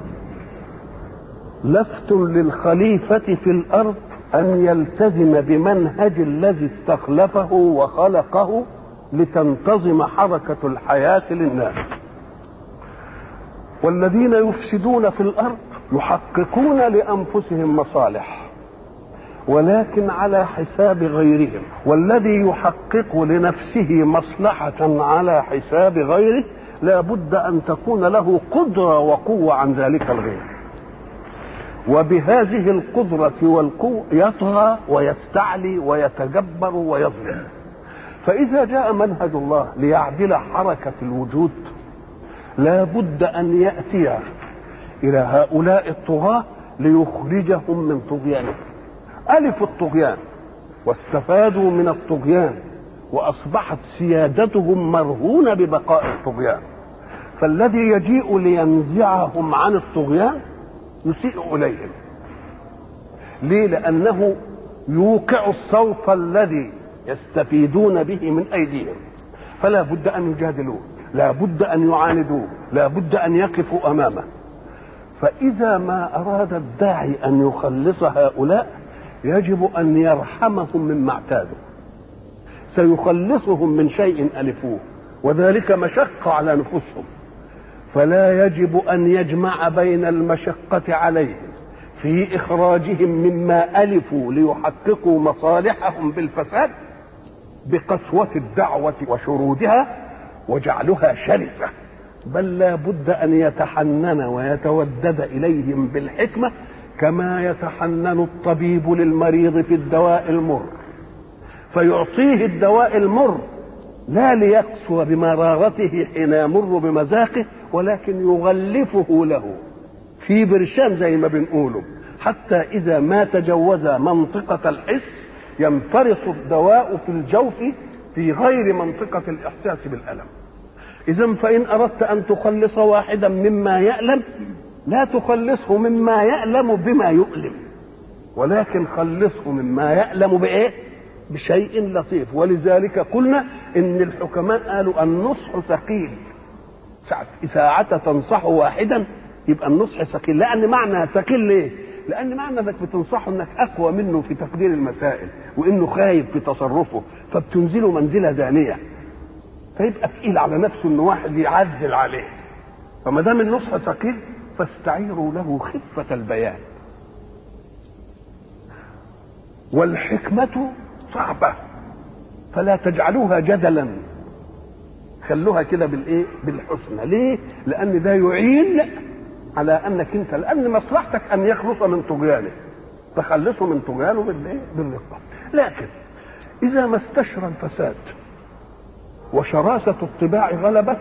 لفت للخليفه في الارض ان يلتزم بمنهج الذي استخلفه وخلقه لتنتظم حركه الحياه للناس. والذين يفسدون في الارض يحققون لانفسهم مصالح ولكن على حساب غيرهم، والذي يحقق لنفسه مصلحة على حساب غيره لا بد أن تكون له قدرة وقوة عن ذلك الغير، وبهذه القدرة والقوة يطغى ويستعلي ويتجبر ويظلم. فإذا جاء منهج الله ليعدل حركة الوجود لا بد أن يأتي إلى هؤلاء الطغاة ليخرجهم من طغيانهم. ألف الطغيان واستفادوا من الطغيان وأصبحت سيادتهم مرهونة ببقاء الطغيان. فالذي يجيء لينزعهم عن الطغيان يسيء إليهم. ليه؟ لأنه يوقع الصوت الذي يستفيدون به من أيديهم، فلا بد أن يجادلوه، لا بد أن يعاندوه، لا بد أن يقفوا أمامه. فإذا ما أراد الداعي أن يخلص هؤلاء يجب أن يرحمهم مما اعتادوا. سيخلصهم من شيء ألفوه وذلك مشقة على نفوسهم، فلا يجب أن يجمع بين المشقة عليهم في إخراجهم مما ألفوا ليحققوا مصالحهم بالفساد بقسوة الدعوة وشرودها وجعلها شرسة، بل لا بد أن يتحنن ويتودد إليهم بالحكمة كما يتحنن الطبيب للمريض في الدواء المر، فيعطيه الدواء المر لا ليقسو بمرارته حين يمر بمذاقه، ولكن يغلفه له في برشام زي ما بنقوله، حتى إذا ما تجاوز منطقة الحس ينفرط الدواء في الجوف في غير منطقة الإحساس بالألم. إذن فإن أردت أن تخلص واحدا مما يألم لا تخلصه مما يألم بما يؤلم، ولكن خلصه مما يألم بإيه؟ بشيء لطيف. ولذلك قلنا إن الحكماء قالوا النصح ثقيل، ساعة تنصح واحدا يبقى النصح ثقيل. لأن معنى ثقيل ليه؟ لأن معنى انك بتنصحه انك اقوى منه في تقدير المسائل وانه خايب في تصرفه، فبتنزله منزلة دانية، فيبقى ثقيل على نفسه ان واحد يعدل عليه. فما دام النصح ثقيل فاستعيروا له خفة البيان. والحكمة صعبة فلا تجعلوها جدلا، خلوها كده بالايه؟ بالحسنى. ليه؟ لان ده يعين على انك انت، لان مصلحتك ان يخلص من طغيانه، تخلصه من طغيانه بالايه؟ بالرقه. لكن اذا ما استشرى الفساد وشراسه الطباع غلبت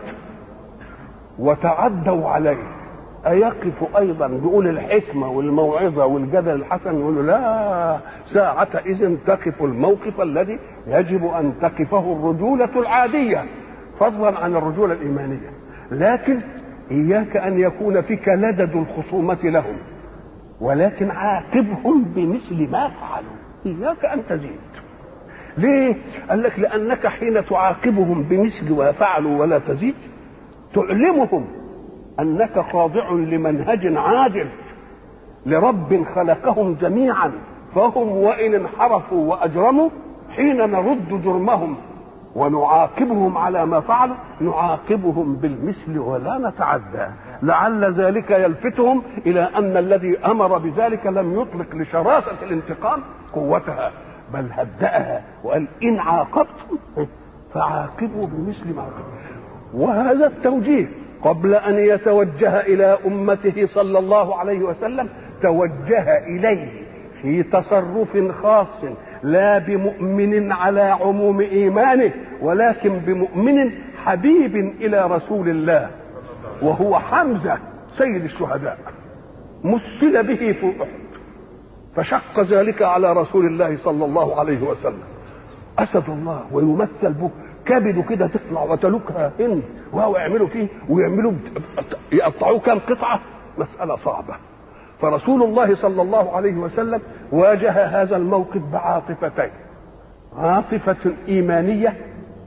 وتعدوا عليه، أيقف أيضا بيقول الحكمة والموعظة والجدل الحسن؟ يقول لا، ساعة إذن تقف الموقف الذي يجب أن تقفه الرجولة العادية فضلا عن الرجولة الإيمانية. لكن إياك أن يكون فيك لدد الخصومة لهم، ولكن عاقبهم بمثل ما فعلوا، إياك أن تزيد. ليه؟ قال لك لأنك حين تعاقبهم بمثل ما فعلوا ولا تزيد تعلمهم أنك خاضع لمنهج عادل لرب خلقهم جميعا، فهم وإن انحرفوا وأجرموا حين نرد جرمهم ونعاقبهم على ما فعلوا نعاقبهم بالمثل ولا نتعدى، لعل ذلك يلفتهم إلى أن الذي أمر بذلك لم يطلق لشراسة الانتقام قوتها، بل هدأها وقال إن عاقبتم فعاقبوا بمثل ما عاقبتم. وهذا التوجيه قبل أن يتوجه إلى أمته صلى الله عليه وسلم توجه إليه في تصرف خاص، لا بمؤمن على عموم إيمانه، ولكن بمؤمن حبيب إلى رسول الله، وهو حمزة سيد الشهداء مثل به في أحد، فشق ذلك على رسول الله صلى الله عليه وسلم. أسد الله ويمثل به، كبده كده تطلع وتلوكها هند، وهو يعملوا فيه ويعملوا يقطعوه كام قطعة، مسألة صعبة. فرسول الله صلى الله عليه وسلم واجه هذا الموقف بعاطفتين، عاطفة إيمانية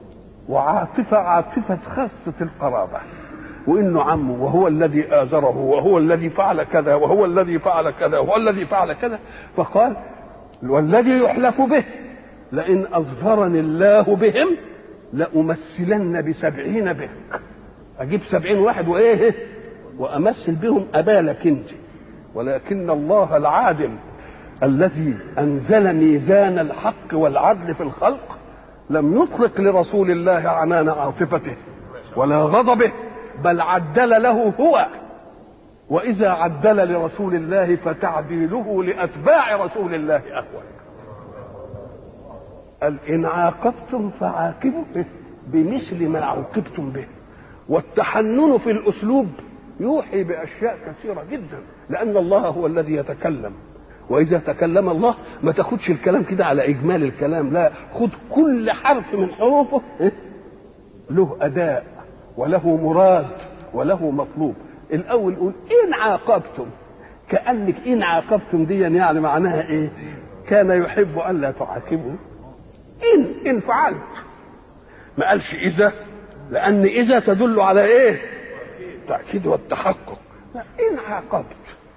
عاطفة خاصة القرابة، وإنه عمه وهو الذي آزره وهو الذي فعل كذا وهو الذي فعل كذا وهو الذي فعل كذا، فقال والذي يحلف به لئن أظفرني الله بهم لأمثلن ب70 بك، أجيب 70 واحد وإيه وأمثل بهم أبالك أنت. ولكن الله العادل الذي أنزل ميزان الحق والعدل في الخلق لم يطلق لرسول الله عنان عاطفته ولا غضبه، بل عدل له هو، وإذا عدل لرسول الله فتعديله لأتباع رسول الله أهون. قال إن عاقبتم فعاقبوا بمثل ما عوقبتم به. والتحنن في الأسلوب يوحي بأشياء كثيرة جدا، لأن الله هو الذي يتكلم واذا تكلم الله ما تاخدش الكلام كده على اجمال الكلام، لا، خد كل حرف من حروفه له اداء وله مراد وله مطلوب. الاول قول ان عاقبتم، كانك ان عاقبتم دي يعني معناها ايه؟ كان يحب ان لا تعاقبوا. ان فعلت، ما قالش اذا، لان اذا تدل على ايه؟ التاكيد والتحقق. ان عاقبت،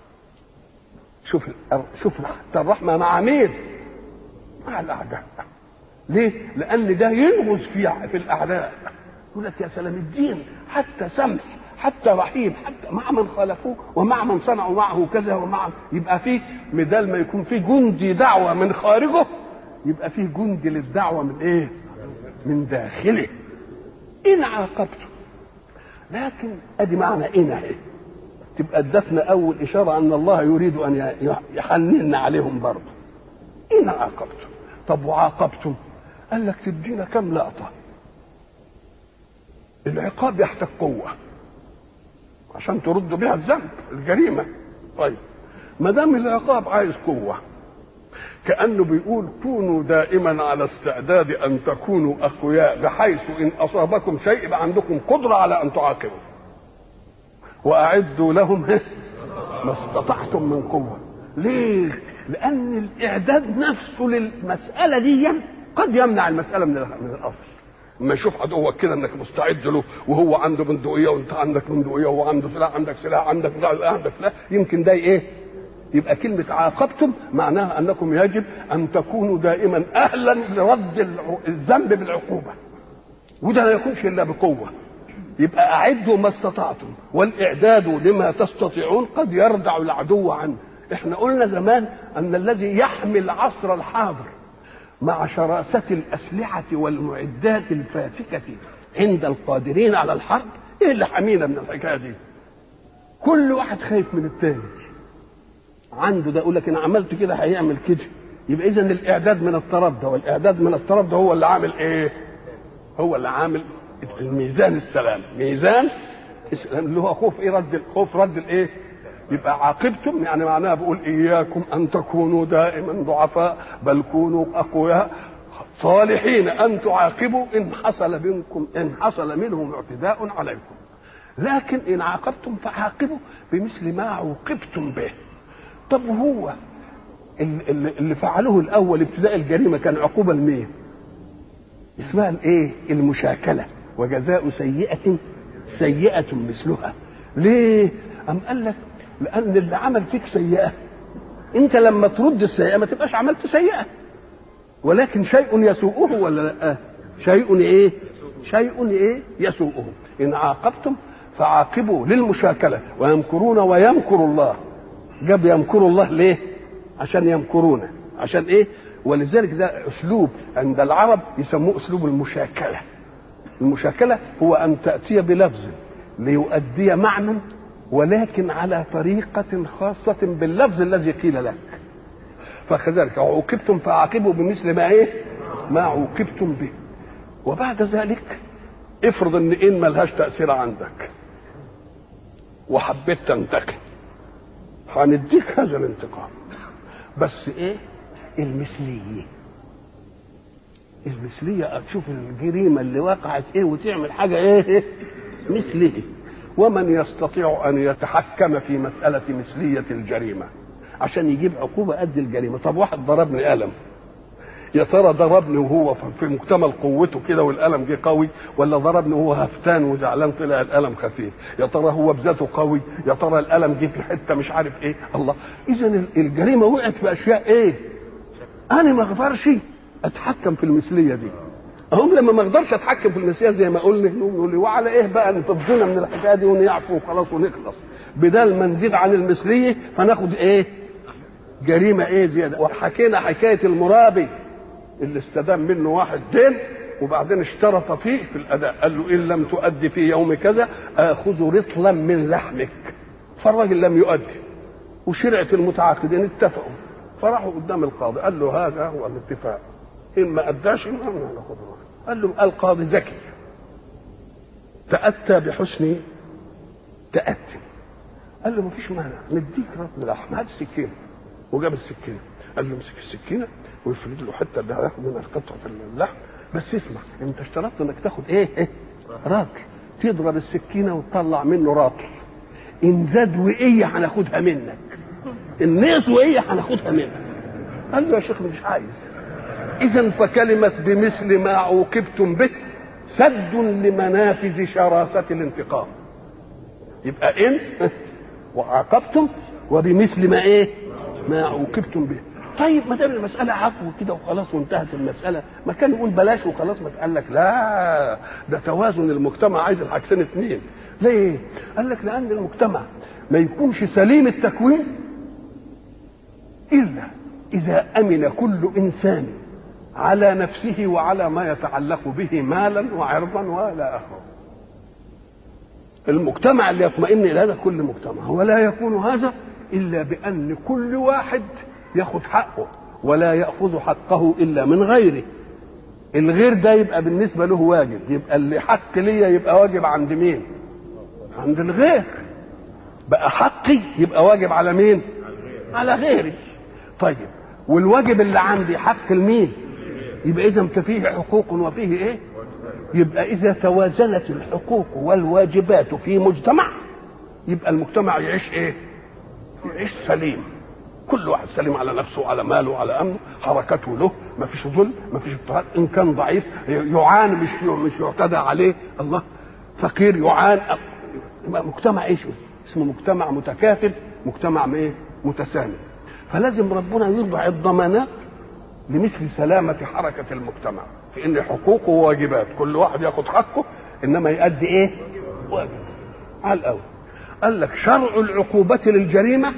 شوف حتى الرحمه مع مين؟ مع الاعداء. ليه؟ لان ده ينغز في الاعداء. يقول لك يا سلام الدين حتى سمح، حتى رحيم، حتى مع من خالفوه ومع من صنعوا معه كذا، ومع يبقى فيه بدل ما يكون فيه جندي دعوه من خارجه، يبقى فيه جندي للدعوه من ايه؟ من داخله. ان عاقبته، لكن ادي معنى ان اهي تبقى ادتنا اول اشاره ان الله يريد ان يحنن عليهم برضه. ان عاقبتم، طب وعاقبتم قال لك تدينا كم لقطه. العقاب يحتاج قوه عشان تردوا بها الذنب الجريمه. طيب ما دام العقاب عايز قوه، كانه بيقول كونوا دائما على استعداد ان تكونوا اقوياء، بحيث ان اصابكم شيء يبقى عندكم قدره على ان تعاقبوا. واعدوا لهم ما استطعتم من قوه. ليه؟ لان الاعداد نفسه للمساله دي قد يمنع المساله من الاصل. لما يشوف عدوك كده انك مستعد له وهو عنده بندقيه وانت عندك بندقيه وهو عنده سلاح، عندك سلاح، عندك سلاح، يمكن ده ايه؟ يبقى كلمه عاقبتم معناها انكم يجب ان تكونوا دائما اهلا لرد الذنب بالعقوبه، وده لا يكونش الا بقوه. يبقى اعدوا ما استطعتم، والاعداد لما تستطيعون قد يردع العدو عنه. احنا قلنا زمان ان الذي يحمي العصر الحاضر مع شراسة الأسلحة والمعدات الفاتكة عند القادرين على الحرب، ايه اللي حمينا من الحكاية دي؟ كل واحد خايف من التاني، عنده ده يقول لك انا عملت كده هيعمل كده. يبقى اذا الاعداد من الطرف ده والاعداد من الطرف ده هو اللي عامل ايه؟ هو اللي عامل الميزان السلام، ميزان السلام اللي هو خوف ايه؟ خوف رد الايه؟ يبقى عاقبتم يعني معناها بقول اياكم ان تكونوا دائما ضعفاء، بل كونوا اقوياء صالحين ان تعاقبوا ان حصل منهم اعتداء عليكم. لكن ان عاقبتم فعاقبوا بمثل ما عوقبتم به. طب هو اللي فعلوه الاول ابتداء الجريمه كان عقوبه لمين؟ اسمها الايه؟ المشاكله. وجزاء سيئه سيئه مثلها. ليه؟ ام قال لك لان اللي عمل فيك سيئه انت لما ترد السيئه ما تبقاش عملت سيئه، ولكن شيء يسوءه ولا لا؟ شيء ايه؟ شيء ايه يسوءه. ان عاقبتم فعاقبوا للمشاكله. ويمكرون ويمكر الله. جاب يمكر الله ليه؟ عشان يمكرون. عشان ايه؟ ولذلك ده اسلوب عند العرب يسموه اسلوب المشاكله. المشاكله هو ان تاتي بلفظ ليؤدي معنى ولكن على طريقة خاصة باللفظ الذي قيل لك. فكذلك عوقبتم فعاقبوا بمثل ما ايه؟ ما عوقبتم به. وبعد ذلك افرض ان ملهاش تأثير عندك وحبيت تنتقم، هنديك هذا الانتقام، بس ايه؟ المثلية. المثلية تشوف الجريمة اللي وقعت ايه وتعمل حاجة ايه؟ مثليه. ومن يستطيع ان يتحكم في مسألة مثلية الجريمة عشان يجيب عقوبة قد الجريمة. طب واحد ضربني قلم، يا ترى ضربني وهو في مكتمل قوته كده والقلم جه قوي، ولا ضربني وهو هفتان وزعلان طلع القلم خفيف؟ يا ترى هو بذاته قوي، يا ترى القلم جه في حته مش عارف ايه؟ الله. اذا الجريمه وقعت في اشياء ايه؟ انا ما اقدرش اتحكم في المثليه دي. هم لما ما اقدرش اتحكم في المثليه زي ما قلنا نقول لي وعلى ايه بقى نفضينا من الحكايه دي ونعفو وخلاص ونخلص، بدل ما نزيد عن المثليه فناخد ايه؟ جريمه ايه زياده. وحكينا حكايه المرابي اللي استدام منه واحد دين وبعدين اشترط فيه في الاداء، قال له ان لم تؤدي في يوم كذا اخذ رطلا من لحمك. فالراجل لم يؤدي وشرعه المتعاقدين اتفقوا، فراحوا قدام القاضي قال له هذا هو الاتفاق، ان ما اداش ناخذ. قال له القاضي ذكي تاتى بحسن تاتي، قال له ما فيش مانع نديك رطل لحم، هات سكين وجاب السكينه، قال له امسك السكينه ويفرد له حته اللي هياخد منها قطعه اللحم، بس اسمع انت اشترطت انك تاخد ايه راتل، تضرب السكينه وتطلع منه راتل، ان زاد وقيه هناخدها منك، ان نقص وقيه هناخدها منك. قال له يا شيخ مش عايز. اذا فكلمه بمثل ما عوقبتم به سد لمنافذ شراسه الانتقام. يبقى ان وعاقبتم وبمثل ما ما عوقبتم به. طيب ما دام المساله عفو كده وخلاص وانتهت المساله، ما كان يقول بلاش وخلاص؟ ما قال لك لا، ده توازن المجتمع عايز العكسين اثنين. ليه؟ قال لك لان المجتمع ما يكونش سليم التكوين الا اذا امن كل انسان على نفسه وعلى ما يتعلق به مالا وعرضا ولا اخره. المجتمع اللي يطمئن الى هذا كل مجتمع، ولا يكون هذا الا بان كل واحد ياخذ حقه ولا ياخذ حقه الا من غيره. الغير ده يبقى بالنسبه له واجب، يبقى اللي حق ليا يبقى واجب عند مين؟ عند الغير. بقى حقي يبقى واجب على مين؟ على غيري. طيب والواجب اللي عندي حق لمين؟ يبقى اذا فيه حقوق وفيه يبقى اذا توازنت الحقوق والواجبات في مجتمع يبقى المجتمع يعيش يعيش سليم، كل واحد سليم على نفسه وعلى ماله وعلى امنه، حركته له، ما فيش ظلم، ما فيش اضطهاد، ان كان ضعيف يعاني مش يعتدى عليه، الله فقير يعاني. يبقى مجتمع اسمه مجتمع متكافل، مجتمع متسامح. فلازم ربنا يوضع الضمانات لمثل سلامة حركة المجتمع في ان حقوقه وواجبات كل واحد ياخد حقه، انما يؤدي واجب. على الاول قال لك شرع العقوبة للجريمة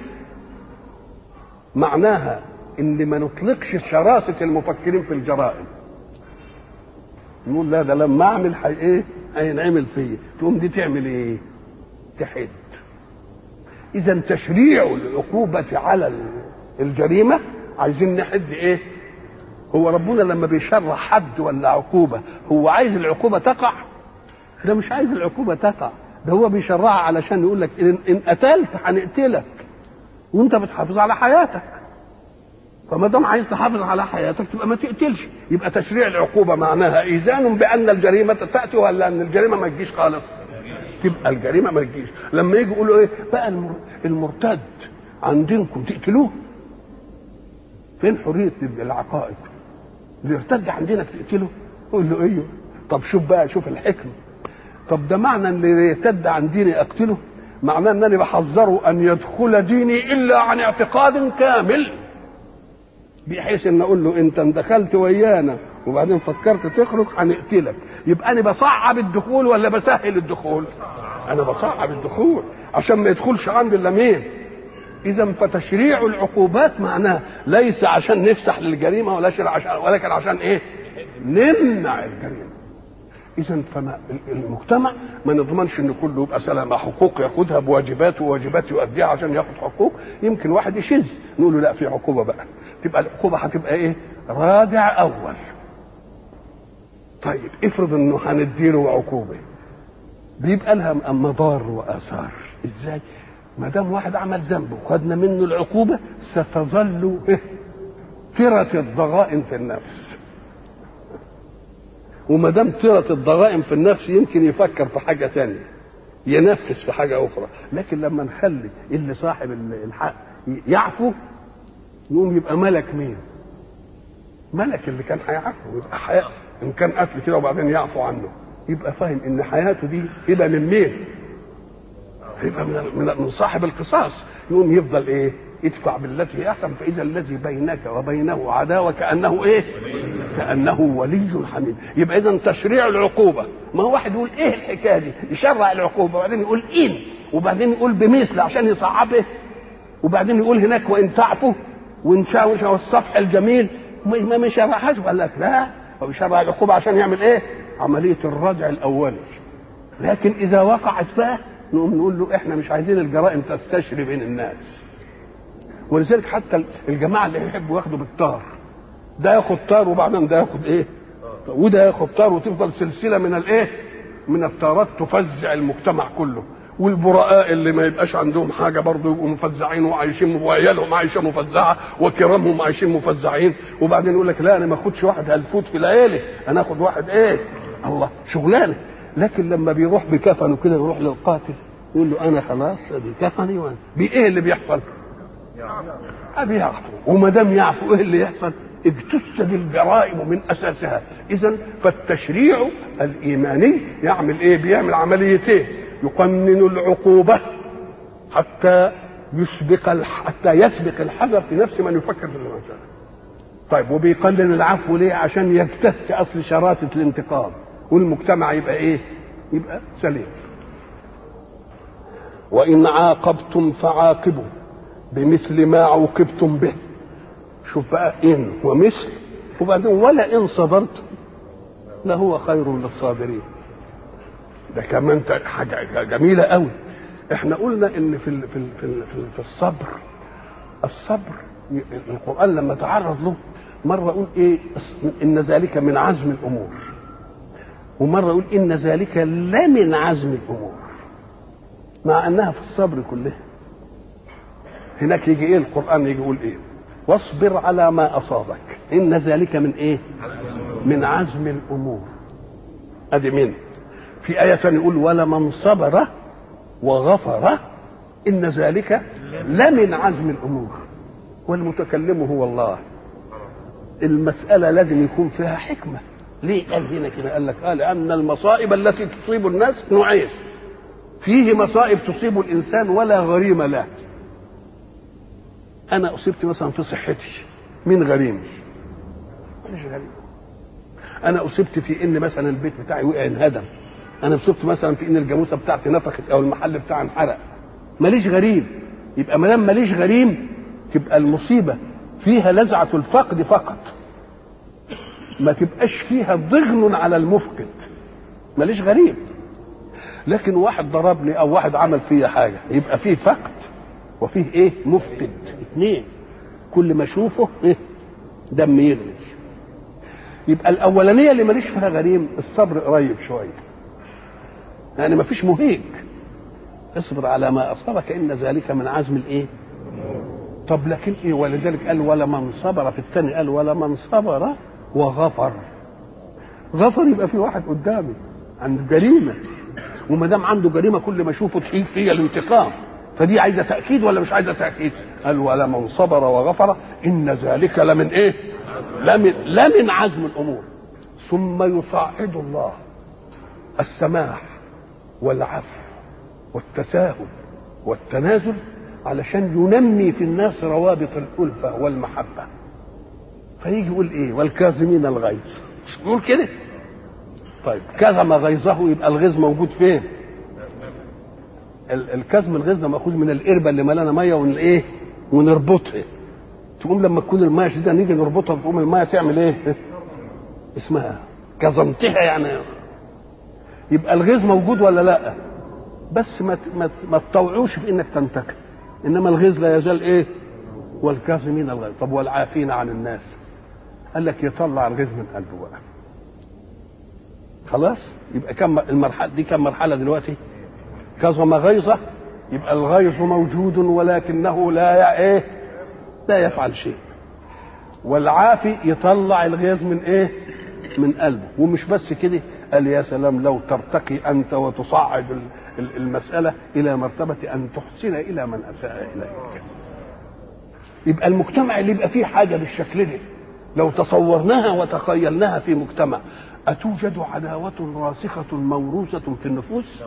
معناها ان ما نطلقش شراسة المفكرين في الجرائم، نقول لا ده لما اعمل هينعمل فيا، تقوم دي تعمل تحد. اذا تشريع العقوبة على الجريمة عايزين نحد هو ربنا لما بيشرع حد ولا عقوبة هو عايز العقوبة تقع؟ ده مش عايز العقوبة تقع، ده هو بيشرعها علشان يقول لك ان قتلت هنقتلك وانت بتحافظ على حياتك، فما دام عايز تحافظ على حياتك تبقى ما تقتلش. يبقى تشريع العقوبة معناها ايذان بان الجريمة تأتي ولا ان الجريمة ما تجيش خالص، تبقى الجريمة ما تجيش. لما يجي يقولوا بقى المرتد عندكم تقتلوه، فين حرية العقائد؟ اللي يرتد عندنا تقتله؟ يقول له ايوه. طب شوف الحكمة. طب ده معنى ان اللي يرتد عن ديني اقتله، معناه انني بحذره ان يدخل ديني الا عن اعتقاد كامل، بحيث ان اقول له انت دخلت ويانا وبعدين فكرت تخرج هنقتلك. يبقى انا بصعب الدخول ولا بسهل الدخول؟ انا بصعب الدخول عشان ما يدخلش عندي الا مين؟ اذا فتشريع العقوبات معناه ليس عشان نفسح للجريمه ولكن عشان نمنع الجريمه. اذا فما المجتمع ما نضمنش ان كله يبقى سلامه، حقوق ياخدها بواجباته وواجبات يؤديها عشان ياخد حقوق. يمكن واحد يشذ نقول له لا في عقوبه بقى، تبقى العقوبه هتبقى رادع اول. طيب افرض انه هنديله عقوبه بيبقى لها مضار واثار. ازاي؟ ما دام واحد عمل ذنب وخدنا منه العقوبه ستظل ترة الضغائن في النفس، وما دام ترة الضغائن في النفس يمكن يفكر في حاجه ثانيه، ينفس في حاجه اخرى. لكن لما نخلي اللي صاحب الحق يعفو يقوم يبقى ملك مين؟ ملك اللي كان هيعفو، يبقى حياة ان كان قتل كده وبعدين يعفو عنه يبقى فاهم ان حياته دي يبقى من مين؟ يبقى من صاحب القصاص. يقوم يفضل يدفع بالتي هي احسن، فاذا الذي بينك وبينه عداوه كانه كانه ولي حميد. يبقى اذا تشريع العقوبه، ما هو واحد يقول الحكايه دي، يشرع العقوبه وبعدين يقول وبعدين يقول بمثل عشان يصعبه، وبعدين يقول هناك وان تعفوا وان شاء الصفح الجميل، ما يشرعهاش. قال لك لا، هو يشرع العقوبه عشان يعمل عمليه الردع الاولي. لكن اذا وقعت بقى نقوم نقول له احنا مش عايزين الجرائم تستشري بين الناس. ولذلك حتى الجماعه اللي يحبوا ياخدوا بالطار، ده ياخد طار وبعدين ده ياخد وده ياخد طار، وتفضل سلسله من من الطارات تفزع المجتمع كله. والبراء اللي ما يبقاش عندهم حاجه برضه يبقوا مفزعين وعايشين، وعيالهم عايشه مفزعه، وكرامهم عايشين مفزعين. وبعدين يقول لك لا انا ما اخدش واحد هلفوت في ليالي، انا اخد واحد ايه الله شغلانه. لكن لما بيروح بكفنه كده يروح للقاتل يقول له انا خلاص ادي كفني، وانا بايه اللي بيحصل؟ ابي يعفو. وما دام يعفو ايه اللي يحصل؟ اجتثت الجرائم من اساسها. اذا فالتشريع الايماني يعمل ايه؟ بيعمل عمليتين: يقنن العقوبه حتى يسبق الحذر في نفس من يفكر في المسألة. طيب وبيقنن العفو ليه؟ عشان يجتث اصل شراسه الانتقام، والمجتمع يبقى ايه؟ يبقى سليم. وان عاقبتم فعاقبوا بمثل ما عوقبتم به. شوف بقى ان ومثل، وبعدين ولا ان صبرتم لهو خير للصابرين. ده كمان حاجه جميله قوي. احنا قلنا ان في الصبر القران لما تعرض له مره يقول ايه؟ ان ذلك من عزم الامور، ومره يقول ان ذلك لا من عزم الامور، مع انها في الصبر كلها. هناك يجي ايه القران؟ يجي يقول ايه؟ واصبر على ما اصابك ان ذلك من ايه؟ من عزم الامور. ادي من. في ايه ثانيه يقول ولمن صبر وغفر ان ذلك لمن عزم الامور، والمتكلم هو الله. المساله لازم يكون فيها حكمه. ليه قال هنا كده؟ قال لك لان المصائب التي تصيب الناس نوعين: فيه مصائب تصيب الانسان ولا غريم له. انا اصبت مثلا في صحتي، مين غريم؟ مش غريم. انا اصبت في ان مثلا البيت بتاعي وقع انهدم، انا اصبت مثلا في ان الجاموسه بتاعتي نفخت او المحل بتاعي انحرق، ماليش غريم. يبقى ما دام ماليش غريم تبقى المصيبه فيها لزعه الفقد فقط، ما تبقاش فيها ضغن على المفقد. ماليش غريم. لكن واحد ضربني او واحد عمل فيا حاجه يبقى فيه فقد وفيه ايه؟ مفقد. اثنين. كل ما اشوفه ايه؟ دم يغلي. يبقى الاولانيه اللي ماليش فيها غريم الصبر قريب شويه، يعني ما فيش مهيج. اصبر على ما اصابك ان ذلك من عزم الايه؟ طب لكن ايه؟ ولذلك قال ولمن صبر. في الثاني قال ولمن صبر وغفر. غفر يبقى في واحد قدامي عنده جريمه، وما دام عنده جريمه كل ما اشوفه تحيل فيا الانتقام. فدي عايزه تاكيد ولا مش عايزه تاكيد؟ قال ولمن صبر وغفر ان ذلك لمن ايه؟ لمن عزم الامور. ثم يصعد الله السماح والعفو والتساهل والتنازل علشان ينمي في الناس روابط الألفة والمحبة. فيجي يقول ايه؟ والكاظمين الغيظ. مش يقول كده؟ طيب كظم غيظه، يبقى الغيظ موجود فين؟ الكظم الغيظ ده ماخوذ من القربه اللي ملانه ميه ونايه؟ ونربطها. تقوم لما تكون الميه شديده نيجي نربطها تقوم الميه تعمل ايه؟ اسمها كظمتها يعني. يبقى الغيظ موجود ولا لا؟ بس ما تطوعوش في انك تنتقم، انما الغيظ لا يزال ايه؟ والكاظمين الغيظ. طب والعافين عن الناس؟ قال لك يطلع الغيظ من قلبه بقى. خلاص؟ يبقى كم المرحله دي؟ كم مرحله دلوقتي؟ كظم غيظه، يبقى الغيظ موجود ولكنه لا يفعل شيء. والعافي يطلع الغيظ من ايه؟ من قلبه. ومش بس كده، قال يا سلام لو ترتقي انت وتصعد المساله الى مرتبه ان تحسن الى من اساء اليك. يبقى المجتمع اللي يبقى فيه حاجه بالشكل ده لو تصورناها وتخيلناها في مجتمع، اتوجد عداوه راسخه موروثه في النفوس؟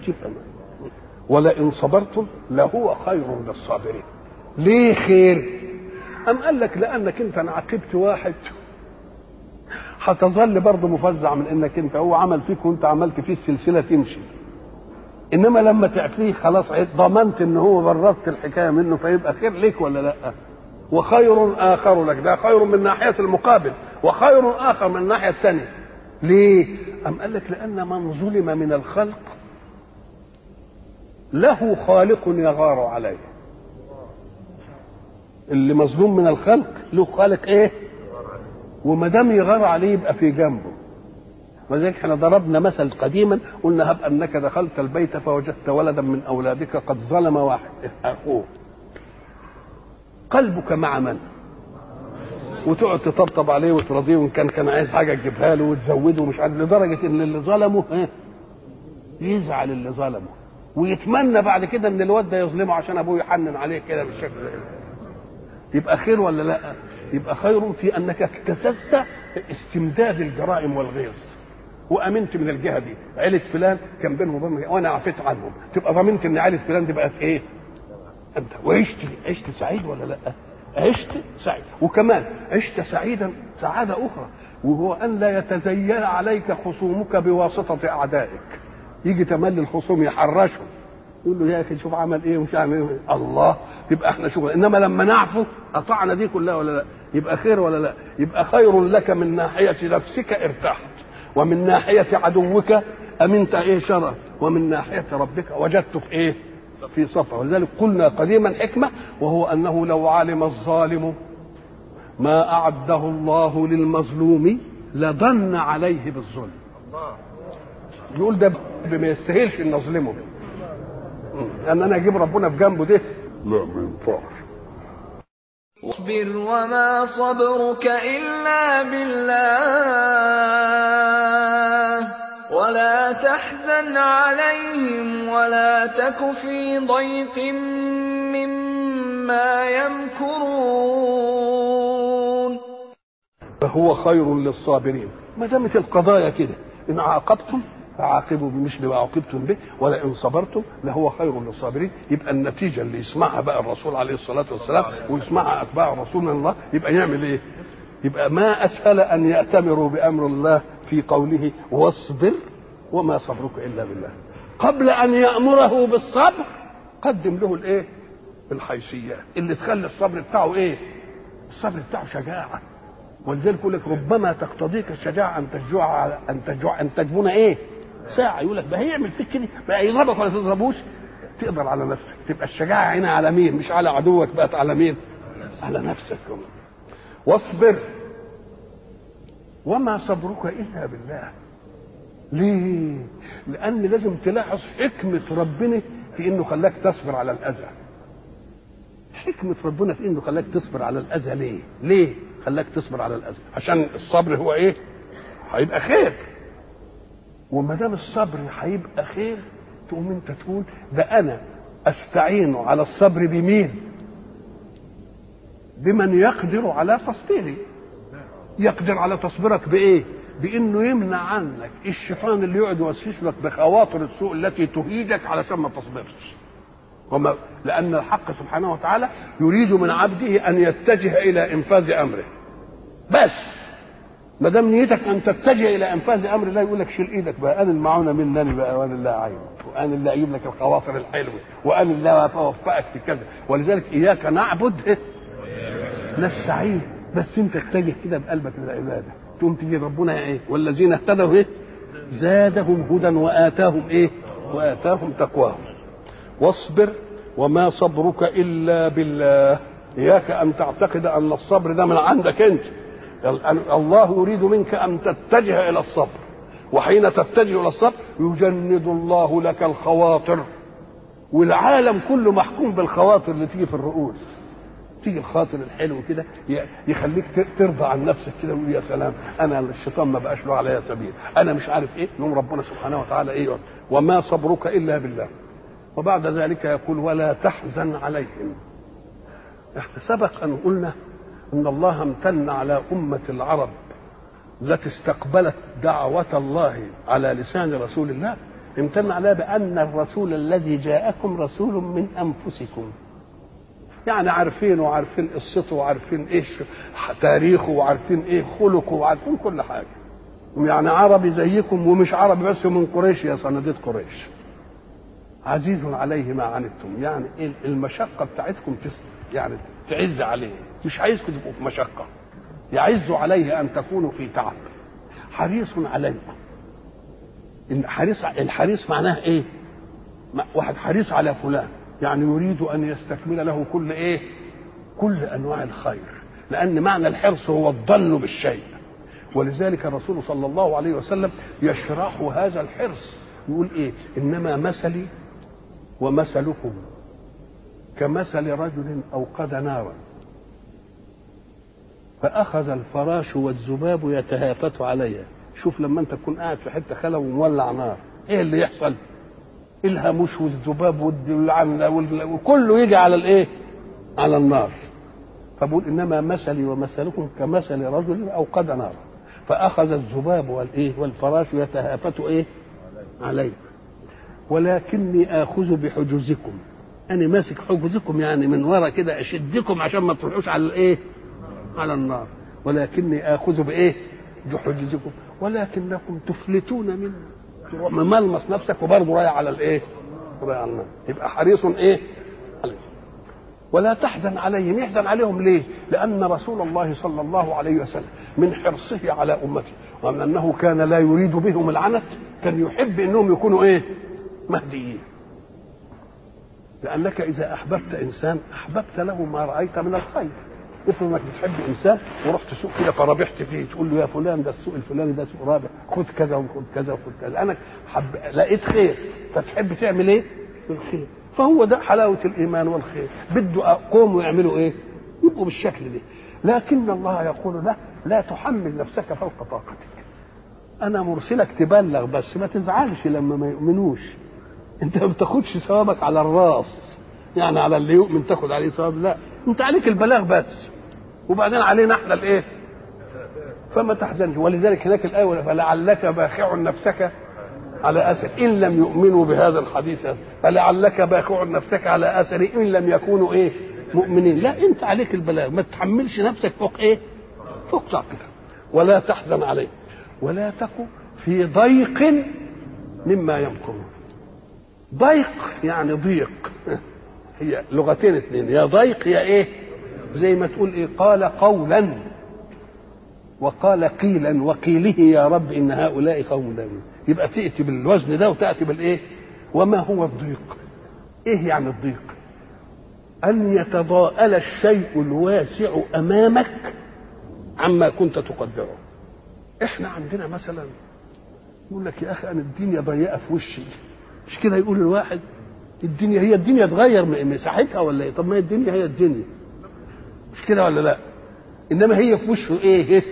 ولئن صبرتم لهو خير للصابرين. ليه خير؟ أم قال لك لأنك أنت عاقبت واحد هتظل برضه مفزع من انك انت هو عمل فيك وانت عملت فيه السلسله تمشي. انما لما تعفيه خلاص ضمنت ان هو بردت الحكايه منه، فيبقى خير لك ولا لا؟ وخير اخر لك. ده خير من ناحيه المقابل وخير اخر من الناحيه الثانيه. ليه؟ أم قال لك لان من ظلم من الخلق له خالق يغار عليه. اللي مظلوم من الخلق له خالق ايه؟ وما دام يغار عليه يبقى في جنبه. ولذلك احنا ضربنا مثل قديما قلنا هب انك دخلت البيت فوجدت ولدا من اولادك قد ظلم واحد اخوه، قلبك مع من؟ وتقعد تطبطب عليه وترضيه، وان كان عايز حاجه تجيبها له وتزوده ومش عارف، لدرجه ان اللي ظلمه يزعل اللي ظلمه ويتمنى بعد كده ان الواد ده يظلمه عشان ابوه يحنن عليه كده بالشكل ده. يبقى خير ولا لا؟ يبقى خير في انك اكتسبت استمداد الجرائم والغيظ وامنت من الجهه دي. عيله فلان كان بينهم وبين وانا عفيت عنهم، تبقى ضمنت ان عيله فلان دي بقت ايه؟ انت عشت سعيد ولا لا؟ عشت سعيد، وكمان عشت سعيدا سعاده اخرى، وهو ان لا يتزين عليك خصومك بواسطه اعدائك. يجي تملي الخصوم يحرشهم يقول له يا اخي شوف عمل ايه ومش عامل ايه، الله يبقى احنا شغل. انما لما نعفو قطعنا دي كلها ولا لا؟ يبقى خير ولا لا؟ يبقى خير لك من ناحيه نفسك ارتحت، ومن ناحيه عدوك امنت ايه شر، ومن ناحيه ربك وجدت في ايه؟ في صفه. ولذلك قلنا قديما حكمه، وهو انه لو علم الظالم ما اعده الله للمظلوم لضن عليه بالظلم. يقول ده ما يستاهلش ان اظلمه، ان انا اجيب ربنا في جنبه ده لا ما ينفعش.
واصبر وما صبرك إلا بالله ولا تحزن عليهم ولا تك في ضيق مما يمكرون.
فهو خير للصابرين. ما دامت القضايا كده، ان عاقبتم فعاقبوا بمثل ما عوقبتم به ولئن صبرتم لهو خير للصابرين. يبقى النتيجه اللي يسمعها بقى الرسول عليه الصلاه والسلام ويسمعها اتباع رسول الله يبقى يعمل ايه؟ يبقى ما اسهل ان يأتمروا بامر الله في قوله واصبر وما صبرك الا بالله. قبل ان يأمره بالصبر قدم له الايه؟ الحيثيات اللي تخلي الصبر بتاعه ايه؟ الصبر بتاعه شجاعه. ولذلك يقول لك ربما تقتضيك الشجاعه ان تجبن ايه؟ ساعه. يقول لك ده هيعمل فيك كده بقى يضربك ولا تضربوش، تقدر على نفسك. تبقى الشجاعه هنا على مين؟ مش على عدوك، بقت على مين؟ على نفسك. واصبر وما صبرك الا بالله. ليه؟ لان لازم تلاحظ حكمه ربنا في انه خلاك تصبر على الاذى. حكمه ربنا في انه خلاك تصبر على الاذى. ليه خلاك تصبر على الاذى؟ عشان الصبر هو ايه؟ هيبقى خير. وما دام الصبر هيبقى خير تقوم انت تقول ده انا استعين على الصبر بمين؟ بمن يقدر على تصبيري. يقدر على تصبيرك بايه؟ بانه يمنع عنك الشيطان اللي يقعد يوسوس لك بخواطر السوء التي تهيجك علشان ما تصبرش. لأن الحق سبحانه وتعالى يريد من عبده أن يتجه إلى إنفاذ أمره. بس ما دام نيتك أن تتجه إلى إنفاذ أمر الله يقول لك شيل إيدك بقى، أنا المعونة مني بقى، وأنا اللي أعينك، وأنا اللي أجيب لك الخواطر الحلوة، وأنا اللي أوفقك في كذا. ولذلك إياك نعبد نستعين. بس أنت اتجه كده بقلبك للعبادة، تقوم تجي ربنا إيه؟ والذين اهتدوا إيه؟ زادهم هدى وآتاهم إيه؟ وآتاهم تقواهم. واصبر وما صبرك إلا بالله. إياك أن تعتقد أن الصبر ده من عندك أنت. الله يريد منك أن تتجه إلى الصبر، وحين تتجه إلى الصبر يجند الله لك الخواطر. والعالم كله محكوم بالخواطر اللي تيجي في الرؤوس. تيجي الخاطر الحلو كده يخليك ترضى عن نفسك كده ويقول يا سلام أنا الشيطان ما بقاش له عليا سبيل، أنا مش عارف إيه. يوم ربنا سبحانه وتعالى إيه؟ وما صبرك إلا بالله. وبعد ذلك يقول ولا تحزن عليهم. احنا سبق ان قلنا ان الله امتن على امه العرب التي استقبلت دعوه الله على لسان رسول الله، امتن عليها بان الرسول الذي جاءكم رسول من انفسكم. يعني عارفين قصته وعارفين ايه تاريخه وعارفين ايه خلقه وعارفين كل حاجه. يعني عربي زيكم ومش عربي بس من قريش، يا صناديد قريش. عزيز عليه ما عنتم، يعني المشقة بتاعتكم يعني تعز عليه، مش عايزكم تبقوا في مشقة، يعز عليه أن تكونوا في تعب. حريص عليكم. الحريص معناه إيه؟ واحد حريص على فلان يعني يريد أن يستكمل له كل إيه؟ كل أنواع الخير. لأن معنى الحرص هو الظن بالشيء، ولذلك الرسول صلى الله عليه وسلم يشرح هذا الحرص، يقول ايه؟ انما مثلي ومثلكم كمثل رجل اوقد نارا فاخذ الفراش والذباب يتهافت عليها. شوف لما انت تكون قاعد في حته خلا ومولع نار، ايه اللي يحصل؟ الهاموش والذباب وكله يجي على الايه؟ على النار. فبقول انما مثلي ومثلكم كمثل رجل اوقد نارا فاخذ الذباب والايه والفراش يتهافت ايه؟ عليه، ولكني اخذ بحجزكم، انا ماسك حجزكم يعني من ورا كده اشدكم عشان ما تروحوش على الايه؟ على النار. ولكني اخذ بايه؟ بحجزكم ولكنكم تفلتون منه، تروح مملمس نفسك وبرضه رايح على الايه؟ رايح على النار. يبقى حريص ايه؟ عليه. ولا تحزن عليهم. يحزن عليهم ليه؟ لأن رسول الله صلى الله عليه وسلم من حرصه على أمته ومن أنه كان لا يريد بهم العنت كان يحب أنهم يكونوا إيه؟ مهديين. لأنك إذا أحببت إنسان أحببت له ما رأيت من الخير. افرض انك بتحب انسان ورحت سوق كده فربحت فيه، تقول له يا فلان ده السوق الفلاني ده سوق رابح، خد كذا وخد كذا وخد كذا. انا لقيت خير فتحب تعمل ايه؟ الخير. فهو ده حلاوه الايمان والخير. بده قوم يعملوا ايه؟ يبقوا بالشكل ده. لكن الله يقول له لا تحمل نفسك فوق طاقتك. انا مرسلك تبلغ بس ما تزعلش لما ما يؤمنوش. انت ما بتاخدش ثوابك على الراس، يعني على اللي يؤمن تاخد عليه ثواب، لا، انت عليك البلاغ بس وبعدين علينا احنا الايه؟ فما تحزنش. ولذلك هناك الايه فلعلك باخع نفسك على اثر ان لم يؤمنوا بهذا الحديث، فلعلك باخع نفسك على اثر ان لم يكونوا ايه؟ مؤمنين. لا، انت عليك البلاغ، ما تحملش نفسك فوق ايه؟ فوق طاقتك. ولا تحزن عليه ولا تكن في ضيق مما يمكرون. ضيق يعني ضيق، هي لغتين اثنين، يا ضيق يا ايه؟ زي ما تقول ايه؟ قال قولا وقال قيلا وقيله يا رب ان هؤلاء قوم لا يؤمنون. يبقى تاتي بالوزن ده وتاتي بالايه؟ وما هو الضيق؟ ايه يعني الضيق؟ ان يتضاءل الشيء الواسع امامك عما كنت تقدره. احنا عندنا مثلا يقول لك يا اخي انا الدنيا ضيقه في وشي، مش كده يقول الواحد؟ الدنيا هي الدنيا تغير مساحتها ولا ايه؟ طب ما هي الدنيا هي الدنيا، مش كده ولا لا؟ انما هي في وشه ايه؟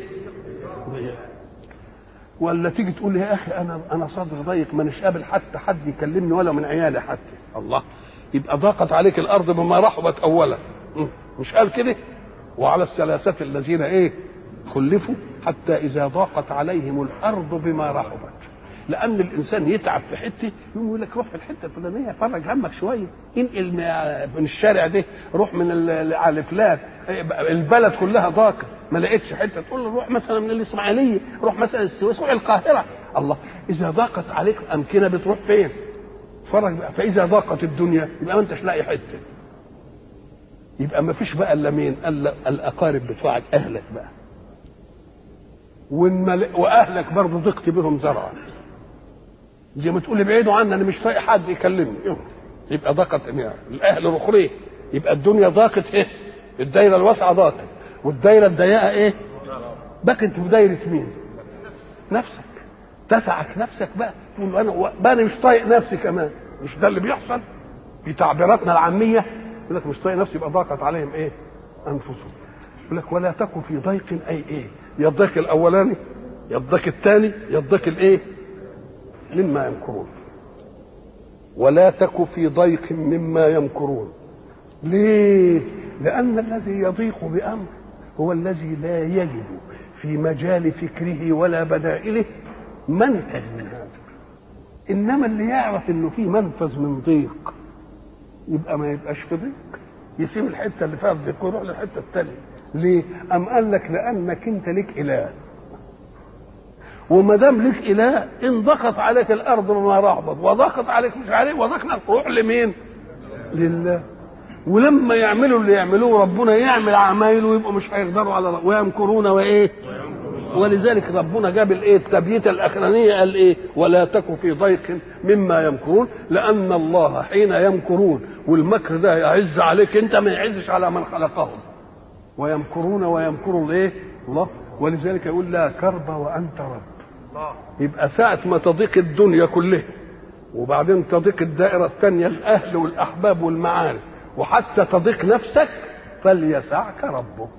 ولا تيجي تقول لي يا اخي انا صدري ضيق، مانيش قابل حتى حد يكلمني ولا من عيالي حتى. الله، يبقى ضاقت عليك الارض بما رحبت اولا، مش قال كده؟ وعلى الثلاثه الذين ايه؟ خلفوا حتى اذا ضاقت عليهم الارض بما رحبت. لان الانسان يتعب في حته يقول لك روح في الحته الفلانيه فرج همك شويه، انقل من الشارع ده، روح من على فلان، البلد كلها ضاقت ما لقيتش حته، تقول له روح مثلا من الاسماعيليه، روح مثلا السويس، روح القاهره. الله، اذا ضاقت عليك امكنه بتروح فين؟ فرج بقى. فاذا ضاقت الدنيا يبقى ما انتش لاقي حته، يبقى ما فيش بقى الا مين؟ الا الاقارب بتوعك، اهلك بقى، واهلك برضه ضقت بهم زرعا، زي ما تقول بعيدوا عني انا مش طايق حد يكلمني، يبقى ضاقت الاهل رخريه. يبقى الدنيا ضاقت ايه؟ الدايره الواسعه ضاقت، والدايره الضيقه ايه؟ بقت في دايره مين؟ نفسك. تسعك نفسك بقى، تقول انا مش طايق نفسي كمان. مش ده اللي بيحصل في تعبيراتنا العاميه؟ يقول لك مش طايق نفسي يبقى ضاقت عليهم ايه؟ انفسهم. يقول لك ولا تكن في ضيق، اي ايه؟ يا الضيق الاولاني يا الضيق الثاني يا الضيق الايه؟ مما يمكرون. ولا تك في ضيق مما يمكرون. ليه؟ لأن الذي يضيق بأمر هو الذي لا يجد في مجال فكره ولا بدائله منفذ من هذا. إنما اللي يعرف إنه في منفذ من ضيق يبقى ما يبقاش في ضيق، يسيب الحتة اللي فيها الضيق ويروح للحتة الثانية. ليه؟ أم قال لك لأنك أنت لك إله، وما دام لك اله ان ضاقت عليك الارض بما رحبت وضاقت عليك مش عليه وضاقنا، روح لمين؟ لله. ولما يعملوا اللي يعملوه ربنا يعمل عمايله ويبقوا مش هيقدروا على ويمكرون وايه؟ ولذلك ربنا جاب الايه؟ التبييته الاخرانيه قال ايه؟ ولا تك في ضيق مما يمكرون، لان الله حين يمكرون والمكر ده يعز عليك انت ما يعزش على من خلقهم. ويمكرون ويمكر الايه الله. ولذلك يقول لا كرب وانت رب. يبقى ساعة ما تضيق الدنيا كلها وبعدين تضيق الدائرة الثانية الأهل والأحباب والمعارف وحتى تضيق نفسك فليسعك ربك.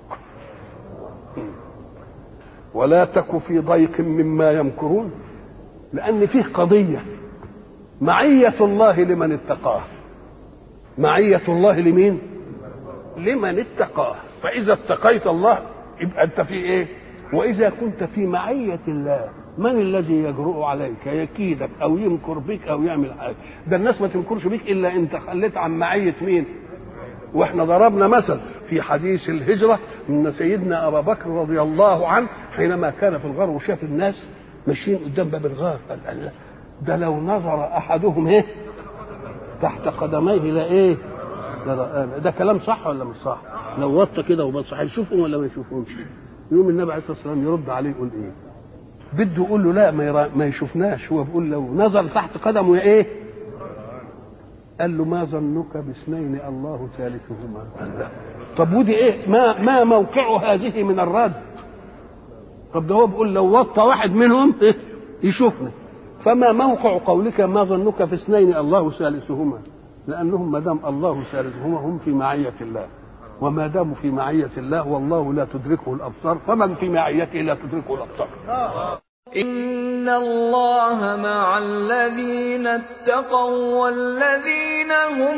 ولا تك في ضيق مما يمكرون، لأن فيه قضية معية الله لمن اتقاه. معية الله لمين؟ لمن اتقاه. فإذا اتقيت الله يبقى أنت في إيه؟ وإذا كنت في معية الله من الذي يجرؤ عليك يكيدك أو يمكر بك أو يعمل حاجة؟ ده الناس ما تمكرش بك إلا أنت خليت عن معية مين؟ واحنا ضربنا مثل في حديث الهجرة من سيدنا أبا بكر رضي الله عنه حينما كان في الغار وشاف الناس ماشيين قدام باب الغار قال ده لو نظر أحدهم ايه تحت قدميه لا ايه ده كلام صح ولا مش صح؟ لو وطى كده وبص هيشوفهم ولا ما يشوفهمش؟ يوم النبي عليه الصلاة والسلام يرد عليه يقول ايه؟ بده يقول له لا ما يشوفناش. هو بيقول لو نظر تحت قدمه يا ايه؟ قال له ما ظنك باثنين الله ثالثهما. طب ودي ايه؟ ما موقع هذه من الرد؟ طب ده هو بيقول لو وطى واحد منهم إيه؟ يشوفنا. فما موقع قولك ما ظنك في اثنين الله ثالثهما؟ لانهم ما دام الله ثالثهما هم في معيه الله، وما داموا في معيه الله والله لا تدركه الابصار، فمن في معيته لا تدركه الابصار.
إن الله مع الذين اتقوا والذين هم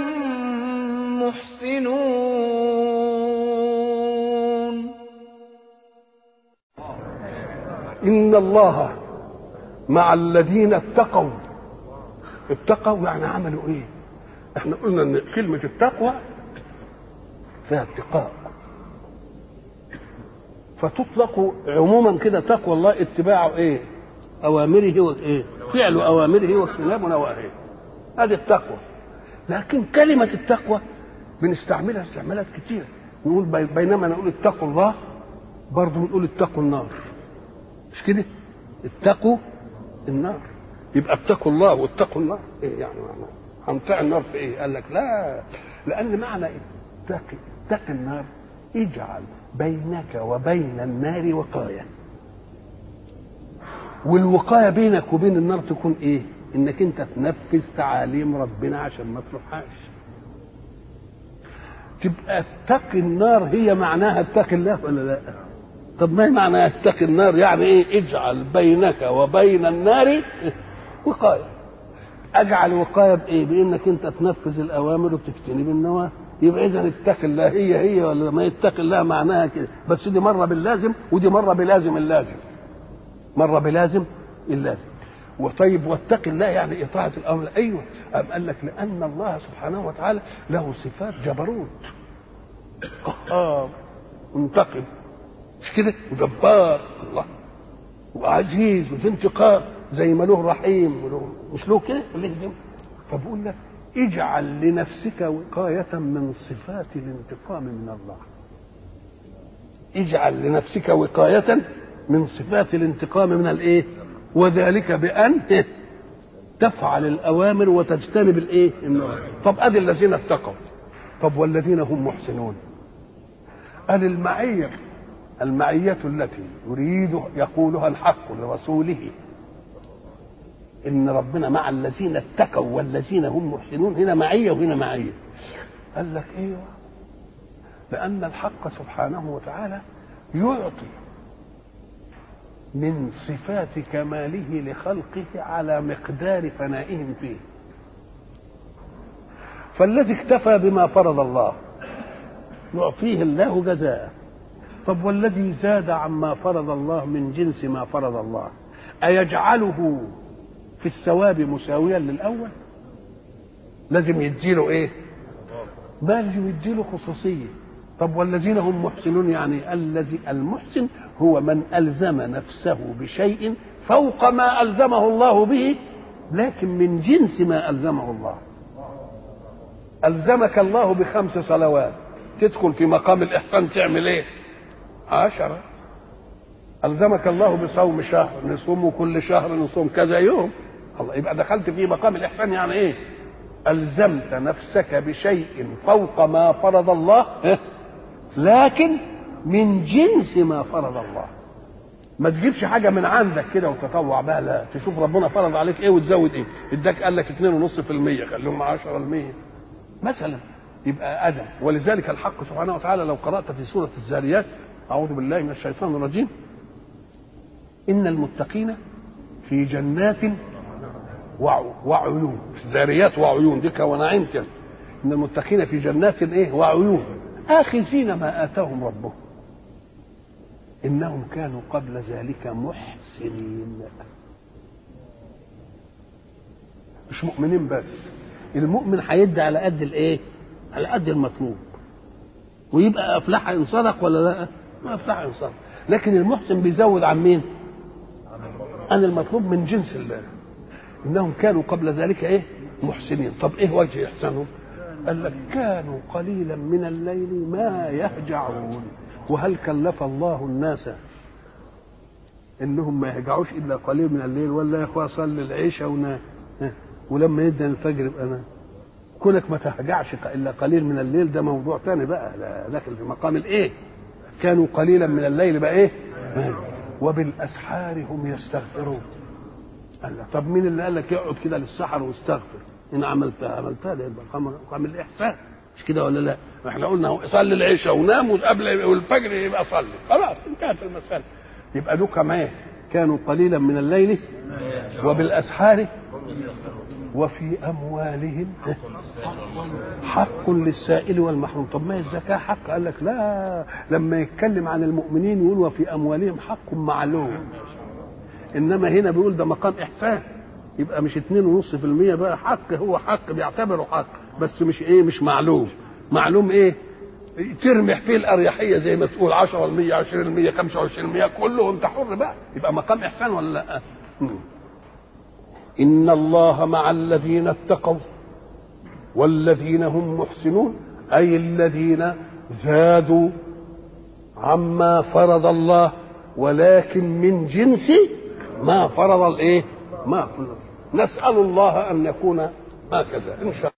محسنون.
إن الله مع الذين اتقوا. اتقوا يعني عملوا ايه؟ احنا قلنا ان كلمة التقوى فيها اتقاء، فتطلق عموما كده تقوى الله اتباع ايه؟ اوامره وايه؟ فعل اوامره واجتناب نواهيه. هذه التقوى. لكن كلمة التقوى بنستعملها استعمالات كتير. نقول بينما نقول اتقوا الله برضه نقول اتقوا النار. مش كده؟ اتقوا النار. يبقى اتقوا الله واتقوا النار. ايه يعني معنى؟ هنطيع النار في ايه؟ قال لك لا، لان معنى اتقي النار اجعل بينك وبين النار وقاية. والوقاية بينك وبين النار تكون ايه؟ انك انت تنفذ تعاليم ربنا عشان ما تروحهاش. تبقى اتقي النار هي معناها اتقي الله ولا لا؟ طب ما هي معنى اتقي النار؟ يعني ايه؟ اجعل بينك وبين النار وقاية. اجعل وقاية بايه؟ بانك انت تنفذ الاوامر وتجتنب النواهي. يبقى اذا اتقي الله هي ولا ما يتقي الله معناها كده، بس دي مره باللازم ودي مره بلازم اللازم. مره بلازم اللازم. وطيب واتقي الله يعني اطاعه الامر. ايوه، قال لك لان الله سبحانه وتعالى له صفات جبروت، قهار، منتقم، مش كده؟ وجبار الله، وعزيز وذو انتقام، زي ما له رحيم وله مش له كده؟ فبقول لك اجعل لنفسك وقاية من صفات الانتقام من الله. اجعل لنفسك وقاية من صفات الانتقام من الايه؟ وذلك بأن تفعل الأوامر وتجتنب الايه؟ النواهي. طب ادي الذين اتقوا. طب والذين هم محسنون؟ قال المعية التي يريد يقولها الحق لرسوله إن ربنا مع الذين اتقوا والذين هم محسنون، هنا معية وهنا معية. قال لك ايوه، لأن الحق سبحانه وتعالى يعطي من صفات كماله لخلقه على مقدار فنائهم فيه. فالذي اكتفى بما فرض الله يعطيه الله جزاءه. طب والذي زاد عما فرض الله من جنس ما فرض الله أيجعله في الثواب مساويا للأول؟ لازم يديله ايه؟ لازم يديله خصوصية. طب والذين هم محسنون يعني الذي المحسن هو من ألزم نفسه بشيء فوق ما ألزمه الله به، لكن من جنس ما ألزمه الله. ألزمك الله ب5 صلوات، تدخل في مقام الإحسان تعمل ايه؟ 10. ألزمك الله بصوم شهر، نصوم كل شهر، نصوم كذا يوم. الله، يبقى دخلت في مقام الإحسان. يعني ايه؟ ألزمت نفسك بشيء فوق ما فرض الله، لكن من جنس ما فرض الله. ما تجيبش حاجه من عندك كده وتطوع بها، لا، تشوف ربنا فرض عليك ايه وتزود ايه. اداك قال لك 2.5%، خليهم 10% مثلا، يبقى ادم. ولذلك الحق سبحانه وتعالى لو قرات في سوره الذاريات، اعوذ بالله من الشيطان الرجيم، ان المتقين في جنات وعيون. الذاريات وعيون دي كونعين كده. ان المتقين في جنات ايه وعيون اخذين ما اتاهم ربهم انهم كانوا قبل ذلك محسنين. مش مؤمنين بس، المؤمن هيدي على قد الايه؟ على قد المطلوب، ويبقى افلح ان صدق ولا لا؟ ما افلح ان صدق. لكن المحسن بيزود عن مين؟ عن المطلوب من جنس الله. انهم كانوا قبل ذلك ايه؟ محسنين. طب ايه وجه احسانهم؟ قال لك كانوا قليلا من الليل ما يهجعون. وهل كلف الله الناس انهم ما يهجعوش الا قليل من الليل؟ ولا يا اخويا صلي العشاء ولما يدن الفجر يبقى انا كونك ما تهجعش الا قليل من الليل ده موضوع ثاني بقى، لكن في مقام الايه؟ كانوا قليلا من الليل بقى ايه؟ وبالاسحار هم يستغفرون. قال لك طب مين اللي قال لك يقعد كده للسحر واستغفر؟ ان عملتها ده يبقى مقام الاحسان، مش كده ولا لا؟ احنا قلنا صلي العشاء ونام وقبل والفجر يبقى صلي، خلاص انتهت المساله. يبقى دول كمان كانوا قليلا من الليل وبالاسحار وفي اموالهم حق للسائل والمحروم. طب ما الزكاه حق؟ قال لك لا، لما يتكلم عن المؤمنين يقول وفي اموالهم حق معلوم، انما هنا بيقول ده مقام احسان، يبقى مش 2.5% بقى حق، هو حق بيعتبره حق بس مش ايه؟ مش معلوم. معلوم ايه؟ ترمح فيه الاريحيه زي ما تقول 10%، 20%، 25%، كله انت حر بقى، يبقى مقام احسان ولا لا؟ ان الله مع الذين اتقوا والذين هم محسنون، اي الذين زادوا عما فرض الله ولكن من جنس ما فرض الايه؟ ما فرض. نسأل الله ان يكون هكذا ان شاء الله.